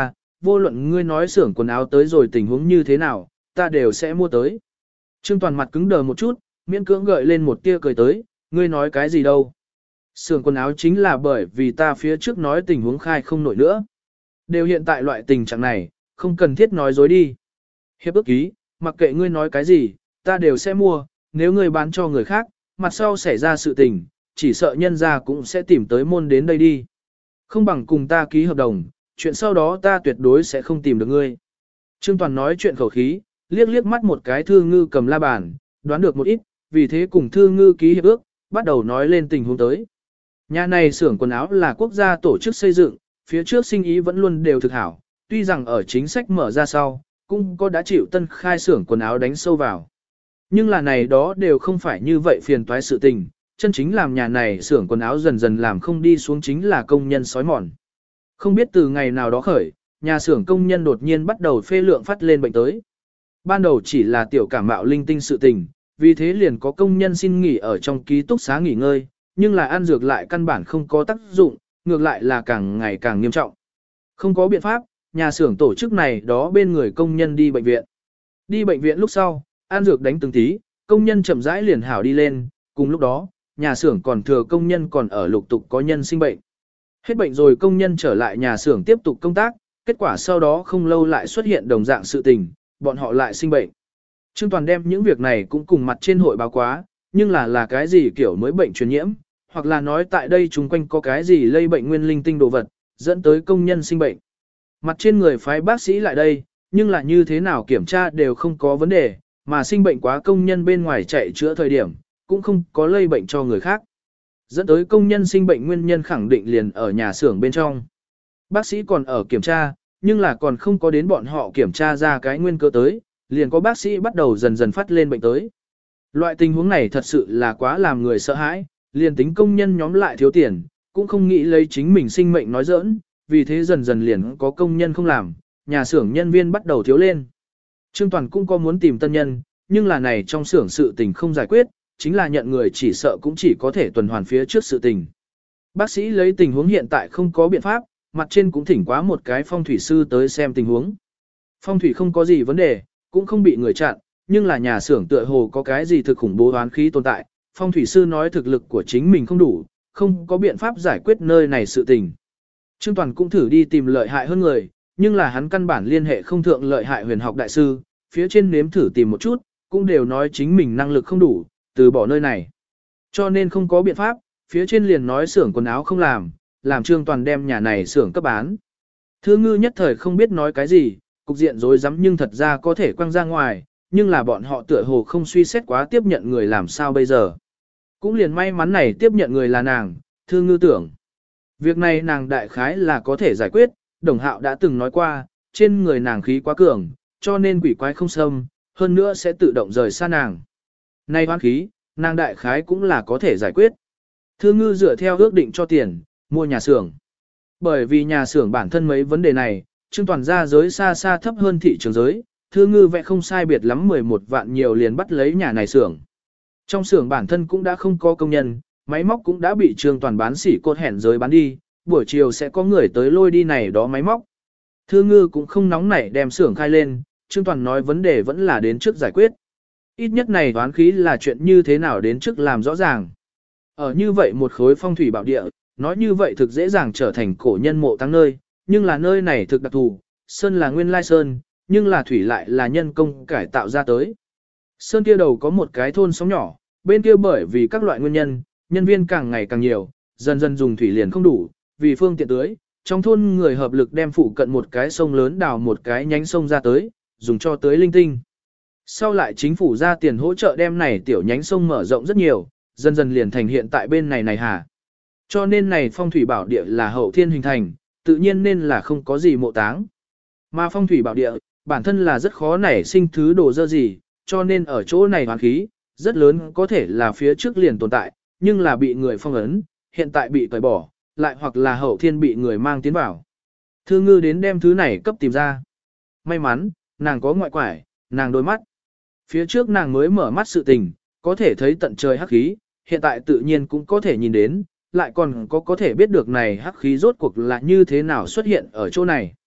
vô luận ngươi nói xưởng quần áo tới rồi tình huống như thế nào, ta đều sẽ mua tới. Trương Toàn mặt cứng đờ một chút, miễn cưỡng gợi lên một tia cười tới, ngươi nói cái gì đâu. Xưởng quần áo chính là bởi vì ta phía trước nói tình huống khai không nổi nữa. Đều hiện tại loại tình trạng này, không cần thiết nói dối đi. Hiệp ước ký, mặc kệ ngươi nói cái gì, ta đều sẽ mua, nếu ngươi bán cho người khác, mặt sau xảy ra sự tình, chỉ sợ nhân gia cũng sẽ tìm tới môn đến đây đi. Không bằng cùng ta ký hợp đồng, chuyện sau đó ta tuyệt đối sẽ không tìm được ngươi. Trương Toàn nói chuyện khẩu khí, liếc liếc mắt một cái Thư Ngư cầm la bàn, đoán được một ít, vì thế cùng Thư Ngư ký hiệp ước, bắt đầu nói lên tình huống tới. Nhà này xưởng quần áo là quốc gia tổ chức xây dựng, phía trước sinh ý vẫn luôn đều thực hảo, tuy rằng ở chính sách mở ra sau, cũng có đã chịu tân khai xưởng quần áo đánh sâu vào. Nhưng là này đó đều không phải như vậy phiền toái sự tình, chân chính làm nhà này xưởng quần áo dần dần làm không đi xuống chính là công nhân sói mòn. Không biết từ ngày nào đó khởi, nhà xưởng công nhân đột nhiên bắt đầu phê lượng phát lên bệnh tới. Ban đầu chỉ là tiểu cảm mạo linh tinh sự tình, vì thế liền có công nhân xin nghỉ ở trong ký túc xá nghỉ ngơi, nhưng là ăn dược lại căn bản không có tác dụng, ngược lại là càng ngày càng nghiêm trọng. Không có biện pháp, nhà xưởng tổ chức này đó bên người công nhân đi bệnh viện. Đi bệnh viện lúc sau, ăn dược đánh từng tí, công nhân chậm rãi liền hảo đi lên, cùng lúc đó, nhà xưởng còn thừa công nhân còn ở lục tục có nhân sinh bệnh. Hết bệnh rồi công nhân trở lại nhà xưởng tiếp tục công tác, kết quả sau đó không lâu lại xuất hiện đồng dạng sự tình, bọn họ lại sinh bệnh. Trương Toàn đem những việc này cũng cùng mặt trên hội báo quá, nhưng là cái gì kiểu mới bệnh truyền nhiễm, hoặc là nói tại đây chúng quanh có cái gì lây bệnh nguyên linh tinh đồ vật, dẫn tới công nhân sinh bệnh. Mặt trên người phái bác sĩ lại đây, nhưng là như thế nào kiểm tra đều không có vấn đề, mà sinh bệnh quá công nhân bên ngoài chạy chữa thời điểm, cũng không có lây bệnh cho người khác. Dẫn tới công nhân sinh bệnh nguyên nhân khẳng định liền ở nhà xưởng bên trong. Bác sĩ còn ở kiểm tra, nhưng là còn không có đến bọn họ kiểm tra ra cái nguyên cơ tới, liền có bác sĩ bắt đầu dần dần phát lên bệnh tới. Loại tình huống này thật sự là quá làm người sợ hãi, liền tính công nhân nhóm lại thiếu tiền, cũng không nghĩ lấy chính mình sinh mệnh nói giỡn, vì thế dần dần liền có công nhân không làm, nhà xưởng nhân viên bắt đầu thiếu lên. Trương Toàn cũng có muốn tìm tân nhân, nhưng là này trong xưởng sự tình không giải quyết, chính là nhận người chỉ sợ cũng chỉ có thể tuần hoàn phía trước sự tình. Bác sĩ lấy tình huống hiện tại không có biện pháp, mặt trên cũng thỉnh quá một cái phong thủy sư tới xem tình huống. Phong thủy không có gì vấn đề, cũng không bị người chặn, nhưng là nhà xưởng tựa hồ có cái gì thực khủng bố oán khí tồn tại. Phong thủy sư nói thực lực của chính mình không đủ, không có biện pháp giải quyết nơi này sự tình. Trương Toàn cũng thử đi tìm lợi hại hơn người, nhưng là hắn căn bản liên hệ không thượng lợi hại huyền học đại sư, phía trên nếm thử tìm một chút, cũng đều nói chính mình năng lực không đủ, từ bỏ nơi này. Cho nên không có biện pháp, phía trên liền nói xưởng quần áo không làm Trương Toàn đem nhà này xưởng cấp bán. Thư Ngư nhất thời không biết nói cái gì, cục diện rối rắm nhưng thật ra có thể quăng ra ngoài, nhưng là bọn họ tựa hồ không suy xét quá tiếp nhận người làm sao bây giờ. Cũng liền may mắn này tiếp nhận người là nàng, Thư Ngư tưởng. Việc này nàng đại khái là có thể giải quyết, Đồng Hạo đã từng nói qua, trên người nàng khí quá cường, cho nên quỷ quái không xâm, hơn nữa sẽ tự động rời xa nàng. Nay hoán khí, nàng đại khái cũng là có thể giải quyết. Thư Ngư dựa theo ước định cho tiền, mua nhà xưởng. Bởi vì nhà xưởng bản thân mấy vấn đề này, Trương Toàn ra giới xa xa thấp hơn thị trường giới, Thư Ngư vẽ không sai biệt lắm 11 vạn nhiều liền bắt lấy nhà này xưởng. Trong xưởng bản thân cũng đã không có công nhân, máy móc cũng đã bị Trương Toàn bán sỉ cột hẻn giới bán đi, buổi chiều sẽ có người tới lôi đi này đó máy móc. Thư Ngư cũng không nóng nảy đem xưởng khai lên, Trương Toàn nói vấn đề vẫn là đến trước giải quyết. Ít nhất này toán khí là chuyện như thế nào đến trước làm rõ ràng. Ở như vậy một khối phong thủy bảo địa, nói như vậy thực dễ dàng trở thành cổ nhân mộ tăng nơi, nhưng là nơi này thực đặc thù, sơn là nguyên lai sơn, nhưng là thủy lại là nhân công cải tạo ra tới. Sơn kia đầu có một cái thôn sóng nhỏ, bên kia bởi vì các loại nguyên nhân, nhân viên càng ngày càng nhiều, dần dần dùng thủy liền không đủ, vì phương tiện tưới, trong thôn người hợp lực đem phụ cận một cái sông lớn đào một cái nhánh sông ra tới, dùng cho tưới linh tinh. Sau lại chính phủ ra tiền hỗ trợ đem này tiểu nhánh sông mở rộng rất nhiều, dần dần liền thành hiện tại bên này hà. Cho nên này phong thủy bảo địa là hậu thiên hình thành, tự nhiên nên là không có gì mộ táng. Mà phong thủy bảo địa, bản thân là rất khó nảy sinh thứ đồ dơ gì, cho nên ở chỗ này hoán khí, rất lớn có thể là phía trước liền tồn tại, nhưng là bị người phong ấn, hiện tại bị tẩy bỏ, lại hoặc là hậu thiên bị người mang tiến vào. Thư Ngư đến đem thứ này cấp tìm ra. May mắn, nàng có ngoại quải, nàng đôi mắt. Phía trước nàng mới mở mắt sự tình, có thể thấy tận trời hắc khí, hiện tại tự nhiên cũng có thể nhìn đến, lại còn có thể biết được này hắc khí rốt cuộc là như thế nào xuất hiện ở chỗ này.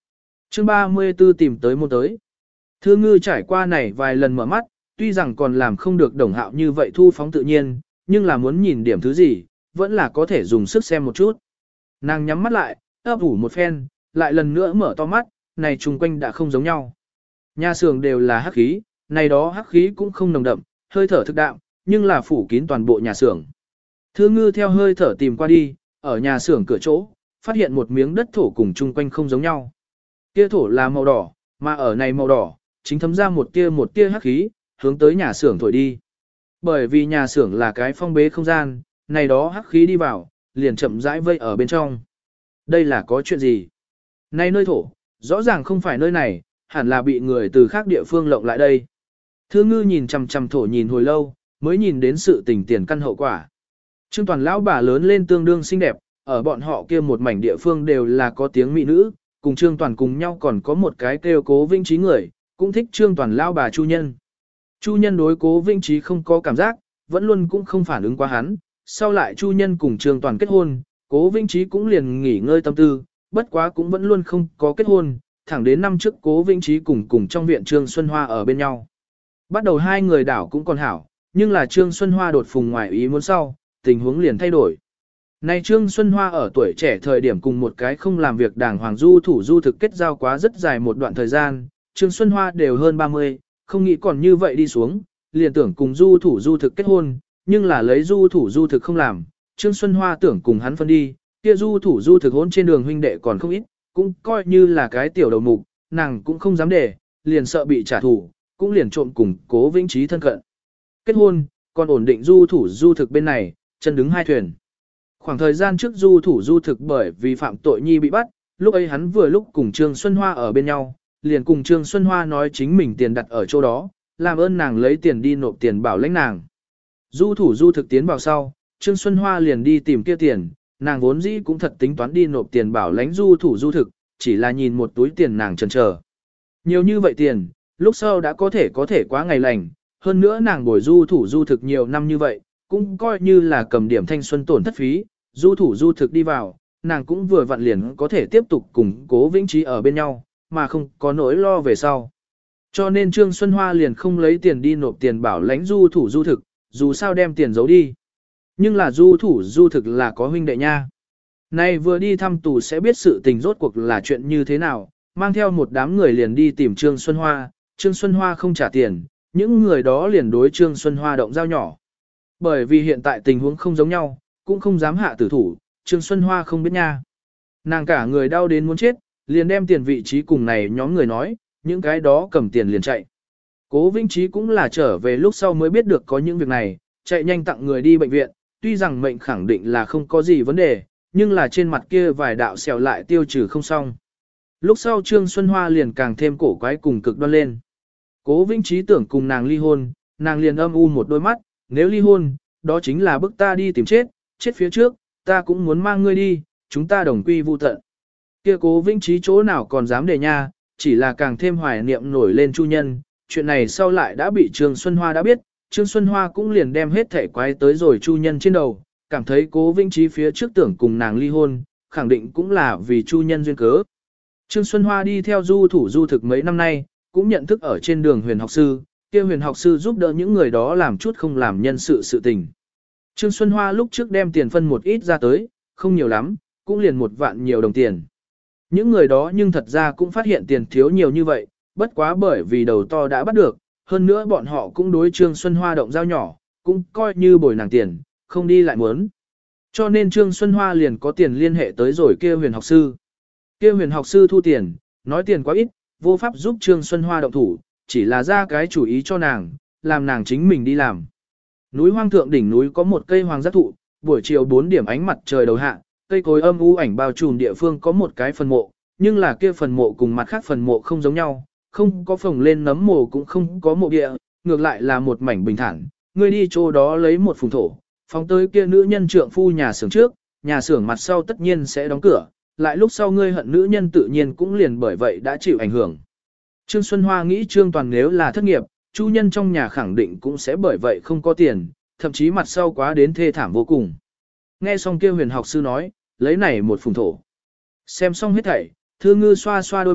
Chương 34 tìm tới môn tới. Thư ngư trải qua này vài lần mở mắt, tuy rằng còn làm không được Đồng Hạo như vậy thu phóng tự nhiên, nhưng là muốn nhìn điểm thứ gì, vẫn là có thể dùng sức xem một chút. Nàng nhắm mắt lại, ấp ủ một phen, lại lần nữa mở to mắt, này chung quanh đã không giống nhau. Nhà xưởng đều là hắc khí, này đó hắc khí cũng không nồng đậm, hơi thở thực đạm, nhưng là phủ kín toàn bộ nhà xưởng. Thư ngư theo hơi thở tìm qua đi, ở nhà xưởng cửa chỗ, phát hiện một miếng đất thổ cùng chung quanh không giống nhau. Kia thổ là màu đỏ, mà ở này màu đỏ, chính thấm ra một tia hắc khí, hướng tới nhà xưởng thổi đi. Bởi vì nhà xưởng là cái phong bế không gian, này đó hắc khí đi vào, liền chậm rãi vây ở bên trong. Đây là có chuyện gì? Này nơi thổ, rõ ràng không phải nơi này, hẳn là bị người từ khác địa phương lộng lại đây. Thư ngư nhìn chằm chằm thổ nhìn hồi lâu, mới nhìn đến sự tình tiền căn hậu quả. Trương Toàn lão bà lớn lên tương đương xinh đẹp, ở bọn họ kia một mảnh địa phương đều là có tiếng mỹ nữ, cùng Trương Toàn cùng nhau còn có một cái kêu Cố Vĩnh Trí người, cũng thích Trương Toàn lão bà Chu Nhân. Chu Nhân đối Cố Vĩnh Trí không có cảm giác, vẫn luôn cũng không phản ứng qua hắn, sau lại Chu Nhân cùng Trương Toàn kết hôn, Cố Vĩnh Trí cũng liền nghỉ ngơi tâm tư, bất quá cũng vẫn luôn không có kết hôn, thẳng đến năm trước Cố Vĩnh Trí cùng trong viện Trương Xuân Hoa ở bên nhau. Bắt đầu hai người đảo cũng còn hảo, nhưng là Trương Xuân Hoa đột phùng ngoài ý muốn sau, tình huống liền thay đổi. Này Trương Xuân Hoa ở tuổi trẻ thời điểm cùng một cái không làm việc đàng hoàng du thủ du thực kết giao quá rất dài một đoạn thời gian, Trương Xuân Hoa đều hơn 30, không nghĩ còn như vậy đi xuống, liền tưởng cùng du thủ du thực kết hôn, nhưng là lấy du thủ du thực không làm, Trương Xuân Hoa tưởng cùng hắn phân đi, kia du thủ du thực hôn trên đường huynh đệ còn không ít, cũng coi như là cái tiểu đầu mục, nàng cũng không dám để, liền sợ bị trả thù, cũng liền trộm cùng Cố Vĩnh Trí thân cận. Kết hôn, còn ổn định du thủ du thực bên này, chân đứng hai thuyền. Khoảng thời gian trước du thủ du thực bởi vì phạm tội nhi bị bắt, lúc ấy hắn vừa lúc cùng Trương Xuân Hoa ở bên nhau, liền cùng Trương Xuân Hoa nói chính mình tiền đặt ở chỗ đó, làm ơn nàng lấy tiền đi nộp tiền bảo lãnh nàng. Du thủ du thực tiến vào sau, Trương Xuân Hoa liền đi tìm kia tiền, nàng vốn dĩ cũng thật tính toán đi nộp tiền bảo lãnh du thủ du thực, chỉ là nhìn một túi tiền nàng chần chờ. Nhiều như vậy tiền, lúc sau đã có thể quá ngày lành, hơn nữa nàng bồi du thủ du thực nhiều năm như vậy, cũng coi như là cầm điểm thanh xuân tổn thất phí, du thủ du thực đi vào, nàng cũng vừa vặn liền có thể tiếp tục cùng Cố Vĩnh Trí ở bên nhau, mà không có nỗi lo về sau. Cho nên Trương Xuân Hoa liền không lấy tiền đi nộp tiền bảo lãnh du thủ du thực, dù sao đem tiền giấu đi. Nhưng là du thủ du thực là có huynh đệ nha. Nay vừa đi thăm tù sẽ biết sự tình rốt cuộc là chuyện như thế nào, mang theo một đám người liền đi tìm Trương Xuân Hoa, Trương Xuân Hoa không trả tiền, những người đó liền đối Trương Xuân Hoa động dao nhỏ. Bởi vì hiện tại tình huống không giống nhau, cũng không dám hạ tử thủ, Trương Xuân Hoa không biết nha. Nàng cả người đau đến muốn chết, liền đem tiền vị trí cùng này nhóm người nói, những cái đó cầm tiền liền chạy. Cố Vĩnh Trí cũng là trở về lúc sau mới biết được có những việc này, chạy nhanh tặng người đi bệnh viện, tuy rằng mệnh khẳng định là không có gì vấn đề, nhưng là trên mặt kia vài đạo sẹo lại tiêu trừ không xong. Lúc sau Trương Xuân Hoa liền càng thêm cổ quái cùng cực đoan lên. Cố Vĩnh Trí tưởng cùng nàng ly hôn, nàng liền âm u một đôi mắt, nếu ly hôn, đó chính là bức ta đi tìm chết, chết phía trước, ta cũng muốn mang ngươi đi, chúng ta đồng quy vu tận. Kia Cố Vĩnh Trí chỗ nào còn dám để nha, chỉ là càng thêm hoài niệm nổi lên Chu Nhân, chuyện này sau lại đã bị Trương Xuân Hoa đã biết, Trương Xuân Hoa cũng liền đem hết thể quái tới rồi Chu Nhân trên đầu, cảm thấy Cố Vĩnh Trí phía trước tưởng cùng nàng ly hôn, khẳng định cũng là vì Chu Nhân duyên cớ. Trương Xuân Hoa đi theo du thủ du thực mấy năm nay, cũng nhận thức ở trên đường huyền học sư, kia huyền học sư giúp đỡ những người đó làm chút không làm nhân sự tình. Trương Xuân Hoa lúc trước đem tiền phân một ít ra tới, không nhiều lắm, cũng liền 1 vạn nhiều đồng tiền. Những người đó nhưng thật ra cũng phát hiện tiền thiếu nhiều như vậy, bất quá bởi vì đầu to đã bắt được, hơn nữa bọn họ cũng đối Trương Xuân Hoa động dao nhỏ, cũng coi như bồi nàng tiền, không đi lại muốn. Cho nên Trương Xuân Hoa liền có tiền liên hệ tới rồi kia huyền học sư. Kia huyền học sư thu tiền, nói tiền quá ít, vô pháp giúp Trương Xuân Hoa động thủ, chỉ là ra cái chủ ý cho nàng, làm nàng chính mình đi làm. Núi hoang thượng đỉnh núi có một cây hoàng giác thụ, buổi chiều 4 điểm ánh mặt trời đầu hạ, cây cối âm u ảnh bao trùm địa phương có một cái phần mộ, nhưng là kia phần mộ cùng mặt khác phần mộ không giống nhau, không có phồng lên nấm mồ cũng không có mộ địa, ngược lại là một mảnh bình thản. Ngươi đi chỗ đó lấy một phùng thổ, phóng tới kia nữ nhân trượng phu nhà xưởng trước, nhà xưởng mặt sau tất nhiên sẽ đóng cửa, lại lúc sau ngươi hận nữ nhân tự nhiên cũng liền bởi vậy đã chịu ảnh hưởng. Trương Xuân Hoa nghĩ Trương Toàn nếu là thất nghiệp, Chu Nhân trong nhà khẳng định cũng sẽ bởi vậy không có tiền, thậm chí mặt sau quá đến thê thảm vô cùng. Nghe xong kia huyền học sư nói, lấy này một phùng thổ. Xem xong hết thảy, Thư Ngư xoa xoa đôi mắt,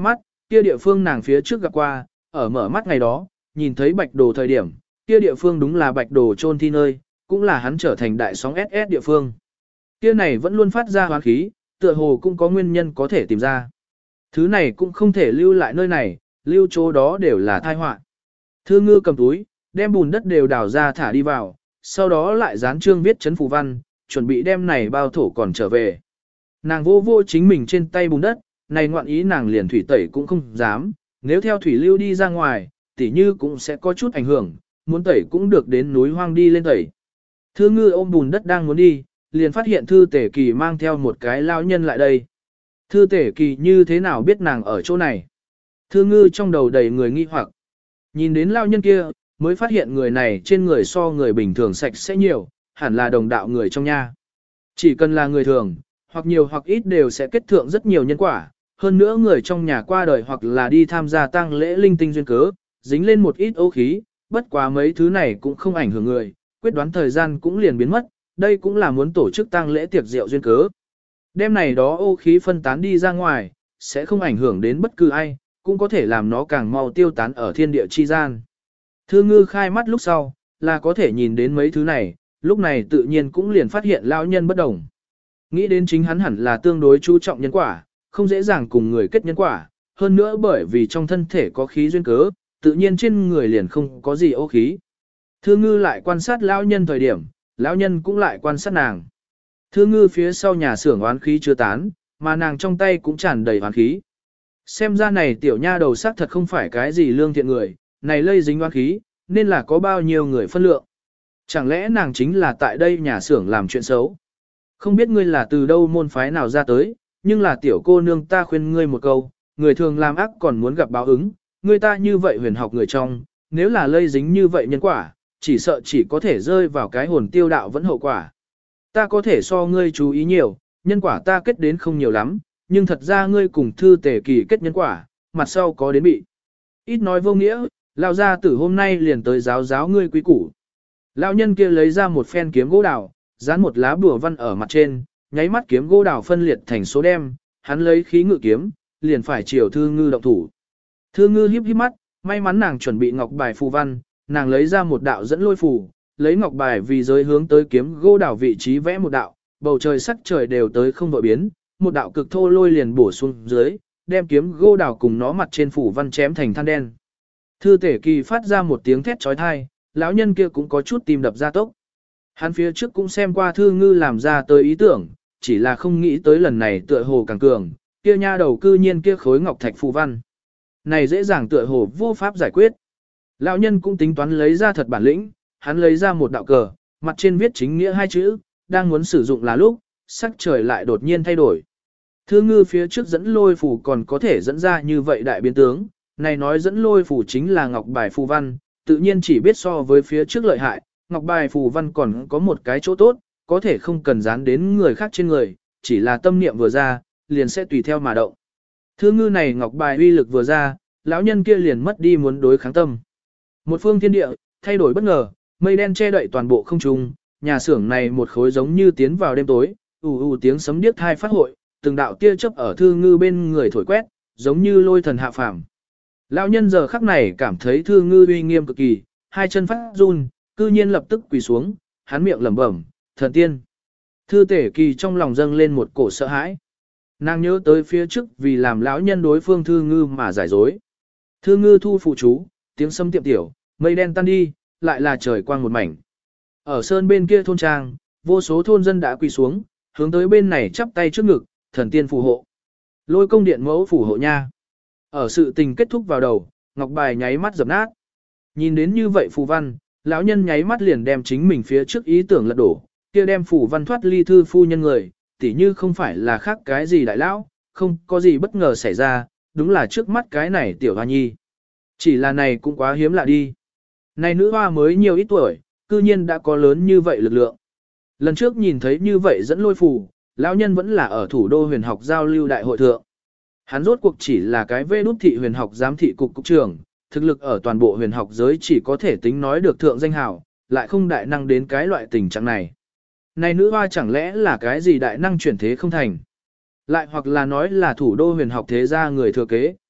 kia địa phương nàng phía trước gặp qua, ở mở mắt ngày đó, nhìn thấy bạch đồ thời điểm, kia địa phương đúng là bạch đồ chôn thi nơi, cũng là hắn trở thành đại sóng SS địa phương. Kia này vẫn luôn phát ra hoán khí, tựa hồ cũng có nguyên nhân có thể tìm ra. Thứ này cũng không thể lưu lại nơi này, lưu chỗ đó đều là tai họa. Thư Ngư cầm túi, đem bùn đất đều đào ra thả đi vào, sau đó lại dán chương viết chấn phù văn, chuẩn bị đem này bao thổ còn trở về. Nàng vô vô chính mình trên tay bùn đất, này ngoạn ý nàng liền thủy tẩy cũng không dám, nếu theo thủy lưu đi ra ngoài, tỉ như cũng sẽ có chút ảnh hưởng, muốn tẩy cũng được đến núi hoang đi lên tẩy. Thư Ngư ôm bùn đất đang muốn đi, liền phát hiện Thư Tể Kỳ mang theo một cái lao nhân lại đây. Thư Tể Kỳ như thế nào biết nàng ở chỗ này? Thư Ngư trong đầu đầy người nghi hoặc. Nhìn đến lao nhân kia, mới phát hiện người này trên người so người bình thường sạch sẽ nhiều, hẳn là đồng đạo người trong nha. Chỉ cần là người thường, hoặc nhiều hoặc ít đều sẽ kết thượng rất nhiều nhân quả, hơn nữa người trong nhà qua đời hoặc là đi tham gia tang lễ linh tinh duyên cớ, dính lên một ít ô khí, bất quá mấy thứ này cũng không ảnh hưởng người, quyết đoán thời gian cũng liền biến mất, đây cũng là muốn tổ chức tang lễ tiệc rượu duyên cớ. Đêm này đó ô khí phân tán đi ra ngoài, sẽ không ảnh hưởng đến bất cứ ai, cũng có thể làm nó càng mau tiêu tán ở thiên địa chi gian. Thư Ngư khai mắt lúc sau, là có thể nhìn đến mấy thứ này, lúc này tự nhiên cũng liền phát hiện lão nhân bất đồng. Nghĩ đến chính hắn hẳn là tương đối chú trọng nhân quả, không dễ dàng cùng người kết nhân quả, hơn nữa bởi vì trong thân thể có khí duyên cớ, tự nhiên trên người liền không có gì ô khí. Thư Ngư lại quan sát lão nhân thời điểm, lão nhân cũng lại quan sát nàng. Thư Ngư phía sau nhà xưởng oán khí chưa tán, mà nàng trong tay cũng tràn đầy oán khí. Xem ra này tiểu nha đầu xác thật không phải cái gì lương thiện người, này lây dính oán khí, nên là có bao nhiêu người phân lượng. Chẳng lẽ nàng chính là tại đây nhà xưởng làm chuyện xấu? Không biết ngươi là từ đâu môn phái nào ra tới, nhưng là tiểu cô nương ta khuyên ngươi một câu, người thường làm ác còn muốn gặp báo ứng, người ta như vậy huyền học người trong, nếu là lây dính như vậy nhân quả, chỉ sợ chỉ có thể rơi vào cái hồn tiêu đạo vẫn hậu quả. Ta có thể so ngươi chú ý nhiều, nhân quả ta kết đến không nhiều lắm, nhưng thật ra ngươi cùng Thư Tể Kỳ kết nhân quả, mặt sau có đến bị. Ít nói vô nghĩa, lão gia tử hôm nay liền tới giáo giáo ngươi quý củ. Lão nhân kia lấy ra một phen kiếm gỗ đào, dán một lá bùa văn ở mặt trên, nháy mắt kiếm gỗ đào phân liệt thành số đem, hắn lấy khí ngự kiếm, liền phải chiều Thư Ngư động thủ. Thư Ngư híp híp mắt, may mắn nàng chuẩn bị ngọc bài phù văn, nàng lấy ra một đạo dẫn lôi phù, lấy ngọc bài vì giới hướng tới kiếm gỗ đào vị trí vẽ một đạo, bầu trời sắc trời đều tới không đổi biến, một đạo cực thô lôi liền bổ xuống dưới, đem kiếm gỗ đào cùng nó mặt trên phù văn chém thành than đen. Thư Tể Kỳ phát ra một tiếng thét chói tai, lão nhân kia cũng có chút tim đập ra tốc. Hắn phía trước cũng xem qua Thư Ngư làm ra tới ý tưởng, chỉ là không nghĩ tới lần này tựa hồ càng cường, kia nha đầu cư nhiên kia khối ngọc thạch phù văn. Này dễ dàng tựa hồ vô pháp giải quyết. Lão nhân cũng tính toán lấy ra thật bản lĩnh, hắn lấy ra một đạo cờ, mặt trên viết chính nghĩa hai chữ, đang muốn sử dụng là lúc, sắc trời lại đột nhiên thay đổi. Thư Ngư phía trước dẫn lôi phù còn có thể dẫn ra như vậy đại biến tướng, này nói dẫn lôi phù chính là ngọc bài phù văn, tự nhiên chỉ biết so với phía trước lợi hại, ngọc bài phù văn còn có một cái chỗ tốt, có thể không cần dán đến người khác trên người, chỉ là tâm niệm vừa ra, liền sẽ tùy theo mà động. Thư Ngư này ngọc bài uy lực vừa ra, lão nhân kia liền mất đi muốn đối kháng tâm. Một phương thiên địa, thay đổi bất ngờ, mây đen che đậy toàn bộ không trung, nhà xưởng này một khối giống như tiến vào đêm tối, tiếng sấm điếc thai phát hội, từng đạo tia chớp ở Thư Ngư bên người thổi quét, giống như lôi thần hạ phàm. Lão nhân giờ khắc này cảm thấy Thư Ngư uy nghiêm cực kỳ, hai chân phát run, cư nhiên lập tức quỳ xuống, hắn miệng lẩm bẩm, thần tiên. Thư Tể Kỳ trong lòng dâng lên một cổ sợ hãi. Nàng nhớ tới phía trước vì làm lão nhân đối phương Thư Ngư mà giải dối. Thư Ngư thu phụ chú, tiếng sấm tiệm tiểu, mây đen tan đi, lại là trời quang một mảnh. Ở sơn bên kia thôn trang, vô số thôn dân đã quỳ xuống, hướng tới bên này chắp tay trước ngực, thần tiên phù hộ. Lôi công điện mẫu phù hộ nha. Ở sự tình kết thúc vào đầu, ngọc bài nháy mắt dập nát. Nhìn đến như vậy phù văn, lão nhân nháy mắt liền đem chính mình phía trước ý tưởng lật đổ, kia đem phù văn thoát ly thư phu nhân người, tỉ như không phải là khác cái gì đại lão, không có gì bất ngờ xảy ra, đúng là trước mắt cái này tiểu hoa nhi. Chỉ là này cũng quá hiếm lạ đi. Này nữ hoa mới nhiều ít tuổi, cư nhiên đã có lớn như vậy lực lượng. Lần trước nhìn thấy như vậy dẫn lôi phù, lão nhân vẫn là ở thủ đô huyền học giao lưu đại hội thượng. Hắn rốt cuộc chỉ là cái vê đút thị huyền học giám thị cục cục trưởng, thực lực ở toàn bộ huyền học giới chỉ có thể tính nói được thượng danh hào, lại không đại năng đến cái loại tình trạng này. Này nữ hoa chẳng lẽ là cái gì đại năng chuyển thế không thành? Lại hoặc là nói là thủ đô huyền học thế gia người thừa kế.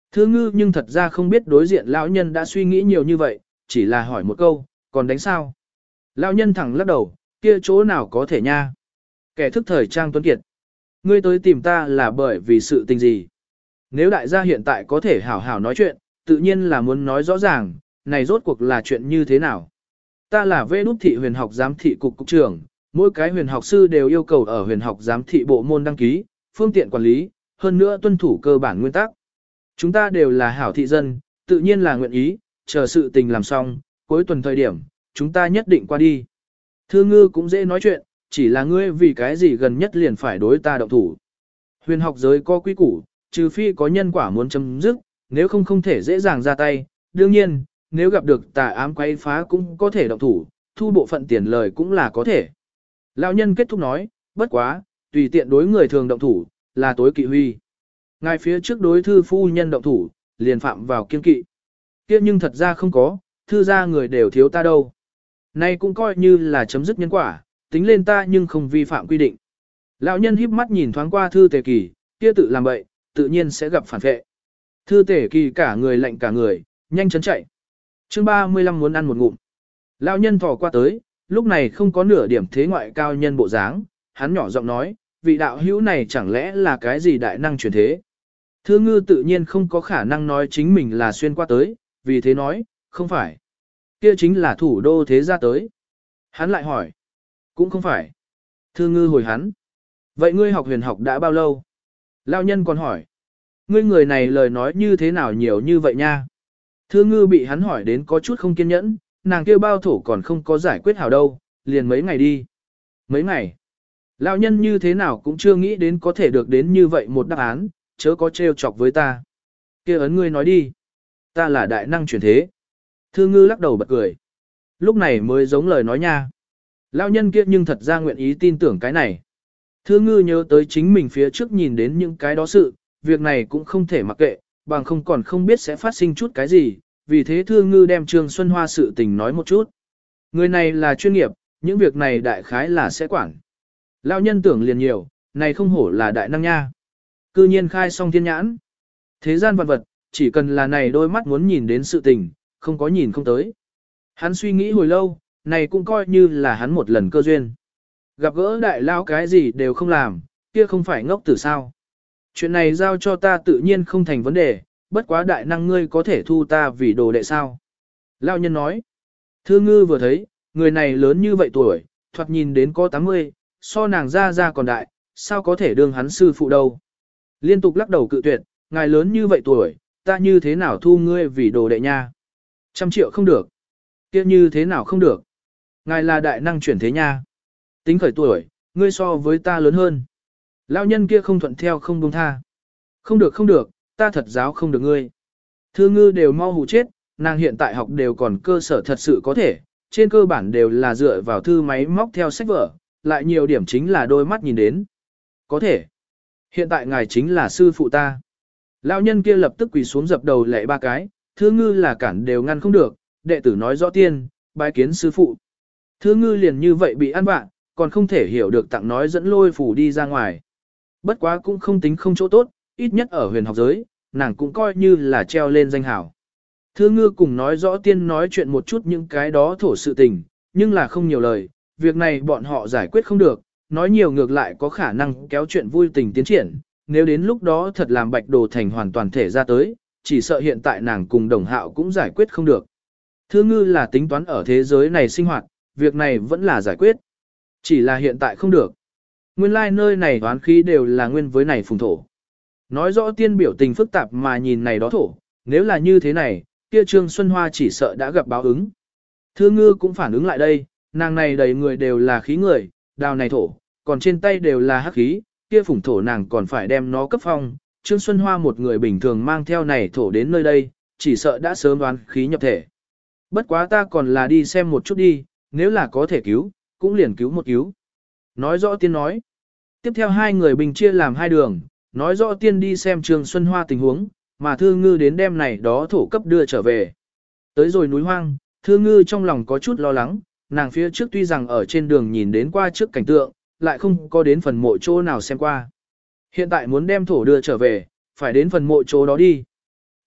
Thư ngư nhưng thật ra không biết đối diện lão nhân đã suy nghĩ nhiều như vậy, chỉ là hỏi một câu, còn đánh sao? Lão nhân thẳng lắc đầu, kia chỗ nào có thể nha. Kẻ thức thời trang tuấn kiệt. Ngươi tới tìm ta là bởi vì sự tình gì? Nếu đại gia hiện tại có thể hảo hảo nói chuyện, tự nhiên là muốn nói rõ ràng, này rốt cuộc là chuyện như thế nào? Ta là Vê Đút Thị Huyền học Giám thị cục cục trưởng, mỗi cái huyền học sư đều yêu cầu ở huyền học giám thị bộ môn đăng ký, phương tiện quản lý, hơn nữa tuân thủ cơ bản nguyên tắc. Chúng ta đều là hảo thị dân, tự nhiên là nguyện ý, chờ sự tình làm xong, cuối tuần thời điểm, chúng ta nhất định qua đi. Thư ngư cũng dễ nói chuyện, chỉ là ngươi vì cái gì gần nhất liền phải đối ta động thủ. Huyền học giới có quy củ, trừ phi có nhân quả muốn chấm dứt, nếu không không thể dễ dàng ra tay. Đương nhiên, nếu gặp được tà ám quấy phá cũng có thể động thủ, thu bộ phận tiền lời cũng là có thể. Lão nhân kết thúc nói, bất quá, tùy tiện đối người thường động thủ, là tối kỵ huy. Ngài phía trước đối thư phu nhân động thủ, liền phạm vào kiên kỵ. Kia nhưng thật ra không có, thư gia người đều thiếu ta đâu. Nay cũng coi như là chấm dứt nhân quả, tính lên ta nhưng không vi phạm quy định. Lão nhân híp mắt nhìn thoáng qua thư tề kỳ, kia tự làm bậy, tự nhiên sẽ gặp phản vệ. Thư tề kỳ cả người lạnh cả người, nhanh chóng chạy. Chương 35 muốn ăn một ngụm. Lão nhân thò qua tới, lúc này không có nửa điểm thế ngoại cao nhân bộ dáng, hắn nhỏ giọng nói, vị đạo hữu này chẳng lẽ là cái gì đại năng truyền thế. Thư ngư tự nhiên không có khả năng nói chính mình là xuyên qua tới, vì thế nói, không phải. Kia chính là thủ đô thế gia tới. Hắn lại hỏi, cũng không phải. Thư ngư hồi hắn, vậy ngươi học huyền học đã bao lâu? Lão nhân còn hỏi, ngươi người này lời nói như thế nào nhiều như vậy nha? Thư ngư bị hắn hỏi đến có chút không kiên nhẫn, nàng kêu bao thổ còn không có giải quyết hảo đâu, liền mấy ngày đi. Mấy ngày? Lão nhân như thế nào cũng chưa nghĩ đến có thể được đến như vậy một đáp án, chớ có trêu chọc với ta. Kia ấn ngươi nói đi. Ta là đại năng chuyển thế. Thư ngư lắc đầu bật cười. Lúc này mới giống lời nói nha. Lão nhân kia nhưng thật ra nguyện ý tin tưởng cái này. Thư ngư nhớ tới chính mình phía trước nhìn đến những cái đó sự, việc này cũng không thể mặc kệ, bằng không còn không biết sẽ phát sinh chút cái gì, vì thế Thư ngư đem Trương Xuân Hoa sự tình nói một chút. Người này là chuyên nghiệp, những việc này đại khái là sẽ quản. Lão nhân tưởng liền nhiều, này không hổ là đại năng nha. Cư nhiên khai xong thiên nhãn. Thế gian vật vật, chỉ cần là này đôi mắt muốn nhìn đến sự tình, không có nhìn không tới. Hắn suy nghĩ hồi lâu, này cũng coi như là hắn một lần cơ duyên. Gặp gỡ đại lao cái gì đều không làm, kia không phải ngốc tử sao. Chuyện này giao cho ta tự nhiên không thành vấn đề, bất quá đại năng ngươi có thể thu ta vì đồ đệ sao. Lão nhân nói, Thư ngư vừa thấy, người này lớn như vậy tuổi, thoạt nhìn đến có 80, so nàng ra còn đại, sao có thể đương hắn sư phụ đâu. Liên tục lắc đầu cự tuyệt, ngài lớn như vậy tuổi, ta như thế nào thu ngươi vì đồ đệ nha. 100 triệu không được. Kia như thế nào không được. Ngài là đại năng chuyển thế nha. Tính khởi tuổi, ngươi so với ta lớn hơn. Lão nhân kia không thuận theo không buông tha. Không được không được, ta thật giáo không được ngươi. Thư ngư đều mau hù chết, nàng hiện tại học đều còn cơ sở thật sự có thể, trên cơ bản đều là dựa vào thư máy móc theo sách vở, lại nhiều điểm chính là đôi mắt nhìn đến. Có thể. Hiện tại ngài chính là sư phụ ta. Lão nhân kia lập tức quỳ xuống dập đầu lạy 3 cái, Thư ngư là cản đều ngăn không được, đệ tử nói rõ tiên, bái kiến sư phụ. Thư ngư liền như vậy bị ăn bạn, còn không thể hiểu được tặng nói dẫn lôi phủ đi ra ngoài. Bất quá cũng không tính không chỗ tốt, ít nhất ở huyền học giới, nàng cũng coi như là treo lên danh hảo. Thư ngư cùng nói rõ tiên nói chuyện một chút những cái đó thổ sự tình, nhưng là không nhiều lời, việc này bọn họ giải quyết không được, nói nhiều ngược lại có khả năng kéo chuyện vui tình tiến triển, nếu đến lúc đó thật làm bạch đồ thành hoàn toàn thể ra tới, chỉ sợ hiện tại nàng cùng đồng hạo cũng giải quyết không được. Thư ngư là tính toán ở thế giới này sinh hoạt, việc này vẫn là giải quyết. Chỉ là hiện tại không được. Nguyên lai nơi này toán khí đều là nguyên với này phùng thổ. Nói rõ tiên biểu tình phức tạp mà nhìn này đó thổ, nếu là như thế này, kia Trương Xuân Hoa chỉ sợ đã gặp báo ứng. Thư ngư cũng phản ứng lại đây, nàng này đầy người đều là khí người, đào này thổ, còn trên tay đều là hắc khí, kia phủng thổ nàng còn phải đem nó cấp phong. Trương Xuân Hoa một người bình thường mang theo này thổ đến nơi đây, chỉ sợ đã sớm đoán khí nhập thể. Bất quá ta còn là đi xem một chút đi, nếu là có thể cứu, cũng liền cứu một cứu. Nói rõ tiên nói. Tiếp theo hai người bình chia làm hai đường, nói rõ tiên đi xem Trương Xuân Hoa tình huống, mà Thư ngư đến đêm này đó thổ cấp đưa trở về. Tới rồi núi hoang, Thư ngư trong lòng có chút lo lắng, nàng phía trước tuy rằng ở trên đường nhìn đến qua trước cảnh tượng, lại không có đến phần mộ chỗ nào xem qua. Hiện tại muốn đem thổ đưa trở về, phải đến phần mộ chỗ đó đi.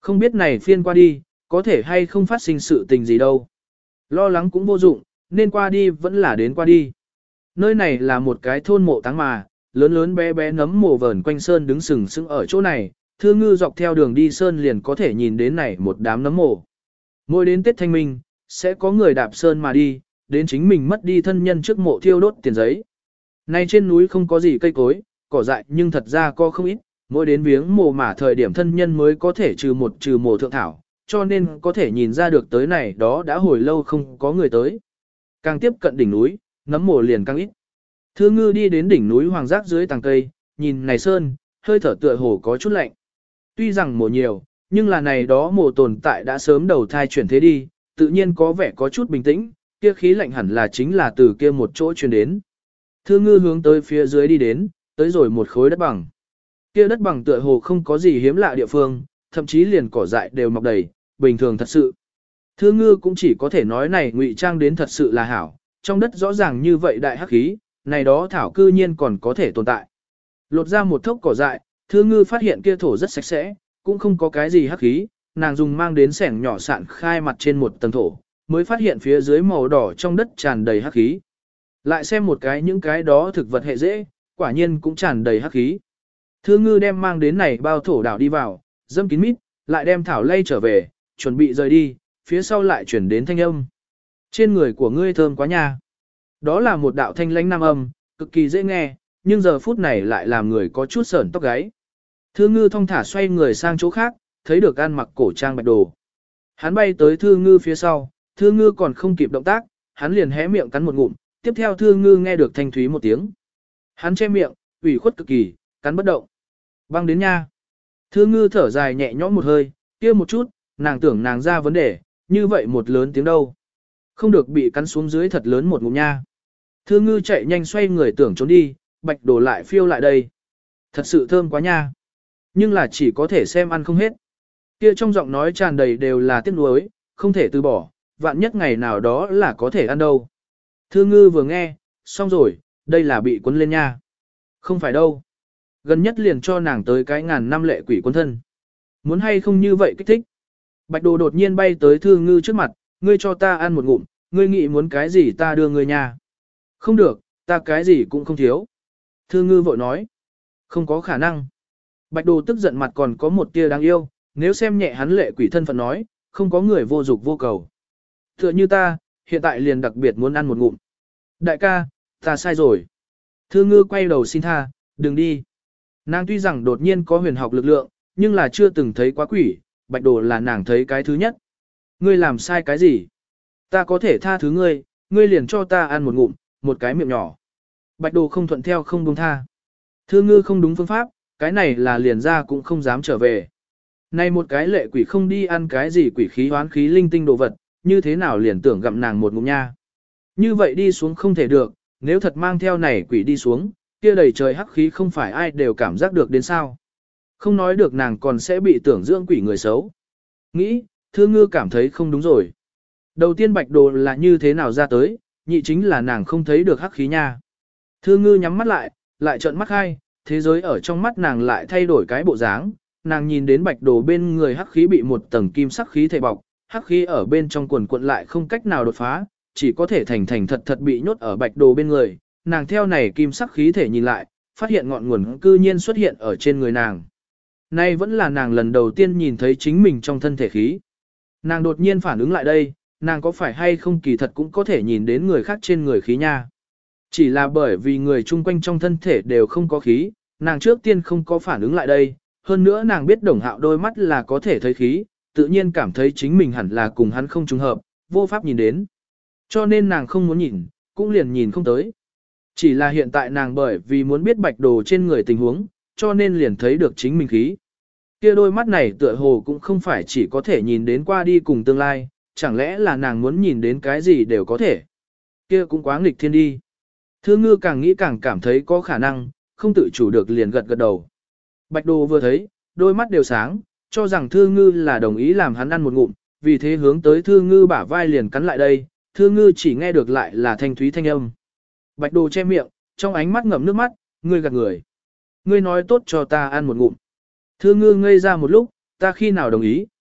Không biết này phiên qua đi, có thể hay không phát sinh sự tình gì đâu. Lo lắng cũng vô dụng, nên qua đi vẫn là đến qua đi. Nơi này là một cái thôn mộ táng mà, lớn lớn bé bé nấm mồ vờn quanh sơn đứng sừng sững ở chỗ này, Thư Ngư dọc theo đường đi sơn liền có thể nhìn đến này một đám nấm mồ. Mỗi đến Tết Thanh Minh, sẽ có người đạp sơn mà đi, đến chính mình mất đi thân nhân trước mộ thiêu đốt tiền giấy. Nay trên núi không có gì cây cối, cỏ dại nhưng thật ra có không ít, mỗi đến viếng mồ mà thời điểm thân nhân mới có thể trừ mồ thượng thảo, cho nên có thể nhìn ra được tới này đó đã hồi lâu không có người tới. Càng tiếp cận đỉnh núi, nấm mồ liền càng ít. Thư Ngư đi đến đỉnh núi hoàng giác dưới tàng cây, nhìn này sơn, hơi thở tựa hồ có chút lạnh. Tuy rằng mồ nhiều, nhưng là này đó mồ tồn tại đã sớm đầu thai chuyển thế đi, tự nhiên có vẻ có chút bình tĩnh, kia khí lạnh hẳn là chính là từ kia một chỗ truyền đến. Thư Ngư hướng tới phía dưới đi đến, tới rồi một khối đất bằng. Kia đất bằng tựa hồ không có gì hiếm lạ địa phương, thậm chí liền cỏ dại đều mọc đầy, bình thường thật sự. Thư Ngư cũng chỉ có thể nói này ngụy trang đến thật sự là hảo, trong đất rõ ràng như vậy đại hắc khí, này đó thảo cư nhiên còn có thể tồn tại. Lột ra một thốc cỏ dại, Thư Ngư phát hiện kia thổ rất sạch sẽ, cũng không có cái gì hắc khí, nàng dùng mang đến xẻng nhỏ sạn khai mặt trên một tầng thổ, mới phát hiện phía dưới màu đỏ trong đất tràn đầy hắc khí. Lại xem một cái những cái đó thực vật hệ dễ, quả nhiên cũng tràn đầy hắc khí. Thư Ngư đem mang đến này bao thổ đảo đi vào, dâm kín mít, lại đem thảo lay trở về, chuẩn bị rời đi, phía sau lại chuyển đến thanh âm. Trên người của ngươi thơm quá nha. Đó là một đạo thanh lãnh nam âm, cực kỳ dễ nghe, nhưng giờ phút này lại làm người có chút sởn tóc gáy. Thư Ngư thong thả xoay người sang chỗ khác, thấy được ăn mặc cổ trang Bạch Đồ. Hắn bay tới Thư Ngư phía sau, Thư Ngư còn không kịp động tác, hắn liền hé miệng cắn một ngụm, tiếp theo Thư Ngư nghe được thanh thúy một tiếng. Hắn che miệng, ủy khuất cực kỳ, cắn bất động. Băng đến nha. Thư Ngư thở dài nhẹ nhõm một hơi, kia một chút, nàng tưởng nàng ra vấn đề, như vậy một lớn tiếng đâu. Không được bị cắn xuống dưới thật lớn một ngụm nha. Thư Ngư chạy nhanh xoay người tưởng trốn đi, Bạch Đồ lại phiêu lại đây. Thật sự thơm quá nha. Nhưng là chỉ có thể xem ăn không hết. Kia trong giọng nói tràn đầy đều là tiếc nuối, không thể từ bỏ, vạn nhất ngày nào đó là có thể ăn đâu. Thư Ngư vừa nghe, xong rồi, đây là bị cuốn lên nha. Không phải đâu. Gần nhất liền cho nàng tới cái ngàn năm lệ quỷ quân thân. Muốn hay không như vậy kích thích. Bạch Đồ đột nhiên bay tới Thư Ngư trước mặt, ngươi cho ta ăn một ngụm, ngươi nghĩ muốn cái gì ta đưa ngươi nha. Không được, ta cái gì cũng không thiếu. Thư Ngư vội nói. Không có khả năng. Bạch Đồ tức giận mặt còn có một tia đáng yêu, nếu xem nhẹ hắn lệ quỷ thân phận nói, không có người vô dục vô cầu. Tựa như ta, hiện tại liền đặc biệt muốn ăn một ngụm. Đại ca, ta sai rồi. Thư Ngư quay đầu xin tha, đừng đi. Nàng tuy rằng đột nhiên có huyền học lực lượng, nhưng là chưa từng thấy quá quỷ, Bạch Đồ là nàng thấy cái thứ nhất. Ngươi làm sai cái gì? Ta có thể tha thứ ngươi, ngươi liền cho ta ăn một ngụm, một cái miệng nhỏ. Bạch Đồ không thuận theo không buông tha. Thư Ngư không đúng phương pháp, cái này là liền ra cũng không dám trở về. Này một cái lệ quỷ không đi ăn cái gì quỷ khí hoán khí linh tinh đồ vật, như thế nào liền tưởng gặm nàng một ngụm nha. Như vậy đi xuống không thể được, nếu thật mang theo này quỷ đi xuống, kia đầy trời hắc khí không phải ai đều cảm giác được đến sao. Không nói được nàng còn sẽ bị tưởng dưỡng quỷ người xấu. Nghĩ, Thư Ngư cảm thấy không đúng rồi. Đầu tiên Bạch Đồ là như thế nào ra tới, nhị chính là nàng không thấy được hắc khí nha. Thư Ngư nhắm mắt lại trợn mắt hai, thế giới ở trong mắt nàng lại thay đổi cái bộ dáng, nàng nhìn đến Bạch Đồ bên người hắc khí bị một tầng kim sắc khí thể bọc, hắc khí ở bên trong quần cuộn lại không cách nào đột phá, chỉ có thể thành thành thật thật bị nhốt ở Bạch Đồ bên người, nàng theo này kim sắc khí thể nhìn lại, phát hiện ngọn nguồn cư nhiên xuất hiện ở trên người nàng. Nay vẫn là nàng lần đầu tiên nhìn thấy chính mình trong thân thể khí. Nàng đột nhiên phản ứng lại đây, nàng có phải hay không kỳ thật cũng có thể nhìn đến người khác trên người khí nha. Chỉ là bởi vì người chung quanh trong thân thể đều không có khí, nàng trước tiên không có phản ứng lại đây, hơn nữa nàng biết Đồng Hạo đôi mắt là có thể thấy khí, tự nhiên cảm thấy chính mình hẳn là cùng hắn không trùng hợp, vô pháp nhìn đến. Cho nên nàng không muốn nhìn, cũng liền nhìn không tới. Chỉ là hiện tại nàng bởi vì muốn biết Bạch Đồ trên người tình huống, cho nên liền thấy được chính mình khí. Kia đôi mắt này tựa hồ cũng không phải chỉ có thể nhìn đến qua đi cùng tương lai, chẳng lẽ là nàng muốn nhìn đến cái gì đều có thể. Kia cũng quá nghịch thiên đi. Thư Ngư càng nghĩ càng cảm thấy có khả năng, không tự chủ được liền gật gật đầu. Bạch Đồ vừa thấy, đôi mắt đều sáng, cho rằng Thư Ngư là đồng ý làm hắn ăn một ngụm, vì thế hướng tới Thư Ngư bả vai liền cắn lại đây, Thư Ngư chỉ nghe được lại là thanh thúy thanh âm. Bạch Đồ che miệng, trong ánh mắt ngậm nước mắt, ngươi gạt người. Ngươi nói tốt cho ta ăn một ngụm. Thư Ngư ngây ra một lúc, ta khi nào đồng ý,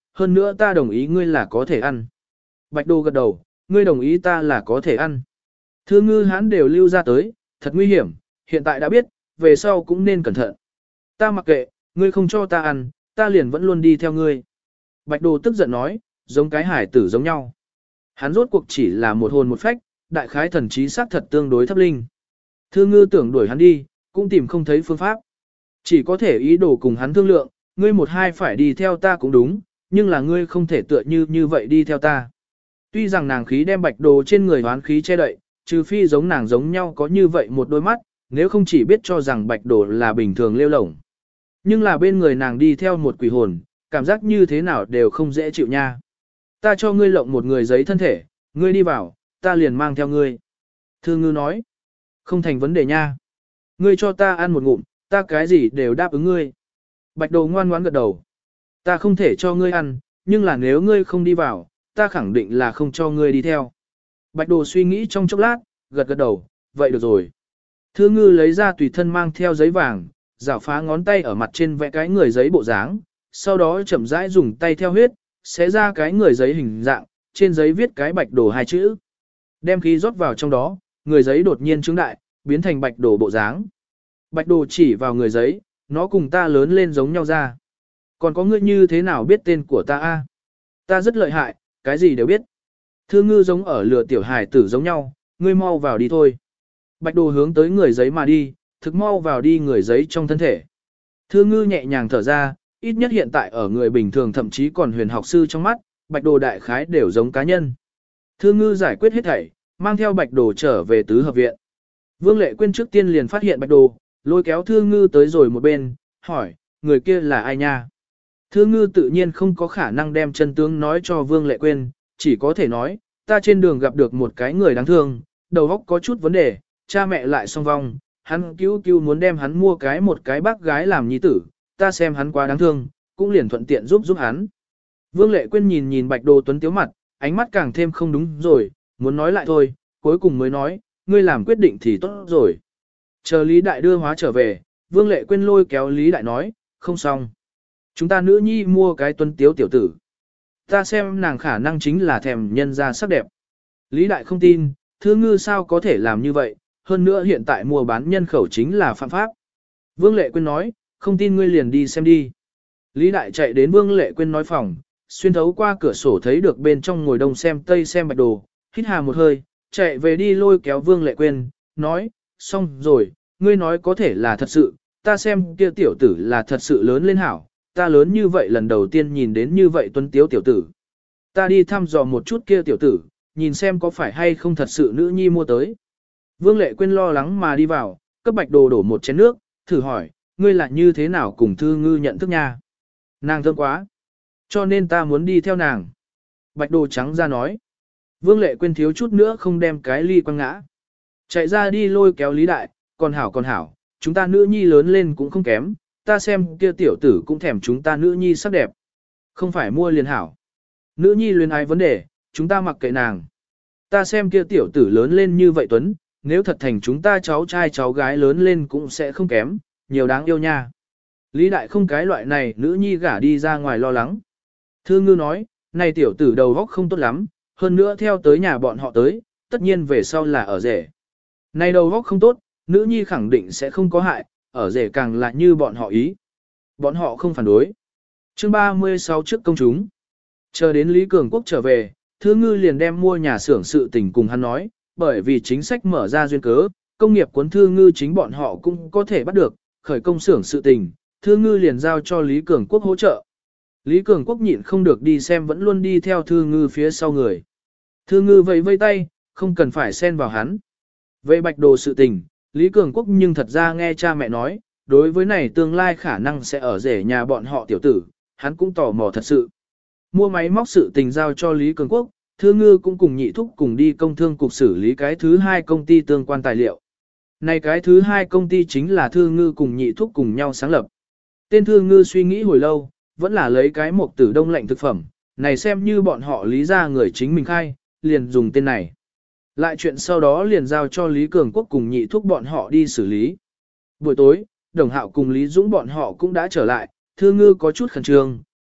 hơn nữa ta đồng ý ngươi là có thể ăn. Bạch Đồ gật đầu, ngươi đồng ý ta là có thể ăn. Thư ngư hãn đều lưu ra tới, thật nguy hiểm, hiện tại đã biết, về sau cũng nên cẩn thận. Ta mặc kệ, ngươi không cho ta ăn, ta liền vẫn luôn đi theo ngươi. Bạch Đồ tức giận nói, giống cái hải tử giống nhau. Hắn rốt cuộc chỉ là một hồn một phách, đại khái thần trí xác thật tương đối thấp linh. Thư ngư tưởng đuổi hắn đi, cũng tìm không thấy phương pháp. Chỉ có thể ý đồ cùng hắn thương lượng, ngươi một hai phải đi theo ta cũng đúng, nhưng là ngươi không thể tựa như vậy đi theo ta. Tuy rằng nàng khí đem Bạch Đồ trên người hoán khí che đậy, trừ phi giống nàng giống nhau có như vậy một đôi mắt, nếu không chỉ biết cho rằng Bạch Đồ là bình thường lêu lổng. Nhưng là bên người nàng đi theo một quỷ hồn, cảm giác như thế nào đều không dễ chịu nha. Ta cho ngươi lộng một người giấy thân thể, ngươi đi vào, ta liền mang theo ngươi. Thư ngư nói, không thành vấn đề nha. Ngươi cho ta ăn một ngụm, ta cái gì đều đáp ứng ngươi. Bạch Đồ ngoan ngoãn gật đầu. Ta không thể cho ngươi ăn, nhưng là nếu ngươi không đi vào, ta khẳng định là không cho ngươi đi theo. Bạch Đồ suy nghĩ trong chốc lát, gật gật đầu, vậy được rồi. Thư ngư lấy ra tùy thân mang theo giấy vàng, rảo phá ngón tay ở mặt trên vẽ cái người giấy bộ dáng, sau đó chậm rãi dùng tay theo huyết, xé ra cái người giấy hình dạng, trên giấy viết cái Bạch Đồ hai chữ. Đem khí rót vào trong đó, người giấy đột nhiên trứng đại, biến thành Bạch Đồ bộ dáng. Bạch Đồ chỉ vào người giấy, nó cùng ta lớn lên giống nhau ra. Còn có ngươi như thế nào biết tên của ta a? Ta rất lợi hại, cái gì đều biết. Thư ngư giống ở lừa tiểu hài tử giống nhau, ngươi mau vào đi thôi. Bạch Đồ hướng tới người giấy mà đi, thực mau vào đi người giấy trong thân thể. Thư ngư nhẹ nhàng thở ra, ít nhất hiện tại ở người bình thường thậm chí còn huyền học sư trong mắt, Bạch Đồ đại khái đều giống cá nhân. Thư ngư giải quyết hết thảy, mang theo Bạch Đồ trở về tứ hợp viện. Vương Lệ Quyên trước tiên liền phát hiện Bạch Đồ, lôi kéo Thư ngư tới rồi một bên, hỏi, người kia là ai nha? Thư ngư tự nhiên không có khả năng đem chân tướng nói cho Vương Lệ Quyên, chỉ có thể nói, ta trên đường gặp được một cái người đáng thương, đầu óc có chút vấn đề, cha mẹ lại song vong, hắn cứu muốn đem hắn mua một cái bác gái làm nhi tử, ta xem hắn quá đáng thương, cũng liền thuận tiện giúp hắn. Vương Lệ Quyên nhìn nhìn Bạch Đồ tuấn tiếu mặt, ánh mắt càng thêm không đúng rồi, muốn nói lại thôi, cuối cùng mới nói, ngươi làm quyết định thì tốt rồi. Chờ Lý Đại đưa hóa trở về, Vương Lệ Quyên lôi kéo Lý Đại nói, không xong. Chúng ta nữ nhi mua cái tuấn tiếu tiểu tử. Ta xem nàng khả năng chính là thèm nhân ra sắc đẹp. Lý Đại không tin, Thư ngư sao có thể làm như vậy, hơn nữa hiện tại mua bán nhân khẩu chính là phạm pháp. Vương Lệ Quyên nói, không tin ngươi liền đi xem đi. Lý Đại chạy đến Vương Lệ Quyên nói phòng, xuyên thấu qua cửa sổ thấy được bên trong ngồi đông xem tây xem Bạch Đồ, hít hà một hơi, chạy về đi lôi kéo Vương Lệ Quyên, nói, xong rồi, ngươi nói có thể là thật sự, ta xem kia tiểu tử là thật sự lớn lên hảo, ta lớn như vậy lần đầu tiên nhìn đến như vậy tuấn tiếu tiểu tử. Ta đi thăm dò một chút kia tiểu tử, nhìn xem có phải hay không thật sự nữ nhi mua tới. Vương Lệ Quyên lo lắng mà đi vào, cấp Bạch Đồ đổ một chén nước, thử hỏi, ngươi là như thế nào cùng Thư ngư nhận thức nha? Nàng thơm quá, cho nên ta muốn đi theo nàng. Bạch Đồ trắng ra nói. Vương Lệ Quyên thiếu chút nữa không đem cái ly quăng ngã. Chạy ra đi lôi kéo Lý Đại, còn hảo, chúng ta nữ nhi lớn lên cũng không kém, ta xem kia tiểu tử cũng thèm chúng ta nữ nhi sắc đẹp. Không phải mua liền hảo. Nữ nhi luyến ái vấn đề, chúng ta mặc kệ nàng. Ta xem kia tiểu tử lớn lên như vậy tuấn, nếu thật thành chúng ta cháu trai cháu gái lớn lên cũng sẽ không kém, nhiều đáng yêu nha. Lý Đại không cái loại này nữ nhi gả đi ra ngoài lo lắng. Thư ngư nói, này tiểu tử đầu góc không tốt lắm, hơn nữa theo tới nhà bọn họ tới, tất nhiên về sau là ở rể. Này đầu góc không tốt, nữ nhi khẳng định sẽ không có hại, ở rể càng là như bọn họ ý. Bọn họ không phản đối. Chương 36 trước công chúng. Chờ đến Lý Cường Quốc trở về, Thư ngư liền đem mua nhà xưởng sự tình cùng hắn nói, bởi vì chính sách mở ra duyên cớ, công nghiệp cuốn Thư ngư chính bọn họ cũng có thể bắt được, khởi công xưởng sự tình, Thư ngư liền giao cho Lý Cường Quốc hỗ trợ. Lý Cường Quốc nhịn không được đi xem vẫn luôn đi theo Thư ngư phía sau người. Thư ngư vẫy vây tay, không cần phải xen vào hắn. Về Bạch Đồ sự tình, Lý Cường Quốc nhưng thật ra nghe cha mẹ nói, đối với này tương lai khả năng sẽ ở rể nhà bọn họ tiểu tử, hắn cũng tò mò thật sự. Mua máy móc sự tình giao cho Lý Cường Quốc, Thư ngư cũng cùng nhị thúc cùng đi công thương cục xử lý cái thứ hai công ty tương quan tài liệu. Này cái thứ hai công ty chính là Thư ngư cùng nhị thúc cùng nhau sáng lập. Tên Thư ngư suy nghĩ hồi lâu, vẫn là lấy cái mộc tử đông lạnh thực phẩm, này xem như bọn họ lý ra người chính mình khai, liền dùng tên này. Lại chuyện sau đó liền giao cho Lý Cường Quốc cùng nhị thúc bọn họ đi xử lý. Buổi tối, Đồng Hạo cùng Lý Dũng bọn họ cũng đã trở lại, Thư ngư có chút khẩn trương,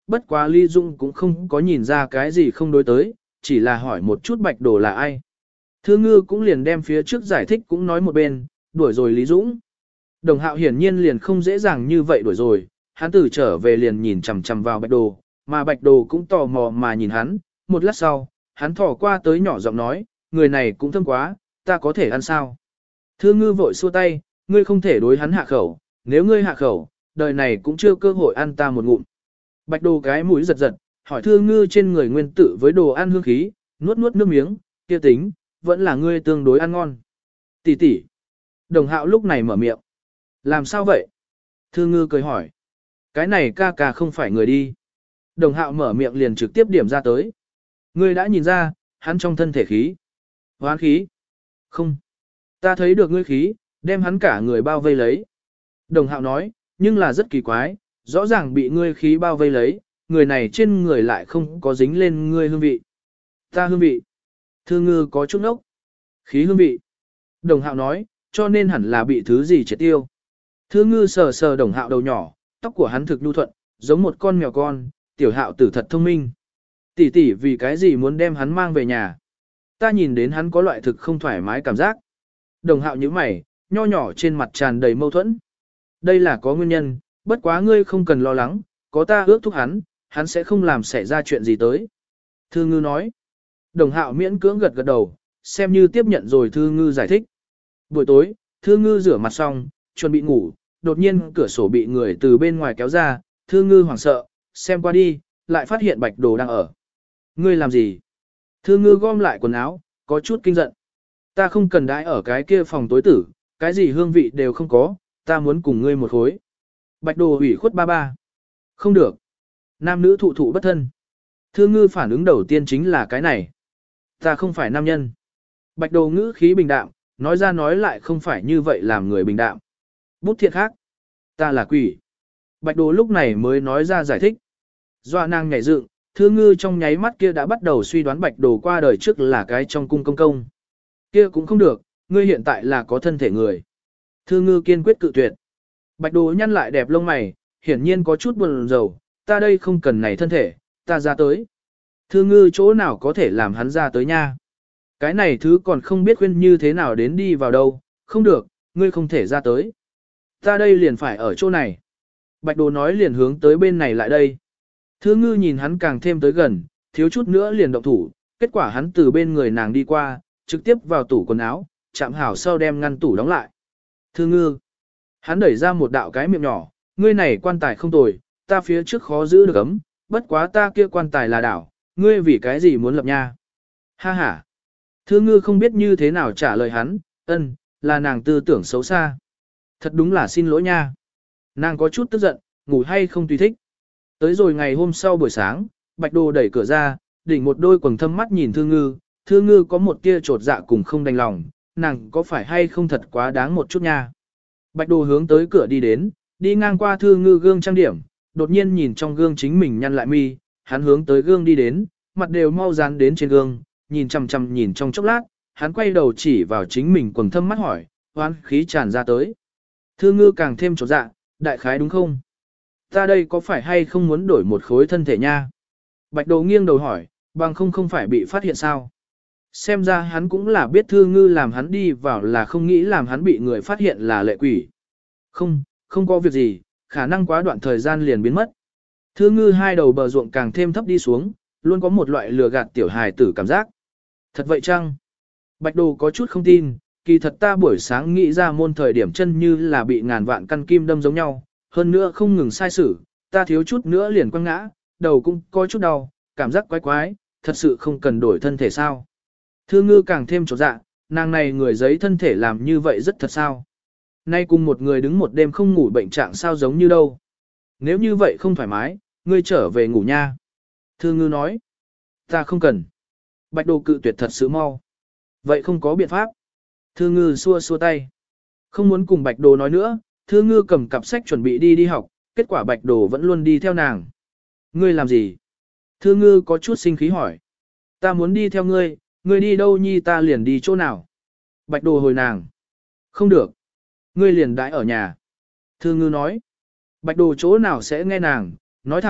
bất quá Lý Dung cũng không có nhìn ra cái gì không đối tới, chỉ là hỏi một chút Bạch Đồ là ai. Thư Ngư cũng liền đem phía trước giải thích cũng nói một bên, đuổi rồi Lý Dũng. Đồng Hạo hiển nhiên liền không dễ dàng như vậy đuổi rồi, hắn từ trở về liền nhìn chằm chằm vào Bạch Đồ, mà Bạch Đồ cũng tò mò mà nhìn hắn, một lát sau, hắn thò qua tới nhỏ giọng nói, người này cũng thơm quá, ta có thể ăn sao? Thư Ngư vội xua tay, ngươi không thể đối hắn hạ khẩu, nếu ngươi hạ khẩu, đời này cũng chưa cơ hội ăn ta một ngụm. Bạch Đồ cái mũi giật giật, hỏi Thư Ngư trên người nguyên tử với đồ ăn hương khí, nuốt nuốt nước miếng, kia tính, vẫn là ngươi tương đối ăn ngon. Tỷ tỷ. Đồng Hạo lúc này mở miệng. Làm sao vậy? Thư Ngư cười hỏi. Cái này ca ca không phải người đi. Đồng Hạo mở miệng liền trực tiếp điểm ra tới. Ngươi đã nhìn ra, hắn trong thân thể khí. Hoán khí. Không. Ta thấy được ngươi khí, đem hắn cả người bao vây lấy. Đồng Hạo nói, nhưng là rất kỳ quái, rõ ràng bị ngươi khí bao vây lấy, người này trên người lại không có dính lên ngươi hương vị. Ta hương vị. Thư Ngư có chút ốc. Khí hương vị. Đồng Hạo nói, cho nên hẳn là bị thứ gì triệt tiêu. Thư Ngư sờ sờ Đồng Hạo đầu nhỏ, tóc của hắn thực nhu thuận, giống một con mèo con, tiểu Hạo tử thật thông minh. Tỷ tỷ vì cái gì muốn đem hắn mang về nhà. Ta nhìn đến hắn có loại thực không thoải mái cảm giác. Đồng Hạo nhíu mày, nho nhỏ trên mặt tràn đầy mâu thuẫn. Đây là có nguyên nhân, bất quá ngươi không cần lo lắng, có ta ước thúc hắn, hắn sẽ không làm xảy ra chuyện gì tới. Thư Ngư nói. Đồng Hạo miễn cưỡng gật gật đầu, xem như tiếp nhận rồi Thư Ngư giải thích. Buổi tối, Thư Ngư rửa mặt xong, chuẩn bị ngủ, đột nhiên cửa sổ bị người từ bên ngoài kéo ra, Thư Ngư hoảng sợ, xem qua đi, lại phát hiện Bạch Đồ đang ở. Ngươi làm gì? Thư Ngư gom lại quần áo, có chút kinh giận. Ta không cần đãi ở cái kia phòng tối tử, cái gì hương vị đều không có, ta muốn cùng ngươi một khối. Bạch Đồ ủy khuất ba ba. Không được. Nam nữ thụ thụ bất thân. Thư Ngư phản ứng đầu tiên chính là cái này. Ta không phải nam nhân. Bạch Đồ ngữ khí bình đạm, nói ra nói lại không phải như vậy làm người bình đạm. Bút thiện khác. Ta là quỷ. Bạch Đồ lúc này mới nói ra giải thích. Doa nàng nhảy dựng, Thư Ngư trong nháy mắt kia đã bắt đầu suy đoán Bạch Đồ qua đời trước là cái trong cung công công. Kia cũng không được, ngươi hiện tại là có thân thể người. Thư Ngư kiên quyết cự tuyệt. Bạch Đồ nhăn lại đẹp lông mày, hiển nhiên có chút buồn rầu, ta đây không cần này thân thể, ta ra tới. Thư Ngư chỗ nào có thể làm hắn ra tới nha. Cái này thứ còn không biết khuyên như thế nào đến đi vào đâu, không được, ngươi không thể ra tới. Ta đây liền phải ở chỗ này. Bạch Đồ nói liền hướng tới bên này lại đây. Thư Ngư nhìn hắn càng thêm tới gần, thiếu chút nữa liền động thủ, kết quả hắn từ bên người nàng đi qua, trực tiếp vào tủ quần áo, chạm hảo sau đem ngăn tủ đóng lại. Thư Ngư. Hắn đẩy ra một đạo cái miệng nhỏ, ngươi này quan tài không tồi, ta phía trước khó giữ được ấm, bất quá ta kia quan tài là đảo, ngươi vì cái gì muốn lập nha. Ha ha. Thư Ngư không biết như thế nào trả lời hắn, là nàng tư tưởng xấu xa. Thật đúng là xin lỗi nha. Nàng có chút tức giận, ngủ hay không tùy thích. Tới rồi ngày hôm sau buổi sáng, Bạch Đồ đẩy cửa ra, đỉnh một đôi quầng thâm mắt nhìn Thư Ngư có một tia trột dạ cùng không đành lòng, nàng có phải hay không thật quá đáng một chút nha. Bạch Đồ hướng tới cửa đi đến, đi ngang qua Thư Ngư gương trang điểm, đột nhiên nhìn trong gương chính mình nhăn lại mi, hắn hướng tới gương đi đến, mặt đều mau dán đến trên gương, nhìn chằm chằm nhìn trong chốc lát, hắn quay đầu chỉ vào chính mình quầng thâm mắt hỏi, hoán khí tràn ra tới. Thư Ngư càng thêm trột dạ, đại khái đúng không? Ta đây có phải hay không muốn đổi một khối thân thể nha? Bạch Đồ nghiêng đầu hỏi, bằng không phải bị phát hiện sao? Xem ra hắn cũng là biết Thư Ngư làm hắn đi vào là không nghĩ làm hắn bị người phát hiện là lệ quỷ. Không có việc gì, khả năng quá đoạn thời gian liền biến mất. Thư Ngư hai đầu bờ ruộng càng thêm thấp đi xuống, luôn có một loại lừa gạt tiểu hài tử cảm giác. Thật vậy chăng? Bạch Đồ có chút không tin, kỳ thật ta buổi sáng nghĩ ra môn thời điểm chân như là bị ngàn vạn căn kim đâm giống nhau, hơn nữa không ngừng sai sử, ta thiếu chút nữa liền quăng ngã, đầu cũng có chút đau, cảm giác quái quái, thật sự không cần đổi thân thể sao. Thư Ngư càng thêm chột dạ, nàng này người giấy thân thể làm như vậy rất thật sao. Nay cùng một người đứng một đêm không ngủ bệnh trạng sao giống như đâu. Nếu như vậy không thoải mái, ngươi trở về ngủ nha. Thư Ngư nói, ta không cần. Bạch Đồ cự tuyệt thật sự mau. Vậy không có biện pháp. Thư Ngư xua xua tay. Không muốn cùng Bạch Đồ nói nữa, Thư Ngư cầm cặp sách chuẩn bị đi học, kết quả Bạch Đồ vẫn luôn đi theo nàng. Ngươi làm gì? Thư Ngư có chút sinh khí hỏi. Ta muốn đi theo ngươi, ngươi đi đâu nhi ta liền đi chỗ nào. Bạch Đồ hồi nàng. Không được. Ngươi liền đãi ở nhà. Thư Ngư nói. Bạch Đồ chỗ nào sẽ nghe nàng, nói thẳng,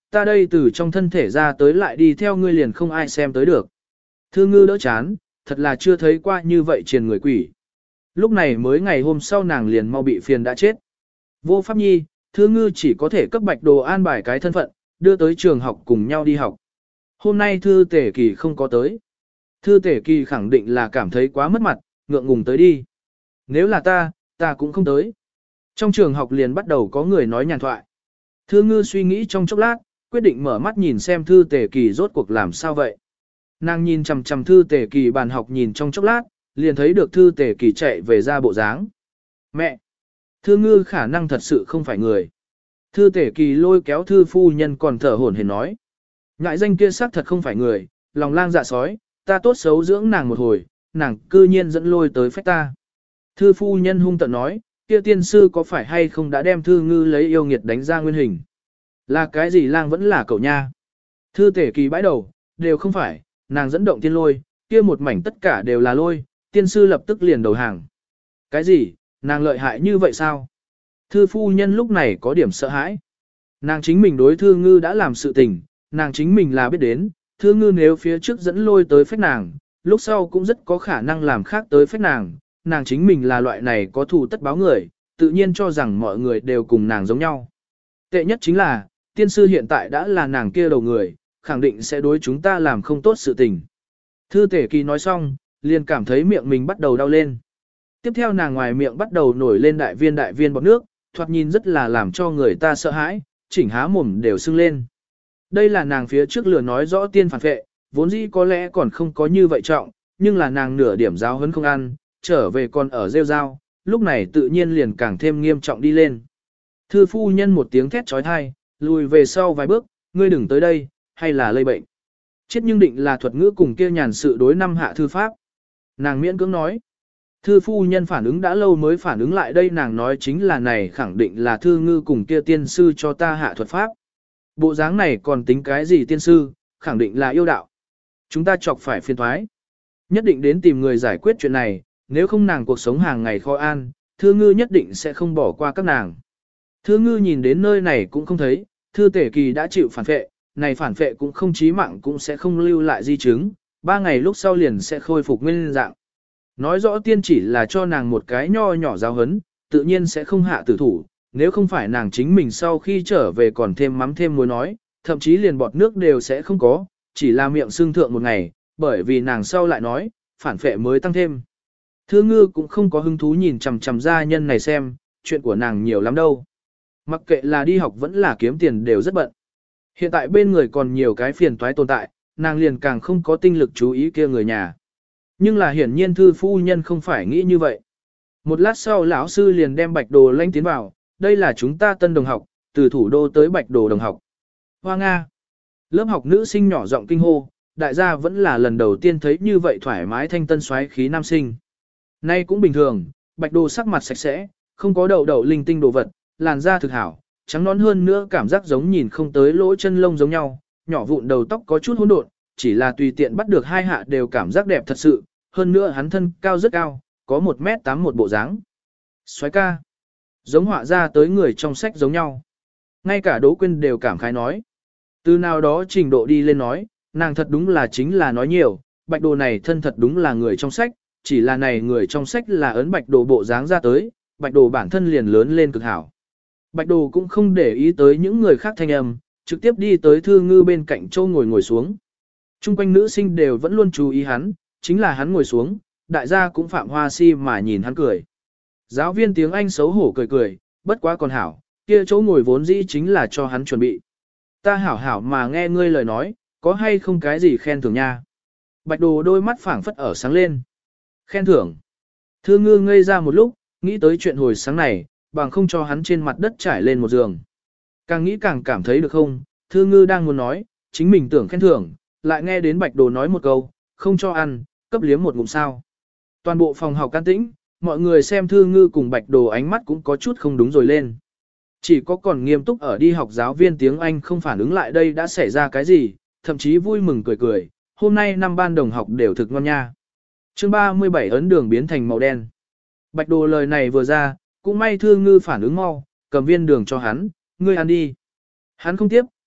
ta đây từ trong thân thể ra tới lại đi theo ngươi liền không ai xem tới được. Thư ngư đỡ chán, thật là chưa thấy qua như vậy triền người quỷ. Lúc này mới ngày hôm sau nàng liền mau bị phiền đã chết. Vô pháp nhi, thư ngư chỉ có thể cấp Bạch Đồ an bài cái thân phận, đưa tới trường học cùng nhau đi học. Hôm nay Thư Tể Kỳ không có tới. Thư Tể Kỳ khẳng định là cảm thấy quá mất mặt, ngượng ngùng tới đi. Nếu là ta cũng không tới. Trong trường học liền bắt đầu có người nói nhàn thoại. Thư ngư suy nghĩ trong chốc lát, quyết định mở mắt nhìn xem Thư Tể Kỳ rốt cuộc làm sao vậy. Nàng nhìn chằm chằm Thư Tể Kỳ bàn học nhìn trong chốc lát, liền thấy được Thư Tể Kỳ chạy về ra bộ dáng. Mẹ! Thư ngư khả năng thật sự không phải người. Thư Tể Kỳ lôi kéo Thư phu nhân còn thở hổn hển nói. Ngại danh kia xác thật không phải người, lòng lang dạ sói, ta tốt xấu dưỡng nàng một hồi, nàng cư nhiên dẫn lôi tới phách ta. Thư phu nhân hung tận nói, kia tiên sư có phải hay không đã đem Thư ngư lấy yêu nghiệt đánh ra nguyên hình. Là cái gì lang vẫn là cậu nha. Thư Tể Kỳ bãi đầu, đều không phải, nàng dẫn động tiên lôi, kia một mảnh tất cả đều là lôi, tiên sư lập tức liền đầu hàng. Cái gì, nàng lợi hại như vậy sao? Thư phu nhân lúc này có điểm sợ hãi. Nàng chính mình đối Thư ngư đã làm sự tình, nàng chính mình là biết đến, Thư ngư nếu phía trước dẫn lôi tới phách nàng, lúc sau cũng rất có khả năng làm khác tới phách nàng, nàng chính mình là loại này có thù tất báo người, tự nhiên cho rằng mọi người đều cùng nàng giống nhau. Tệ nhất chính là, tiên sư hiện tại đã là nàng kia đầu người, khẳng định sẽ đối chúng ta làm không tốt sự tình. Thư Tể Kỳ nói xong, liền cảm thấy miệng mình bắt đầu đau lên. Tiếp theo nàng ngoài miệng bắt đầu nổi lên đại viên bọt nước, thoạt nhìn rất là làm cho người ta sợ hãi, chỉnh há mồm đều sưng lên. Đây là nàng phía trước lừa nói rõ tiên phản vệ, vốn dĩ có lẽ còn không có như vậy trọng, nhưng là nàng nửa điểm giáo hấn không ăn, trở về còn ở rêu rao, lúc này tự nhiên liền càng thêm nghiêm trọng đi lên. Thư phu nhân một tiếng thét trói thai, lùi về sau vài bước, ngươi đừng tới đây, hay là lây bệnh. Chết nhưng định là thuật ngữ cùng kia nhàn sự đối năm hạ thư pháp. Nàng miễn cưỡng nói. Thư phu nhân phản ứng đã lâu mới phản ứng lại đây, nàng nói chính là này khẳng định là thư ngư cùng kia tiên sư cho ta hạ thuật pháp. Bộ dáng này còn tính cái gì tiên sư, khẳng định là yêu đạo. Chúng ta chọc phải phiền thoái. Nhất định đến tìm người giải quyết chuyện này, nếu không nàng cuộc sống hàng ngày khó an, thư ngư nhất định sẽ không bỏ qua các nàng. Thư ngư nhìn đến nơi này cũng không thấy, Thư Tể Kỳ đã chịu phản phệ, này phản phệ cũng không chí mạng cũng sẽ không lưu lại di chứng, 3 ngày lúc sau liền sẽ khôi phục nguyên dạng. Nói rõ tiên chỉ là cho nàng một cái nho nhỏ giáo hấn, tự nhiên sẽ không hạ tử thủ, nếu không phải nàng chính mình sau khi trở về còn thêm mắm thêm muối nói, thậm chí liền bọt nước đều sẽ không có, chỉ là miệng sưng thượng một ngày, bởi vì nàng sau lại nói, phản phệ mới tăng thêm. Thư ngư cũng không có hứng thú nhìn chằm chằm gia nhân này xem, chuyện của nàng nhiều lắm đâu. Mặc kệ là đi học vẫn là kiếm tiền đều rất bận. Hiện tại bên người còn nhiều cái phiền toái tồn tại, nàng liền càng không có tinh lực chú ý kia người nhà. Nhưng là hiển nhiên thư phu nhân không phải nghĩ như vậy. Một lát sau lão sư liền đem Bạch Đồ lanh tiến vào, đây là chúng ta tân đồng học, từ thủ đô tới Bạch Đồ đồng học. Hoa Nga. Lớp học nữ sinh nhỏ giọng kinh hô, đại gia vẫn là lần đầu tiên thấy như vậy thoải mái thanh tân xoáy khí nam sinh. Nay cũng bình thường, Bạch Đồ sắc mặt sạch sẽ, không có đậu đậu linh tinh đồ vật, làn da thực hảo, trắng nón hơn nữa cảm giác giống nhìn không tới lỗ chân lông giống nhau, nhỏ vụn đầu tóc có chút hỗn độn, chỉ là tùy tiện bắt được hai hạ đều cảm giác đẹp thật sự, hơn nữa hắn thân cao rất cao, có 1m8 một bộ dáng. Xoáy ca, giống họa ra tới người trong sách giống nhau. Ngay cả Đỗ Quyên đều cảm khái nói. Từ nào đó trình độ đi lên nói, nàng thật đúng là chính là nói nhiều, Bạch Đồ này thân thật đúng là người trong sách, chỉ là này người trong sách là ấn Bạch Đồ bộ dáng ra tới, Bạch Đồ bản thân liền lớn lên cực hảo. Bạch Đồ cũng không để ý tới những người khác thanh âm, trực tiếp đi tới Thư Ngư bên cạnh châu ngồi xuống. Trung quanh nữ sinh đều vẫn luôn chú ý hắn, chính là hắn ngồi xuống, đại gia cũng phạm hoa si mà nhìn hắn cười. Giáo viên tiếng Anh xấu hổ cười cười, bất quá còn hảo, kia chỗ ngồi vốn dĩ chính là cho hắn chuẩn bị. Ta hảo hảo mà nghe ngươi lời nói, có hay không cái gì khen thưởng nha. Bạch Đồ đôi mắt phảng phất ở sáng lên. Khen thưởng. Thư Ngư ngây ra một lúc, nghĩ tới chuyện hồi sáng này, bằng không cho hắn trên mặt đất trải lên một giường. Càng nghĩ càng cảm thấy được không, Thư Ngư đang muốn nói, chính mình tưởng khen thưởng, lại nghe đến Bạch Đồ nói một câu, không cho ăn, cấp liếm một ngụm sao. Toàn bộ phòng học can tĩnh, mọi người xem Thư Ngư cùng Bạch Đồ ánh mắt cũng có chút không đúng rồi lên. Chỉ có còn nghiêm túc ở đi học giáo viên tiếng Anh không phản ứng lại đây đã xảy ra cái gì, thậm chí vui mừng cười cười, hôm nay năm ban đồng học đều thực ngon nha. Chương 37 ấn đường biến thành màu đen. Bạch Đồ lời này vừa ra, cũng may Thư Ngư phản ứng mau, cầm viên đường cho hắn, ngươi ăn đi. Hắn không tiếp,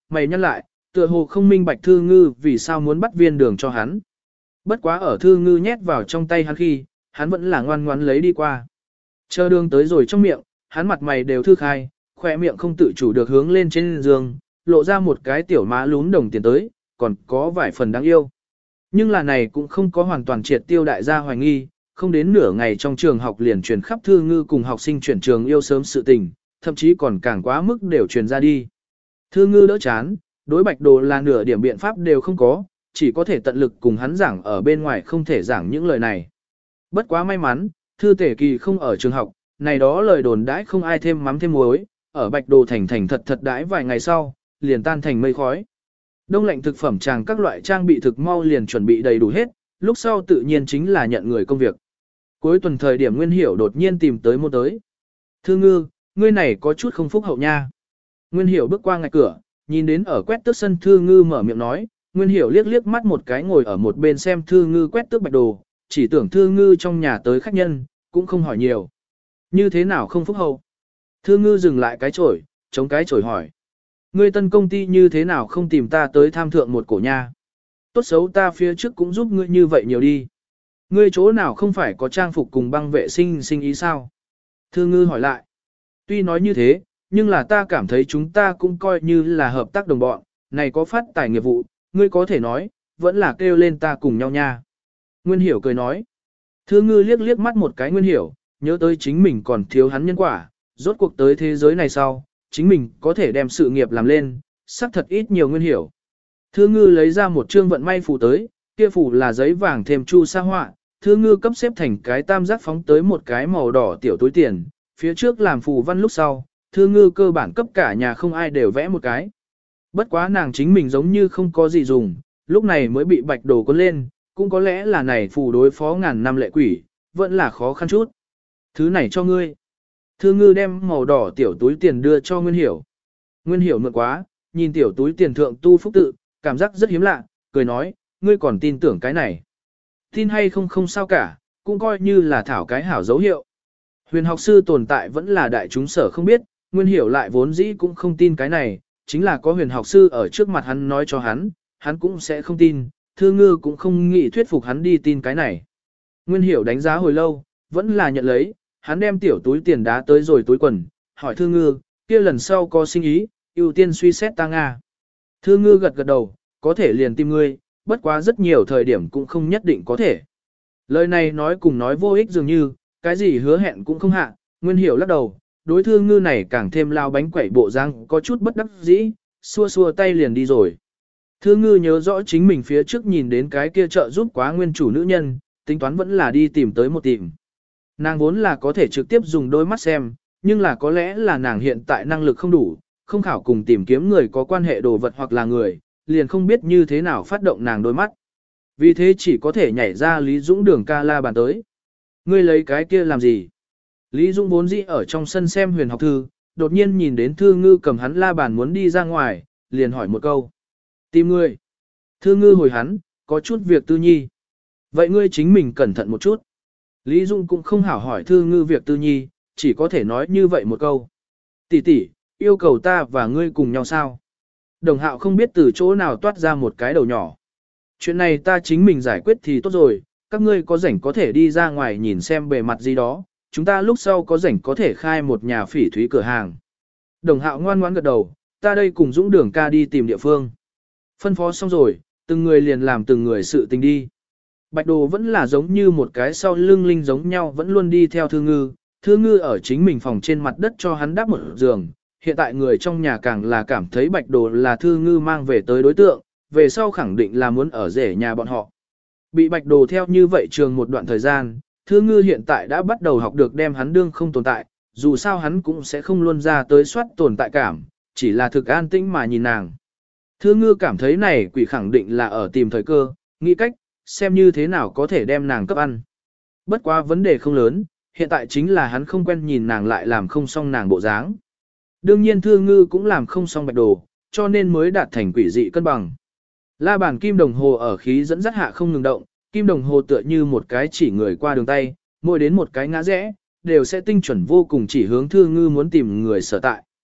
mày nhăn lại, tựa hồ không minh bạch Thư Ngư vì sao muốn bắt viên đường cho hắn. Bất quá ở Thư Ngư nhét vào trong tay hắn khi, hắn vẫn là ngoan ngoãn lấy đi qua. Chờ đường tới rồi trong miệng, hắn mặt mày đều thư khai, khỏe miệng không tự chủ được hướng lên trên giường, lộ ra một cái tiểu má lún đồng tiền tới, còn có vài phần đáng yêu. Nhưng là này cũng không có hoàn toàn triệt tiêu đại gia hoài nghi, không đến nửa ngày trong trường học liền truyền khắp Thư Ngư cùng học sinh chuyển trường yêu sớm sự tình, thậm chí còn càng quá mức đều truyền ra đi. Thư Ngư đỡ chán, đối Bạch Đồ là nửa điểm biện pháp đều không có, chỉ có thể tận lực cùng hắn giảng ở bên ngoài không thể giảng những lời này. Bất quá may mắn, Thư Tể Kỳ không ở trường học, này đó lời đồn đãi không ai thêm mắm thêm muối, ở Bạch Đồ thành thành thật thật đãi vài ngày sau, liền tan thành mây khói. Đông lạnh thực phẩm chàng các loại trang bị thực mau liền chuẩn bị đầy đủ hết, lúc sau tự nhiên chính là nhận người công việc. Cuối tuần thời điểm Nguyên Hiểu đột nhiên tìm tới môn tới. Thư Ngư, ngươi này có chút không phúc hậu nha. Nguyên Hiểu bước qua ngạch cửa, nhìn đến ở quét tước sân Thư Ngư mở miệng nói, Nguyên Hiểu liếc liếc mắt một cái ngồi ở một bên xem Thư Ngư quét tước Bạch Đồ, chỉ tưởng Thư Ngư trong nhà tới khách nhân, cũng không hỏi nhiều. Như thế nào không phúc hậu? Thư Ngư dừng lại cái chổi, chống cái chổi hỏi. Ngươi tân công ty như thế nào không tìm ta tới tham thượng một cổ nha? Tốt xấu ta phía trước cũng giúp ngươi như vậy nhiều đi. Ngươi chỗ nào không phải có trang phục cùng băng vệ sinh sinh ý sao? Thư Ngư hỏi lại. Tuy nói như thế, nhưng là ta cảm thấy chúng ta cũng coi như là hợp tác đồng bọn, này có phát tài nghiệp vụ, ngươi có thể nói, vẫn là kêu lên ta cùng nhau nha. Nguyên Hiểu cười nói. Thư Ngư liếc liếc mắt một cái Nguyên Hiểu, nhớ tới chính mình còn thiếu hắn nhân quả, rốt cuộc tới thế giới này sau, chính mình có thể đem sự nghiệp làm lên, xác thật ít nhiều Nguyên Hiểu. Thư Ngư lấy ra một trương vận may phù tới, kia phù là giấy vàng thêm chu sa họa, Thư Ngư cấp xếp thành cái tam giác phóng tới một cái màu đỏ tiểu túi tiền, phía trước làm phù văn lúc sau, Thư Ngư cơ bản cấp cả nhà không ai đều vẽ một cái. Bất quá nàng chính mình giống như không có gì dùng, lúc này mới bị Bạch Đồ cuốn lên, cũng có lẽ là này phù đối phó ngàn năm lệ quỷ, vẫn là khó khăn chút. Thứ này cho ngươi. Thư Ngư đem màu đỏ tiểu túi tiền đưa cho Nguyên Hiểu. Nguyên Hiểu mượn quá, nhìn tiểu túi tiền thượng tu phúc tự, cảm giác rất hiếm lạ, cười nói, ngươi còn tin tưởng cái này. Tin hay không không sao cả, cũng coi như là thảo cái hảo dấu hiệu. Huyền học sư tồn tại vẫn là đại chúng sở không biết, Nguyên Hiểu lại vốn dĩ cũng không tin cái này, chính là có huyền học sư ở trước mặt hắn nói cho hắn cũng sẽ không tin, Thư Ngư cũng không nghĩ thuyết phục hắn đi tin cái này. Nguyên Hiểu đánh giá hồi lâu, vẫn là nhận lấy, hắn đem tiểu túi tiền đá tới rồi túi quần, hỏi Thư Ngư, kia lần sau có sinh ý, ưu tiên suy xét ta Nga. Thư Ngư gật gật đầu, có thể liền tìm ngươi, bất quá rất nhiều thời điểm cũng không nhất định có thể. Lời này nói cùng nói vô ích dường như, cái gì hứa hẹn cũng không hạ, Nguyên Hiểu lắc đầu, đối Thư Ngư này càng thêm lao bánh quẩy bộ răng, có chút bất đắc dĩ, xua xua tay liền đi rồi. Thư Ngư nhớ rõ chính mình phía trước nhìn đến cái kia trợ giúp quá nguyên chủ nữ nhân, tính toán vẫn là đi tìm tới một tìm. Nàng vốn là có thể trực tiếp dùng đôi mắt xem, nhưng là có lẽ là nàng hiện tại năng lực không đủ, không khảo cùng tìm kiếm người có quan hệ đồ vật hoặc là người, liền không biết như thế nào phát động nàng đôi mắt. Vì thế chỉ có thể nhảy ra Lý Dũng đường ca la bàn tới. Ngươi lấy cái kia làm gì? Lý Dũng vốn dĩ ở trong sân xem huyền học thư, đột nhiên nhìn đến Thư Ngư cầm hắn la bàn muốn đi ra ngoài, liền hỏi một câu. Tìm ngươi. Thư Ngư hồi hắn, có chút việc tư nhi. Vậy ngươi chính mình cẩn thận một chút. Lý Dung cũng không hảo hỏi Thư Ngư việc tư nhi, chỉ có thể nói như vậy một câu. Tỷ tỷ, yêu cầu ta và ngươi cùng nhau sao? Đồng Hạo không biết từ chỗ nào toát ra một cái đầu nhỏ. Chuyện này ta chính mình giải quyết thì tốt rồi, các ngươi có rảnh có thể đi ra ngoài nhìn xem bề mặt gì đó, chúng ta lúc sau có rảnh có thể khai một nhà phỉ thúy cửa hàng. Đồng Hạo ngoan ngoãn gật đầu, ta đây cùng Dũng Đường ca đi tìm địa phương. Phân phó xong rồi, từng người liền làm từng người sự tình đi. Bạch Đồ vẫn là giống như một cái sau lưng linh giống nhau vẫn luôn đi theo Thư Ngư. Thư Ngư ở chính mình phòng trên mặt đất cho hắn đắp một giường. Hiện tại người trong nhà càng là cảm thấy Bạch Đồ là Thư Ngư mang về tới đối tượng, về sau khẳng định là muốn ở rể nhà bọn họ. Bị Bạch Đồ theo như vậy trường một đoạn thời gian, Thư Ngư hiện tại đã bắt đầu học được đem hắn đương không tồn tại, dù sao hắn cũng sẽ không luôn ra tới soát tồn tại cảm, chỉ là thực an tĩnh mà nhìn nàng. Thư Ngư cảm thấy này quỷ khẳng định là ở tìm thời cơ, nghĩ cách, xem như thế nào có thể đem nàng cấp ăn. Bất quá vấn đề không lớn, hiện tại chính là hắn không quen nhìn nàng lại làm không xong nàng bộ dáng. Đương nhiên Thư Ngư cũng làm không xong Bạch Đồ, cho nên mới đạt thành quỷ dị cân bằng. La bàn kim đồng hồ ở khí dẫn dắt hạ không ngừng động, kim đồng hồ tựa như một cái chỉ người qua đường tay, mỗi đến một cái ngã rẽ, đều sẽ tinh chuẩn vô cùng chỉ hướng Thư Ngư muốn tìm người sở tại.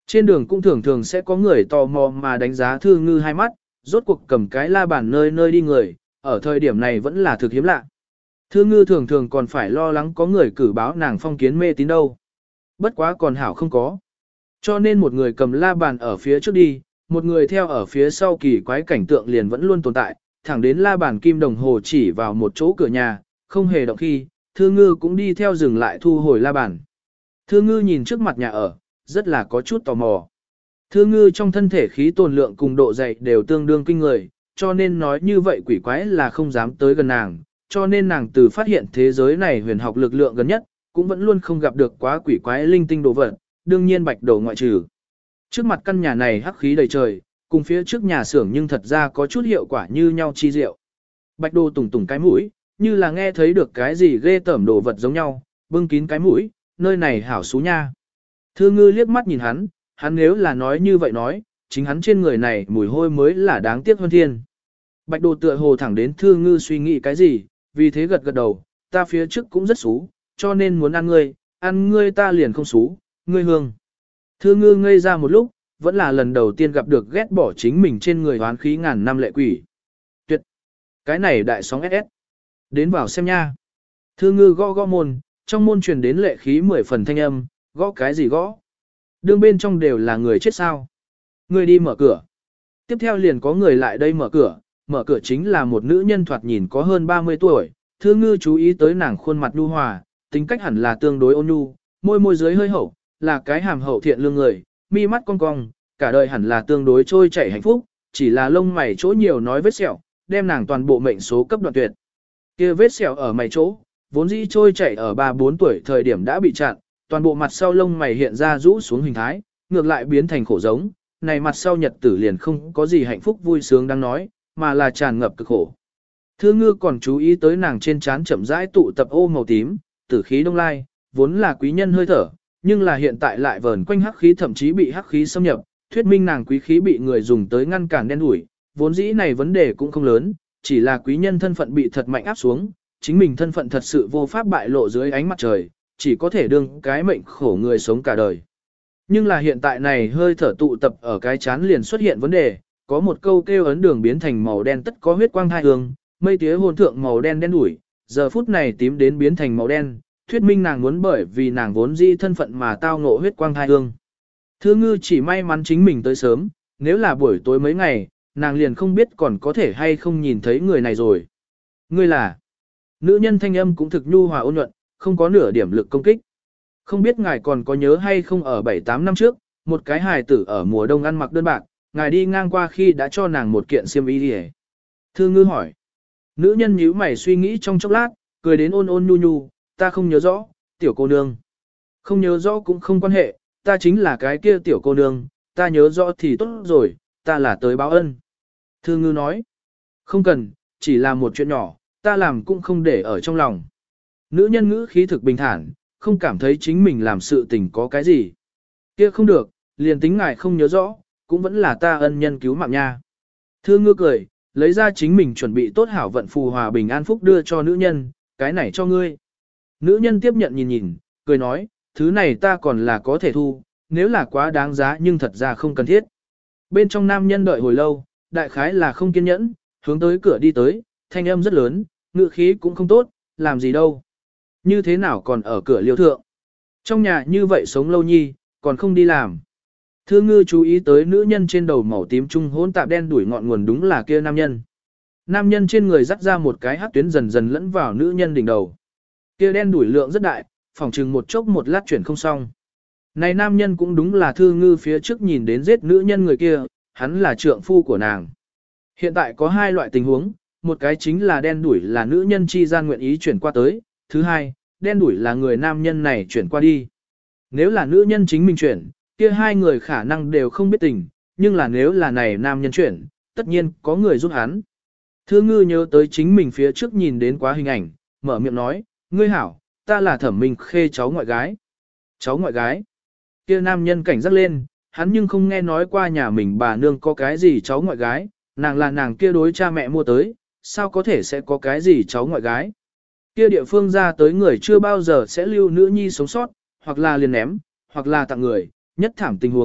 Trên đường cũng thường thường sẽ có người tò mò mà đánh giá Thư Ngư hai mắt, rốt cuộc cầm cái la bàn nơi nơi đi người, ở thời điểm này vẫn là thực hiếm lạ. Thư Ngư thường thường còn phải lo lắng có người cử báo nàng phong kiến mê tín đâu. Bất quá còn hảo không có. Cho nên một người cầm la bàn ở phía trước đi, một người theo ở phía sau, kỳ quái cảnh tượng liền vẫn luôn tồn tại, thẳng đến la bàn kim đồng hồ chỉ vào một chỗ cửa nhà, không hề động khi, Thư Ngư cũng đi theo dừng lại thu hồi la bàn. Thư Ngư nhìn trước mặt nhà ở, rất là có chút tò mò. Thư Ngư trong thân thể khí tồn lượng cùng độ dày đều tương đương kinh người, cho nên nói như vậy quỷ quái là không dám tới gần nàng, cho nên nàng từ phát hiện thế giới này huyền học lực lượng gần nhất, cũng vẫn luôn không gặp được quá quỷ quái linh tinh đồ vật, đương nhiên bạch đồ ngoại trừ. Trước mặt căn nhà này hắc khí đầy trời, cùng phía trước nhà xưởng nhưng thật ra có chút hiệu quả như nhau chi diệu. Bạch đồ tùng tùng cái mũi, như là nghe thấy được cái gì ghê tởm đồ vật giống nhau, bưng kín cái mũi, nơi này hảo xú nha. Thư Ngư liếc mắt nhìn hắn nếu là nói như vậy nói, chính hắn trên người này mùi hôi mới là đáng tiếc hơn thiên. Bạch đồ tựa hồ thẳng đến Thư Ngư suy nghĩ cái gì, vì thế gật gật đầu, ta phía trước cũng rất xú, cho nên muốn ăn ngươi ta liền không xú, ngươi hương. Thư Ngư ngây ra một lúc, vẫn là lần đầu tiên gặp được ghét bỏ chính mình trên người hoán khí ngàn năm lệ quỷ. Tuyệt! Cái này đại sóng SS. Đến vào xem nha. Thư Ngư gõ môn, trong môn truyền đến lệ khí 10 phần thanh âm, gõ cái gì gõ? Đương bên trong đều là người chết sao? Ngươi đi mở cửa. Tiếp theo liền có người lại đây mở cửa chính là một nữ nhân thoạt nhìn có hơn 30 tuổi. Thư Ngư chú ý tới nàng khuôn mặt nhu hòa, tính cách hẳn là tương đối ôn nhu, môi dưới hơi hậu, là cái hàm hậu thiện lương người, mi mắt cong cong, cả đời hẳn là tương đối trôi chảy hạnh phúc, chỉ là lông mày chỗ nhiều nói vết sẹo, đem nàng toàn bộ mệnh số cấp đoạn tuyệt. Kia vết sẹo ở mày chỗ, vốn dĩ trôi chảy ở 3-4 tuổi thời điểm đã bị chặn, toàn bộ mặt sau lông mày hiện ra rũ xuống hình thái, ngược lại biến thành khổ giống, này mặt sau nhật tử liền không có gì hạnh phúc vui sướng đang nói, mà là tràn ngập cực khổ. Thư Ngư còn chú ý tới nàng trên trán chậm rãi tụ tập ô màu tím, tử khí đông lai, vốn là quý nhân hơi thở, nhưng là hiện tại lại vờn quanh hắc khí, thậm chí bị hắc khí xâm nhập, thuyết minh nàng quý khí bị người dùng tới ngăn cản đen đủi, vốn dĩ này vấn đề cũng không lớn, chỉ là quý nhân thân phận bị thật mạnh áp xuống, chính mình thân phận thật sự vô pháp bại lộ dưới ánh mặt trời, chỉ có thể đương cái mệnh khổ người sống cả đời. Nhưng là hiện tại này hơi thở tụ tập ở cái chán liền xuất hiện vấn đề, có một câu kêu ấn đường biến thành màu đen tất có huyết quang hai hương, mây tía hồn thượng màu đen đen đủi, giờ phút này tím đến biến thành màu đen, thuyết minh nàng muốn bởi vì nàng vốn dĩ thân phận mà tao ngộ huyết quang hai hương. Thư Ngư chỉ may mắn chính mình tới sớm, nếu là buổi tối mấy ngày, nàng liền không biết còn có thể hay không nhìn thấy người này rồi. Ngươi là? Nữ nhân thanh âm cũng thực nhu hòa ôn nhuận, không có nửa điểm lực công kích. Không biết ngài còn có nhớ hay không ở 7-8 năm trước, một cái hài tử ở mùa đông ăn mặc đơn bạc, ngài đi ngang qua khi đã cho nàng một kiện xiêm y đi. Thư Ngư hỏi. Nữ nhân nhíu mày suy nghĩ trong chốc lát, cười đến ôn ôn nhu nhu, ta không nhớ rõ, tiểu cô nương. Không nhớ rõ cũng không quan hệ, ta chính là cái kia tiểu cô nương, ta nhớ rõ thì tốt rồi, ta là tới báo ân. Thư Ngư nói. Không cần, chỉ là một chuyện nhỏ, ta làm cũng không để ở trong lòng. Nữ nhân ngữ khí thực bình thản, không cảm thấy chính mình làm sự tình có cái gì. Kia không được, liền tính ngài không nhớ rõ, cũng vẫn là ta ân nhân cứu mạng nha. Thư Ngư cười, lấy ra chính mình chuẩn bị tốt hảo vận phù hòa bình an phúc đưa cho nữ nhân, cái này cho ngươi. Nữ nhân tiếp nhận nhìn, cười nói, thứ này ta còn là có thể thu, nếu là quá đáng giá nhưng thật ra không cần thiết. Bên trong nam nhân đợi hồi lâu, đại khái là không kiên nhẫn, hướng tới cửa đi tới, thanh âm rất lớn, ngữ khí cũng không tốt, làm gì đâu. Như thế nào còn ở cửa liêu thượng. Trong nhà như vậy sống lâu nhi, còn không đi làm. Thư Ngư chú ý tới nữ nhân trên đầu màu tím trung hỗn tạp đen đuổi ngọn nguồn đúng là kia nam nhân. Nam nhân trên người dắt ra một cái hắc tuyến dần dần lẫn vào nữ nhân đỉnh đầu. Kia đen đuổi lượng rất đại, phòng chừng một chốc một lát chuyển không xong. Này nam nhân cũng đúng là Thư Ngư phía trước nhìn đến giết nữ nhân người kia, hắn là trượng phu của nàng. Hiện tại có hai loại tình huống, một cái chính là đen đuổi là nữ nhân chi gian nguyện ý chuyển qua tới, thứ hai, đen đuổi là người nam nhân này chuyển qua đi. Nếu là nữ nhân chính mình chuyển, kia hai người khả năng đều không biết tình, nhưng là nếu là này nam nhân chuyển, tất nhiên có người giúp hắn. Thư Ngư nhớ tới chính mình phía trước nhìn đến quá hình ảnh, mở miệng nói, ngươi hảo, ta là Thẩm Minh Khê cháu ngoại gái. Cháu ngoại gái. Kia nam nhân cảnh giác lên, hắn nhưng không nghe nói qua nhà mình bà nương có cái gì cháu ngoại gái, nàng là nàng kia đối cha mẹ mua tới, sao có thể sẽ có cái gì cháu ngoại gái. Kia địa phương ra tới người chưa bao giờ sẽ lưu nữ nhi sống sót, hoặc là liền ném, hoặc là tặng người, nhất thảm tình huống,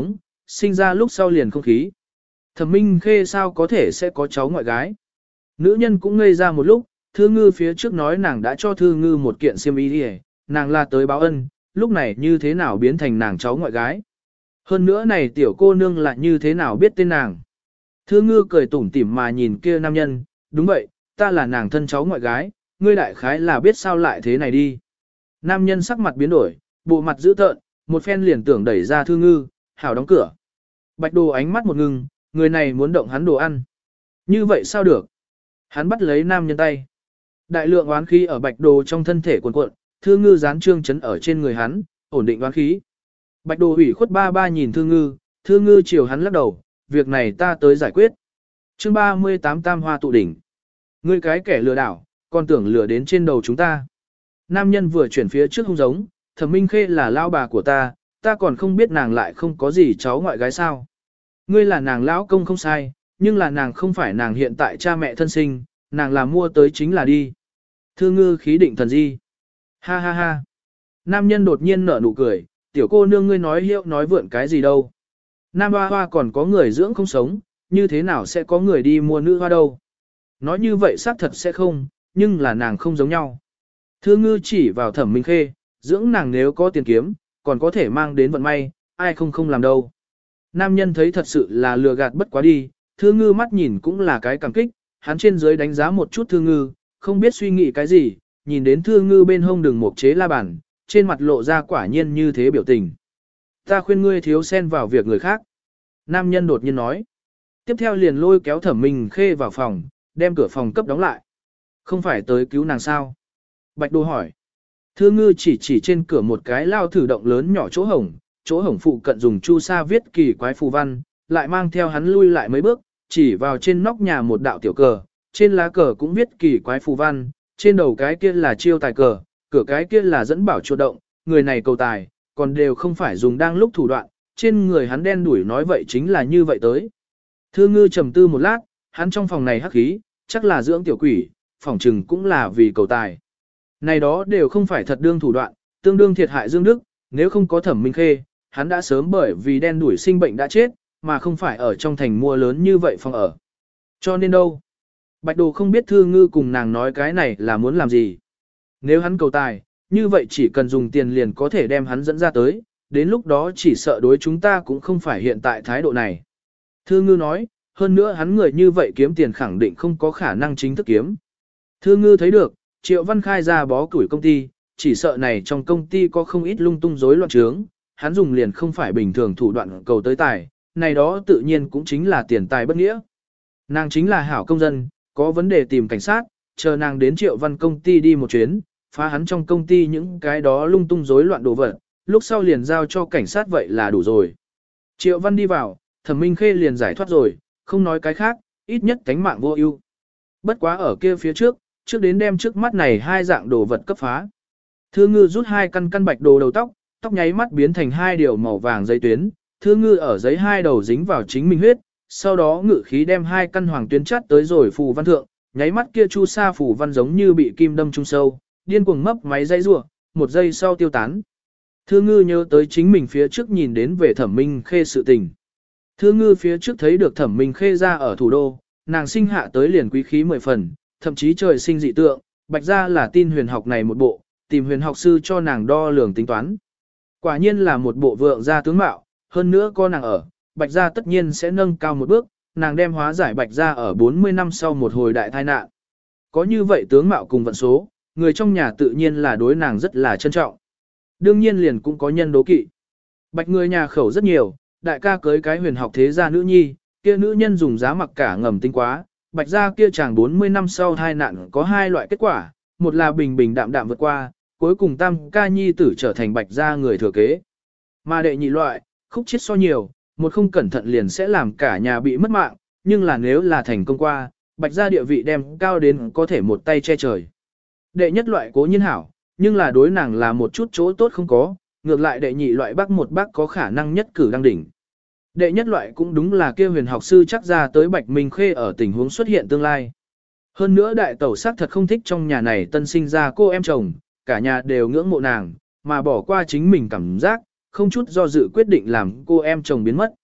sinh ra lúc sau liền không khí. Thẩm Minh Khê sao có thể sẽ có cháu ngoại gái? Nữ nhân cũng ngây ra một lúc, Thư Ngư phía trước nói nàng đã cho Thư Ngư một kiện xiêm y đi, nàng là tới báo ân, lúc này như thế nào biến thành nàng cháu ngoại gái? Hơn nữa này tiểu cô nương lại như thế nào biết tên nàng? Thư Ngư cười tủm tỉm mà nhìn kia nam nhân, đúng vậy, ta là nàng thân cháu ngoại gái, ngươi đại khái là biết sao lại thế này đi. Nam nhân sắc mặt biến đổi, bộ mặt dữ tợn, một phen liền tưởng đẩy ra Thư Ngư, hảo đóng cửa. Bạch Đồ ánh mắt một ngừng, người này muốn động hắn đồ ăn. Như vậy sao được? Hắn bắt lấy nam nhân tay. Đại lượng oán khí ở Bạch Đồ trong thân thể cuồn cuộn, Thư Ngư dán trương chấn ở trên người hắn, ổn định oán khí. Bạch Đồ ủy khuất ba ba nhìn Thư Ngư chiều hắn lắc đầu, việc này ta tới giải quyết. Chương 38 Tam Hoa tụ đỉnh. Ngươi cái kẻ lừa đảo, còn tưởng lừa đến trên đầu chúng ta. Nam nhân vừa chuyển phía trước hung giống, Thẩm Minh Khê là lao bà của ta còn không biết nàng lại không có gì cháu ngoại gái sao. Ngươi là nàng lão công không sai, nhưng là nàng không phải nàng hiện tại cha mẹ thân sinh, nàng là mua tới chính là đi. Thư Ngư khí định thần di. Ha ha ha. Nam nhân đột nhiên nở nụ cười, tiểu cô nương ngươi nói hiệu nói vượn cái gì đâu. Nam hoa hoa còn có người dưỡng không sống, như thế nào sẽ có người đi mua nữ hoa đâu. Nói như vậy xác thật sẽ không, nhưng là nàng không giống nhau. Thư Ngư chỉ vào Thẩm Minh Khê, dưỡng nàng nếu có tiền kiếm, còn có thể mang đến vận may, ai không làm đâu. Nam nhân thấy thật sự là lừa gạt bất quá đi, Thư Ngư mắt nhìn cũng là cái cảm kích, hắn trên dưới đánh giá một chút Thư Ngư, không biết suy nghĩ cái gì, nhìn đến Thư Ngư bên hông đường mộc chế la bàn, trên mặt lộ ra quả nhiên như thế biểu tình. Ta khuyên ngươi thiếu xen vào việc người khác. Nam nhân đột nhiên nói. Tiếp theo liền lôi kéo Thẩm Minh Khê vào phòng, đem cửa phòng cấp đóng lại. Không phải tới cứu nàng sao? Bạch Đồ hỏi. Thư Ngư chỉ trên cửa một cái lao thử động lớn nhỏ chỗ hổng phụ cận dùng chu sa viết kỳ quái phù văn, lại mang theo hắn lui lại mấy bước, chỉ vào trên nóc nhà một đạo tiểu cờ, trên lá cờ cũng viết kỳ quái phù văn, trên đầu cái kia là chiêu tài cờ, cửa cái kia là dẫn bảo chuột động, người này cầu tài, còn đều không phải dùng đang lúc thủ đoạn, trên người hắn đen đuổi nói vậy chính là như vậy tới. Thư Ngư trầm tư một lát, hắn trong phòng này hắc khí, chắc là dưỡng tiểu quỷ, phỏng trừng cũng là vì cầu tài. Này đó đều không phải thật đương thủ đoạn, tương đương thiệt hại Dương Đức, nếu không có Thẩm Minh Khê, hắn đã sớm bởi vì đen đuổi sinh bệnh đã chết, mà không phải ở trong thành mua lớn như vậy phòng ở. Cho nên đâu? Bạch Đồ không biết Thư Ngư cùng nàng nói cái này là muốn làm gì. Nếu hắn cầu tài, như vậy chỉ cần dùng tiền liền có thể đem hắn dẫn ra tới, đến lúc đó chỉ sợ đối chúng ta cũng không phải hiện tại thái độ này. Thư Ngư nói, hơn nữa hắn người như vậy kiếm tiền khẳng định không có khả năng chính thức kiếm. Thư Ngư thấy được, Triệu Văn khai ra bó củi công ty, chỉ sợ này trong công ty có không ít lung tung rối loạn trướng, hắn dùng liền không phải bình thường thủ đoạn cầu tới tài, này đó tự nhiên cũng chính là tiền tài bất nghĩa. Nàng chính là hảo công dân, có vấn đề tìm cảnh sát, chờ nàng đến Triệu Văn công ty đi một chuyến, phá hắn trong công ty những cái đó lung tung rối loạn đồ vật, lúc sau liền giao cho cảnh sát vậy là đủ rồi. Triệu Văn đi vào, Thẩm Minh Khê liền giải thoát rồi, không nói cái khác, ít nhất cánh mạng vô ưu. Bất quá ở kia phía trước đến đem trước mắt này hai dạng đồ vật cấp phá. Thư Ngư rút hai căn bạch đồ đầu tóc nháy mắt biến thành hai điều màu vàng dây tuyến, Thư Ngư ở giấy hai đầu dính vào chính mình huyết, sau đó ngự khí đem hai căn hoàng tuyến chắt tới rồi phù văn thượng, nháy mắt kia chu sa phù văn giống như bị kim đâm trung sâu, điên cuồng mấp máy dây rủa, một giây sau tiêu tán. Thư Ngư nhớ tới chính mình phía trước nhìn đến về Thẩm Minh Khê sự tình. Thư Ngư phía trước thấy được Thẩm Minh Khê ra ở thủ đô, nàng sinh hạ tới liền quý khí 10 phần, thậm chí trời sinh dị tượng, Bạch gia là tin huyền học này một bộ, tìm huyền học sư cho nàng đo lường tính toán. Quả nhiên là một bộ vượng gia tướng mạo, hơn nữa có nàng ở, Bạch gia tất nhiên sẽ nâng cao một bước, nàng đem hóa giải Bạch gia ở 40 năm sau một hồi đại tai nạn. Có như vậy tướng mạo cùng vận số, người trong nhà tự nhiên là đối nàng rất là trân trọng. Đương nhiên liền cũng có nhân đố kỵ. Bạch người nhà khẩu rất nhiều, đại ca cưới cái huyền học thế gia nữ nhi, kia nữ nhân dùng giá mặc cả ngầm tinh quá, Bạch gia kia chàng 40 năm sau tai nạn có hai loại kết quả, một là bình bình đạm đạm vượt qua, cuối cùng tam ca nhi tử trở thành Bạch gia người thừa kế. Mà đệ nhị loại, khúc chiết so nhiều, một không cẩn thận liền sẽ làm cả nhà bị mất mạng, nhưng là nếu là thành công qua, Bạch gia địa vị đem cao đến có thể một tay che trời. Đệ nhất loại cố nhiên hảo, nhưng là đối nàng là một chút chỗ tốt không có, ngược lại đệ nhị loại bác một bác có khả năng nhất cử đăng đỉnh. Đệ nhất loại cũng đúng là kia huyền học sư chắc ra tới Bạch Minh Khê ở tình huống xuất hiện tương lai. Hơn nữa đại tẩu xác thật không thích trong nhà này tân sinh ra cô em chồng, cả nhà đều ngưỡng mộ nàng, mà bỏ qua chính mình cảm giác, không chút do dự quyết định làm cô em chồng biến mất.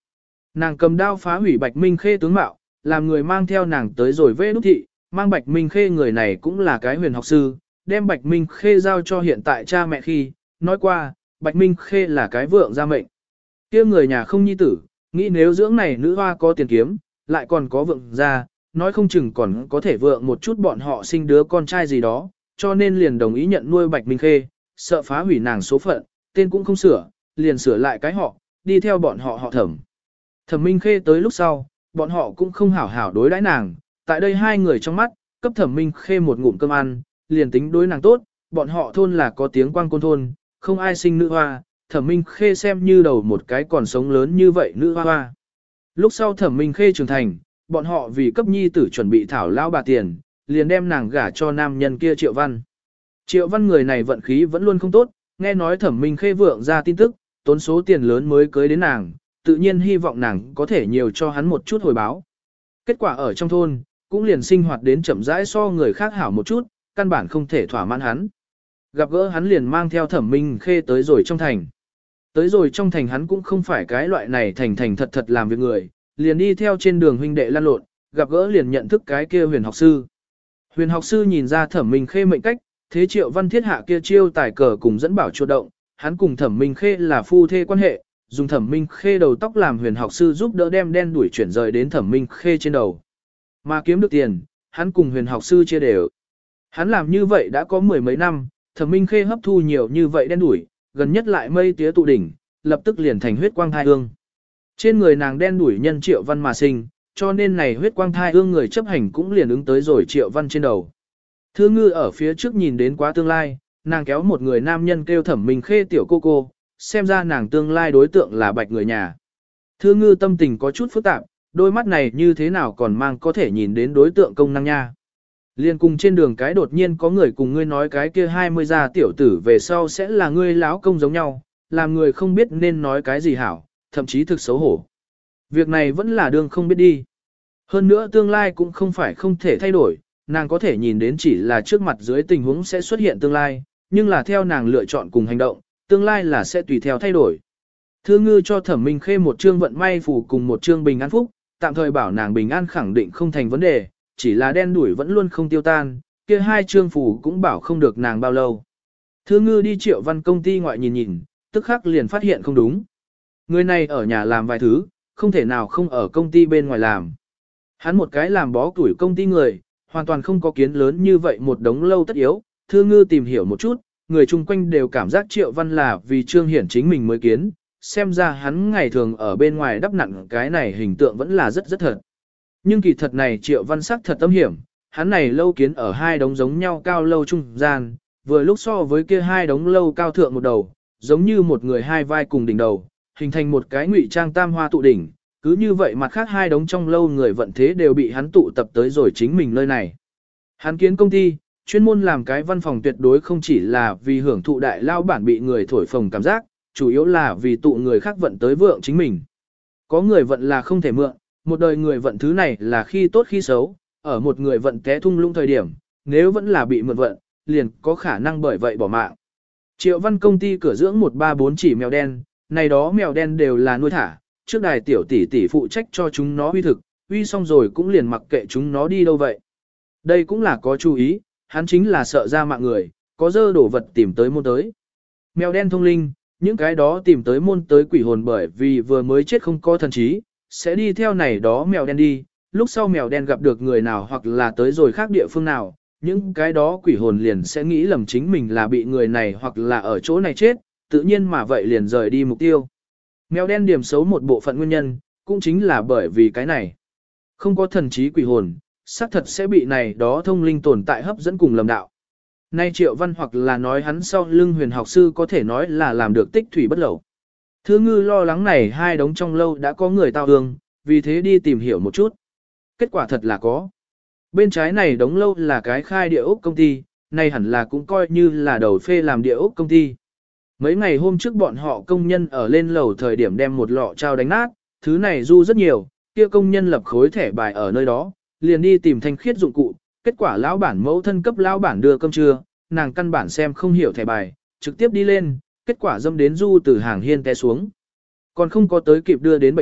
Nàng cầm đao phá hủy Bạch Minh Khê tướng mạo, làm người mang theo nàng tới rồi Vê Đúc Thị, mang Bạch Minh Khê người này cũng là cái huyền học sư, đem Bạch Minh Khê giao cho hiện tại cha mẹ khi, nói qua, Bạch Minh Khê là cái vượng gia mệnh. Kia người nhà không nhi tử, nghĩ nếu dưỡng này nữ hoa có tiền kiếm, lại còn có vượng gia, nói không chừng còn có thể vượng một chút bọn họ sinh đứa con trai gì đó, cho nên liền đồng ý nhận nuôi Bạch Minh Khê, sợ phá hủy nàng số phận, tên cũng không sửa, liền sửa lại cái họ, đi theo bọn họ họ Thẩm. Thẩm Minh Khê tới lúc sau, bọn họ cũng không hảo hảo đối đãi nàng, tại đây hai người trong mắt, cấp Thẩm Minh Khê một ngụm cơm ăn, liền tính đối nàng tốt, bọn họ thôn là có tiếng quang côn thôn, không ai sinh nữ hoa, Thẩm Minh Khê xem như đầu một cái còn sống lớn như vậy nữ hoa hoa. Lúc sau Thẩm Minh Khê trưởng thành, bọn họ vì cấp nhi tử chuẩn bị thảo lao bà tiền, liền đem nàng gả cho nam nhân kia Triệu Văn. Triệu Văn người này vận khí vẫn luôn không tốt, nghe nói Thẩm Minh Khê vượng ra tin tức, tốn số tiền lớn mới cưới đến nàng, tự nhiên hy vọng nàng có thể nhiều cho hắn một chút hồi báo. Kết quả ở trong thôn, cũng liền sinh hoạt đến chậm rãi so người khác hảo một chút, căn bản không thể thỏa mãn hắn. Gặp gỡ hắn liền mang theo Thẩm Minh Khê tới rồi trong thành. Tới rồi trong thành hắn cũng không phải cái loại này thành thật thật làm việc người, liền đi theo trên đường huynh đệ lăn lộn, gặp gỡ liền nhận thức cái kia huyền học sư. Huyền học sư nhìn ra Thẩm Minh Khê mệnh cách, thế Triệu Văn thiết hạ kia chiêu tài cờ cùng dẫn bảo chuột động, hắn cùng Thẩm Minh Khê là phu thê quan hệ, dùng Thẩm Minh Khê đầu tóc làm huyền học sư giúp đỡ đem đen đuổi chuyển rời đến Thẩm Minh Khê trên đầu. Mà kiếm được tiền, hắn cùng huyền học sư chia đều. Hắn làm như vậy đã có mười mấy năm, Thẩm Minh Khê hấp thu nhiều như vậy đen đuổi, gần nhất lại mây tía tụ đỉnh, lập tức liền thành huyết quang thai ương. Trên người nàng đen đuổi nhân Triệu Văn mà sinh, cho nên này huyết quang thai ương người chấp hành cũng liền ứng tới rồi Triệu Văn trên đầu. Thư Ngư ở phía trước nhìn đến quá tương lai, nàng kéo một người nam nhân kêu Thẩm Minh Khê tiểu cô, xem ra nàng tương lai đối tượng là Bạch người nhà. Thư Ngư tâm tình có chút phức tạp, đôi mắt này như thế nào còn mang có thể nhìn đến đối tượng công năng nha. Liên cùng trên đường cái đột nhiên có người cùng ngươi nói cái kia 20 gia tiểu tử về sau sẽ là ngươi láo công giống nhau, làm người không biết nên nói cái gì hảo, thậm chí thực xấu hổ. Việc này vẫn là đường không biết đi. Hơn nữa tương lai cũng không phải không thể thay đổi, nàng có thể nhìn đến chỉ là trước mặt dưới tình huống sẽ xuất hiện tương lai, nhưng là theo nàng lựa chọn cùng hành động, tương lai là sẽ tùy theo thay đổi. Thư Ngư cho Thẩm Minh Khê một chương vận may phù cùng một chương bình an phúc, tạm thời bảo nàng bình an khẳng định không thành vấn đề, chỉ là đen đuổi vẫn luôn không tiêu tan, kia hai chương phù cũng bảo không được nàng bao lâu. Thư Ngư đi Triệu Văn công ty ngoại nhìn nhìn, tức khắc liền phát hiện không đúng. Người này ở nhà làm vài thứ, không thể nào không ở công ty bên ngoài làm. Hắn một cái làm bó tuổi công ty người, hoàn toàn không có kiến lớn như vậy một đống lâu tất yếu. Thư Ngư tìm hiểu một chút, người chung quanh đều cảm giác Triệu Văn là vì Trương Hiển chính mình mới kiến, xem ra hắn ngày thường ở bên ngoài đắp nặn cái này hình tượng vẫn là rất thật. Nhưng kỳ thật này Triệu Văn sắc thật âm hiểm, hắn này lâu kiến ở hai đống giống nhau cao lâu trung gian, vừa lúc so với kia hai đống lâu cao thượng một đầu, giống như một người hai vai cùng đỉnh đầu, hình thành một cái ngụy trang tam hoa tụ đỉnh, cứ như vậy mặt khác hai đống trong lâu người vận thế đều bị hắn tụ tập tới rồi chính mình nơi này. Hắn kiến công ty, chuyên môn làm cái văn phòng tuyệt đối không chỉ là vì hưởng thụ đại lao bản bị người thổi phồng cảm giác, chủ yếu là vì tụ người khác vận tới vượng chính mình. Có người vận là không thể mượn, một đời người vận thứ này là khi tốt khi xấu, ở một người vận té thung lũng thời điểm, nếu vẫn là bị mượn vận, liền có khả năng bởi vậy bỏ mạng. Triệu Văn công ty cửa dưỡng 134 chỉ mèo đen, này đó mèo đen đều là nuôi thả, trước đài tiểu tỷ phụ trách cho chúng nó huy thực, huy xong rồi cũng liền mặc kệ chúng nó đi đâu vậy. Đây cũng là có chú ý, hắn chính là sợ ra mạng người, có dơ đổ vật tìm tới môn tới. Mèo đen thông linh, những cái đó tìm tới môn tới quỷ hồn bởi vì vừa mới chết không có thần trí, sẽ đi theo này đó mèo đen đi, lúc sau mèo đen gặp được người nào hoặc là tới rồi khác địa phương nào, những cái đó quỷ hồn liền sẽ nghĩ lầm chính mình là bị người này hoặc là ở chỗ này chết, tự nhiên mà vậy liền rời đi mục tiêu. Mèo đen điểm xấu một bộ phận nguyên nhân, cũng chính là bởi vì cái này. Không có thần trí quỷ hồn, xác thật sẽ bị này đó thông linh tồn tại hấp dẫn cùng lầm đạo. Nay Triệu Văn hoặc là nói hắn sau lưng huyền học sư có thể nói là làm được tích thủy bất lẩu. Thư Ngư lo lắng này hai đống trong lâu đã có người tao hương, vì thế đi tìm hiểu một chút. Kết quả thật là có. Bên trái này đống lâu là cái khai địa ốc công ty, nay hẳn là cũng coi như là đầu phê làm địa ốc công ty. Mấy ngày hôm trước bọn họ công nhân ở lên lầu thời điểm đem một lọ trao đánh nát, thứ này du rất nhiều, kia công nhân lập khối thẻ bài ở nơi đó, liền đi tìm thanh khiết dụng cụ, kết quả lão bản mẫu thân cấp lão bản đưa cơm trưa, nàng căn bản xem không hiểu thẻ bài, trực tiếp đi lên, kết quả dâm đến du từ hàng hiên té xuống. Còn không có tới kịp đưa đến bệnh viện,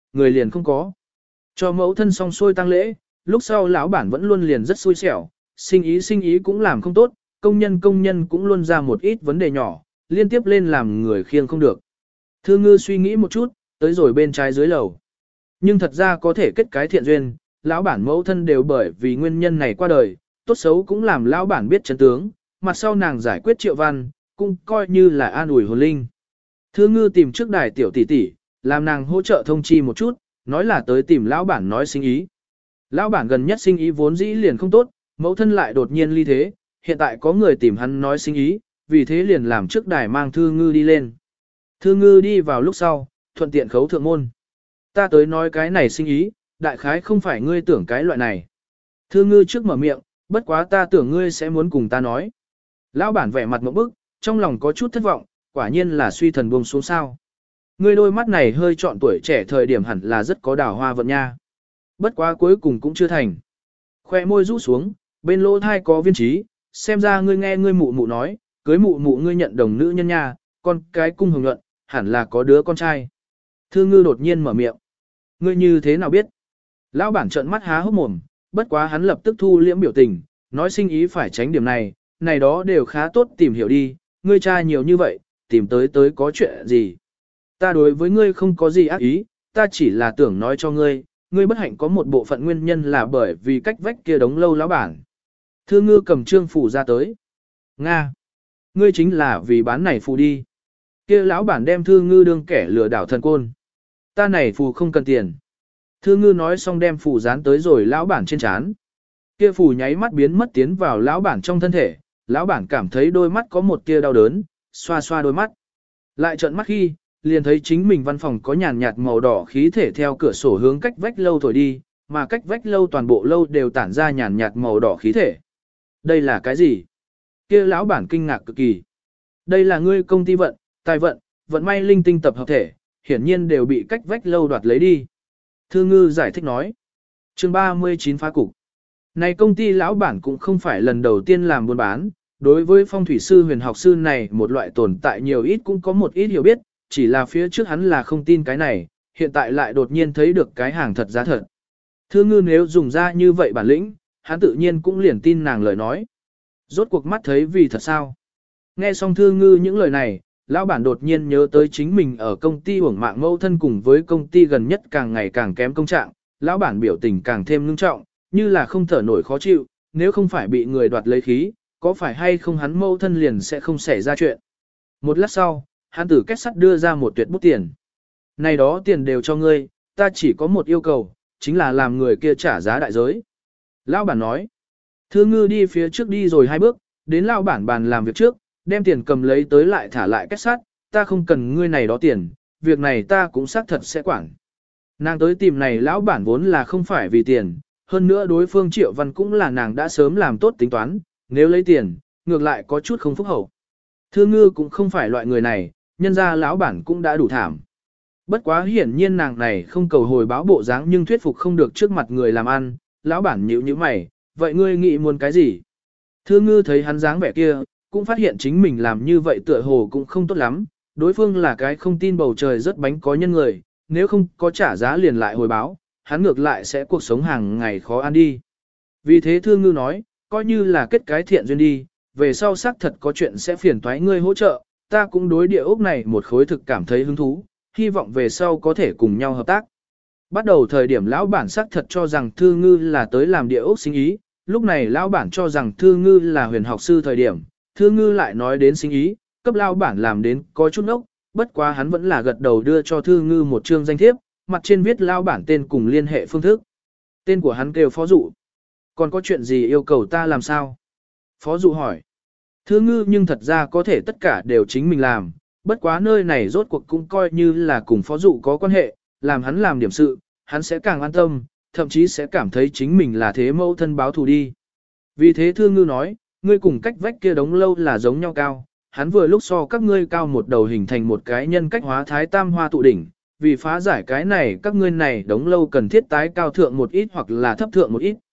người liền không có. Cho mẫu thân xong xuôi tang lễ, lúc sau lão bản vẫn luôn liền rất xui xẻo, sinh ý cũng làm không tốt, công nhân cũng luôn ra một ít vấn đề nhỏ, liên tiếp lên làm người khiêng không được. Thư ngư suy nghĩ một chút, tới rồi bên trái dưới lầu. Nhưng thật ra có thể kết cái thiện duyên, lão bản mẫu thân đều bởi vì nguyên nhân này qua đời, tốt xấu cũng làm lão bản biết chân tướng, mặt sau nàng giải quyết Triệu Văn, cũng coi như là an ủi hồn linh. Thư ngư tìm trước đài tiểu tỷ tỷ, làm nàng hỗ trợ thông chi một chút, nói là tới tìm lão bản nói sinh ý. Lão bản gần nhất sinh ý vốn dĩ liền không tốt, mẫu thân lại đột nhiên ly thế, hiện tại có người tìm hắn nói sinh ý, vì thế liền làm trước đài mang Thư ngư đi lên. Thư ngư đi vào lúc sau, thuận tiện khấu thượng môn. Ta tới nói cái này sinh ý, đại khái không phải ngươi tưởng cái loại này. Thư ngư trước mở miệng, bất quá ta tưởng ngươi sẽ muốn cùng ta nói. Lão bản vẻ mặt ngộp bức, trong lòng có chút thất vọng, quả nhiên là suy thần buông xuống sao. Ngươi đôi mắt này hơi trọn tuổi trẻ thời điểm hẳn là rất có đào hoa vận nha. Bất quá cuối cùng cũng chưa thành. Khoe môi rũ xuống, bên lỗ thai có viên trí, xem ra ngươi nghe ngươi mụ mụ nói, cưới mụ mụ ngươi nhận đồng nữ nhân nha, con cái cung hồng nhuận, hẳn là có đứa con trai. Thư ngư đột nhiên mở miệng. Ngươi như thế nào biết? Lão bản trợn mắt há hốc mồm, bất quá hắn lập tức thu liễm biểu tình, nói sinh ý phải tránh điểm này, này đó đều khá tốt tìm hiểu đi, ngươi trai nhiều như vậy, tìm tới có chuyện gì. Ta đối với ngươi không có gì ác ý, ta chỉ là tưởng nói cho ngươi, ngươi bất hạnh có một bộ phận nguyên nhân là bởi vì cách vách kia đống lâu lão bản. Thư ngư cầm trương phủ ra tới. Nga! Ngươi chính là vì bán này phù đi. Kia lão bản đem Thư ngư đương kẻ lừa đảo thần côn. Ta này phù không cần tiền. Thư ngư nói xong đem phù dán tới rồi lão bản trên trán. Kia phù nháy mắt biến mất tiến vào lão bản trong thân thể, lão bản cảm thấy đôi mắt có một tia đau đớn, xoa xoa đôi mắt. Lại trợn mắt khi, liền thấy chính mình văn phòng có nhàn nhạt màu đỏ khí thể theo cửa sổ hướng cách vách lâu thổi đi, mà cách vách lâu toàn bộ lâu đều tản ra nhàn nhạt màu đỏ khí thể. Đây là cái gì? Kia lão bản kinh ngạc cực kỳ. Đây là ngươi công ty vận, tài vận, vận may linh tinh tập hợp thể, hiển nhiên đều bị cách vách lâu đoạt lấy đi. Thư ngư giải thích nói. Chương 39 phá cục. Này công ty lão bản cũng không phải lần đầu tiên làm buôn bán, đối với phong thủy sư huyền học sư này một loại tồn tại nhiều ít cũng có một ít hiểu biết, chỉ là phía trước hắn là không tin cái này, hiện tại lại đột nhiên thấy được cái hàng thật giá thật. Thư ngư nếu dùng ra như vậy bản lĩnh, hắn tự nhiên cũng liền tin nàng lời nói. Rốt cuộc mắt thấy vì thật sao. Nghe xong thư ngư những lời này, lão bản đột nhiên nhớ tới chính mình ở công ty uổng mạng mâu thân cùng với công ty gần nhất càng ngày càng kém công trạng, lão bản biểu tình càng thêm ngưng trọng, như là không thở nổi khó chịu, nếu không phải bị người đoạt lấy khí, có phải hay không hắn mâu thân liền sẽ không xảy ra chuyện. Một lát sau, hắn từ kết sắt đưa ra một tuyệt bút tiền. Này đó tiền đều cho ngươi, ta chỉ có một yêu cầu, chính là làm người kia trả giá đại giới. Lão bản nói, Thư ngư đi phía trước đi rồi 2 bước, đến lão bản bàn làm việc trước, đem tiền cầm lấy tới lại thả lại kết sắt, ta không cần ngươi này đó tiền, việc này ta cũng xác thật sẽ quản. Nàng tới tìm này lão bản vốn là không phải vì tiền, hơn nữa đối phương Triệu Văn cũng là nàng đã sớm làm tốt tính toán, nếu lấy tiền, ngược lại có chút không phúc hậu. Thư ngư cũng không phải loại người này, nhân ra lão bản cũng đã đủ thảm. Bất quá hiển nhiên nàng này không cầu hồi báo bộ dáng nhưng thuyết phục không được trước mặt người làm ăn, lão bản nhíu nhíu mày, vậy ngươi nghĩ muốn cái gì? Thư ngư thấy hắn dáng vẻ kia, cũng phát hiện chính mình làm như vậy tựa hồ cũng không tốt lắm, đối phương là cái không tin bầu trời rất bánh có nhân người, nếu không có trả giá liền lại hồi báo, hắn ngược lại sẽ cuộc sống hàng ngày khó ăn đi. Vì thế Thư ngư nói, coi như là kết cái thiện duyên đi, về sau xác thật có chuyện sẽ phiền toái ngươi hỗ trợ, ta cũng đối địa ốc này một khối thực cảm thấy hứng thú, hy vọng về sau có thể cùng nhau hợp tác. Bắt đầu thời điểm lão bản xác thật cho rằng Thư ngư là tới làm địa ốc sinh ý, lúc này lão bản cho rằng Thư ngư là huyền học sư thời điểm, Thư ngư lại nói đến sinh ý, cấp lão bản làm đến có chút ốc, bất quá hắn vẫn là gật đầu đưa cho Thư ngư một chương danh thiếp, mặt trên viết lão bản tên cùng liên hệ phương thức. Tên của hắn kêu Phó Dụ. Còn có chuyện gì yêu cầu ta làm sao? Phó Dụ hỏi. Thư ngư nhưng thật ra có thể tất cả đều chính mình làm, bất quá nơi này rốt cuộc cũng coi như là cùng Phó Dụ có quan hệ, làm hắn làm điểm sự, hắn sẽ càng an tâm, thậm chí sẽ cảm thấy chính mình là thế mẫu thân báo thù đi. Vì thế Thư ngư nói, ngươi cùng cách vách kia đống lâu là giống nhau cao, hắn vừa lúc so các ngươi cao một đầu hình thành một cái nhân cách hóa thái tam hoa tụ đỉnh, vì phá giải cái này các ngươi này đống lâu cần thiết tái cao thượng một ít hoặc là thấp thượng một ít.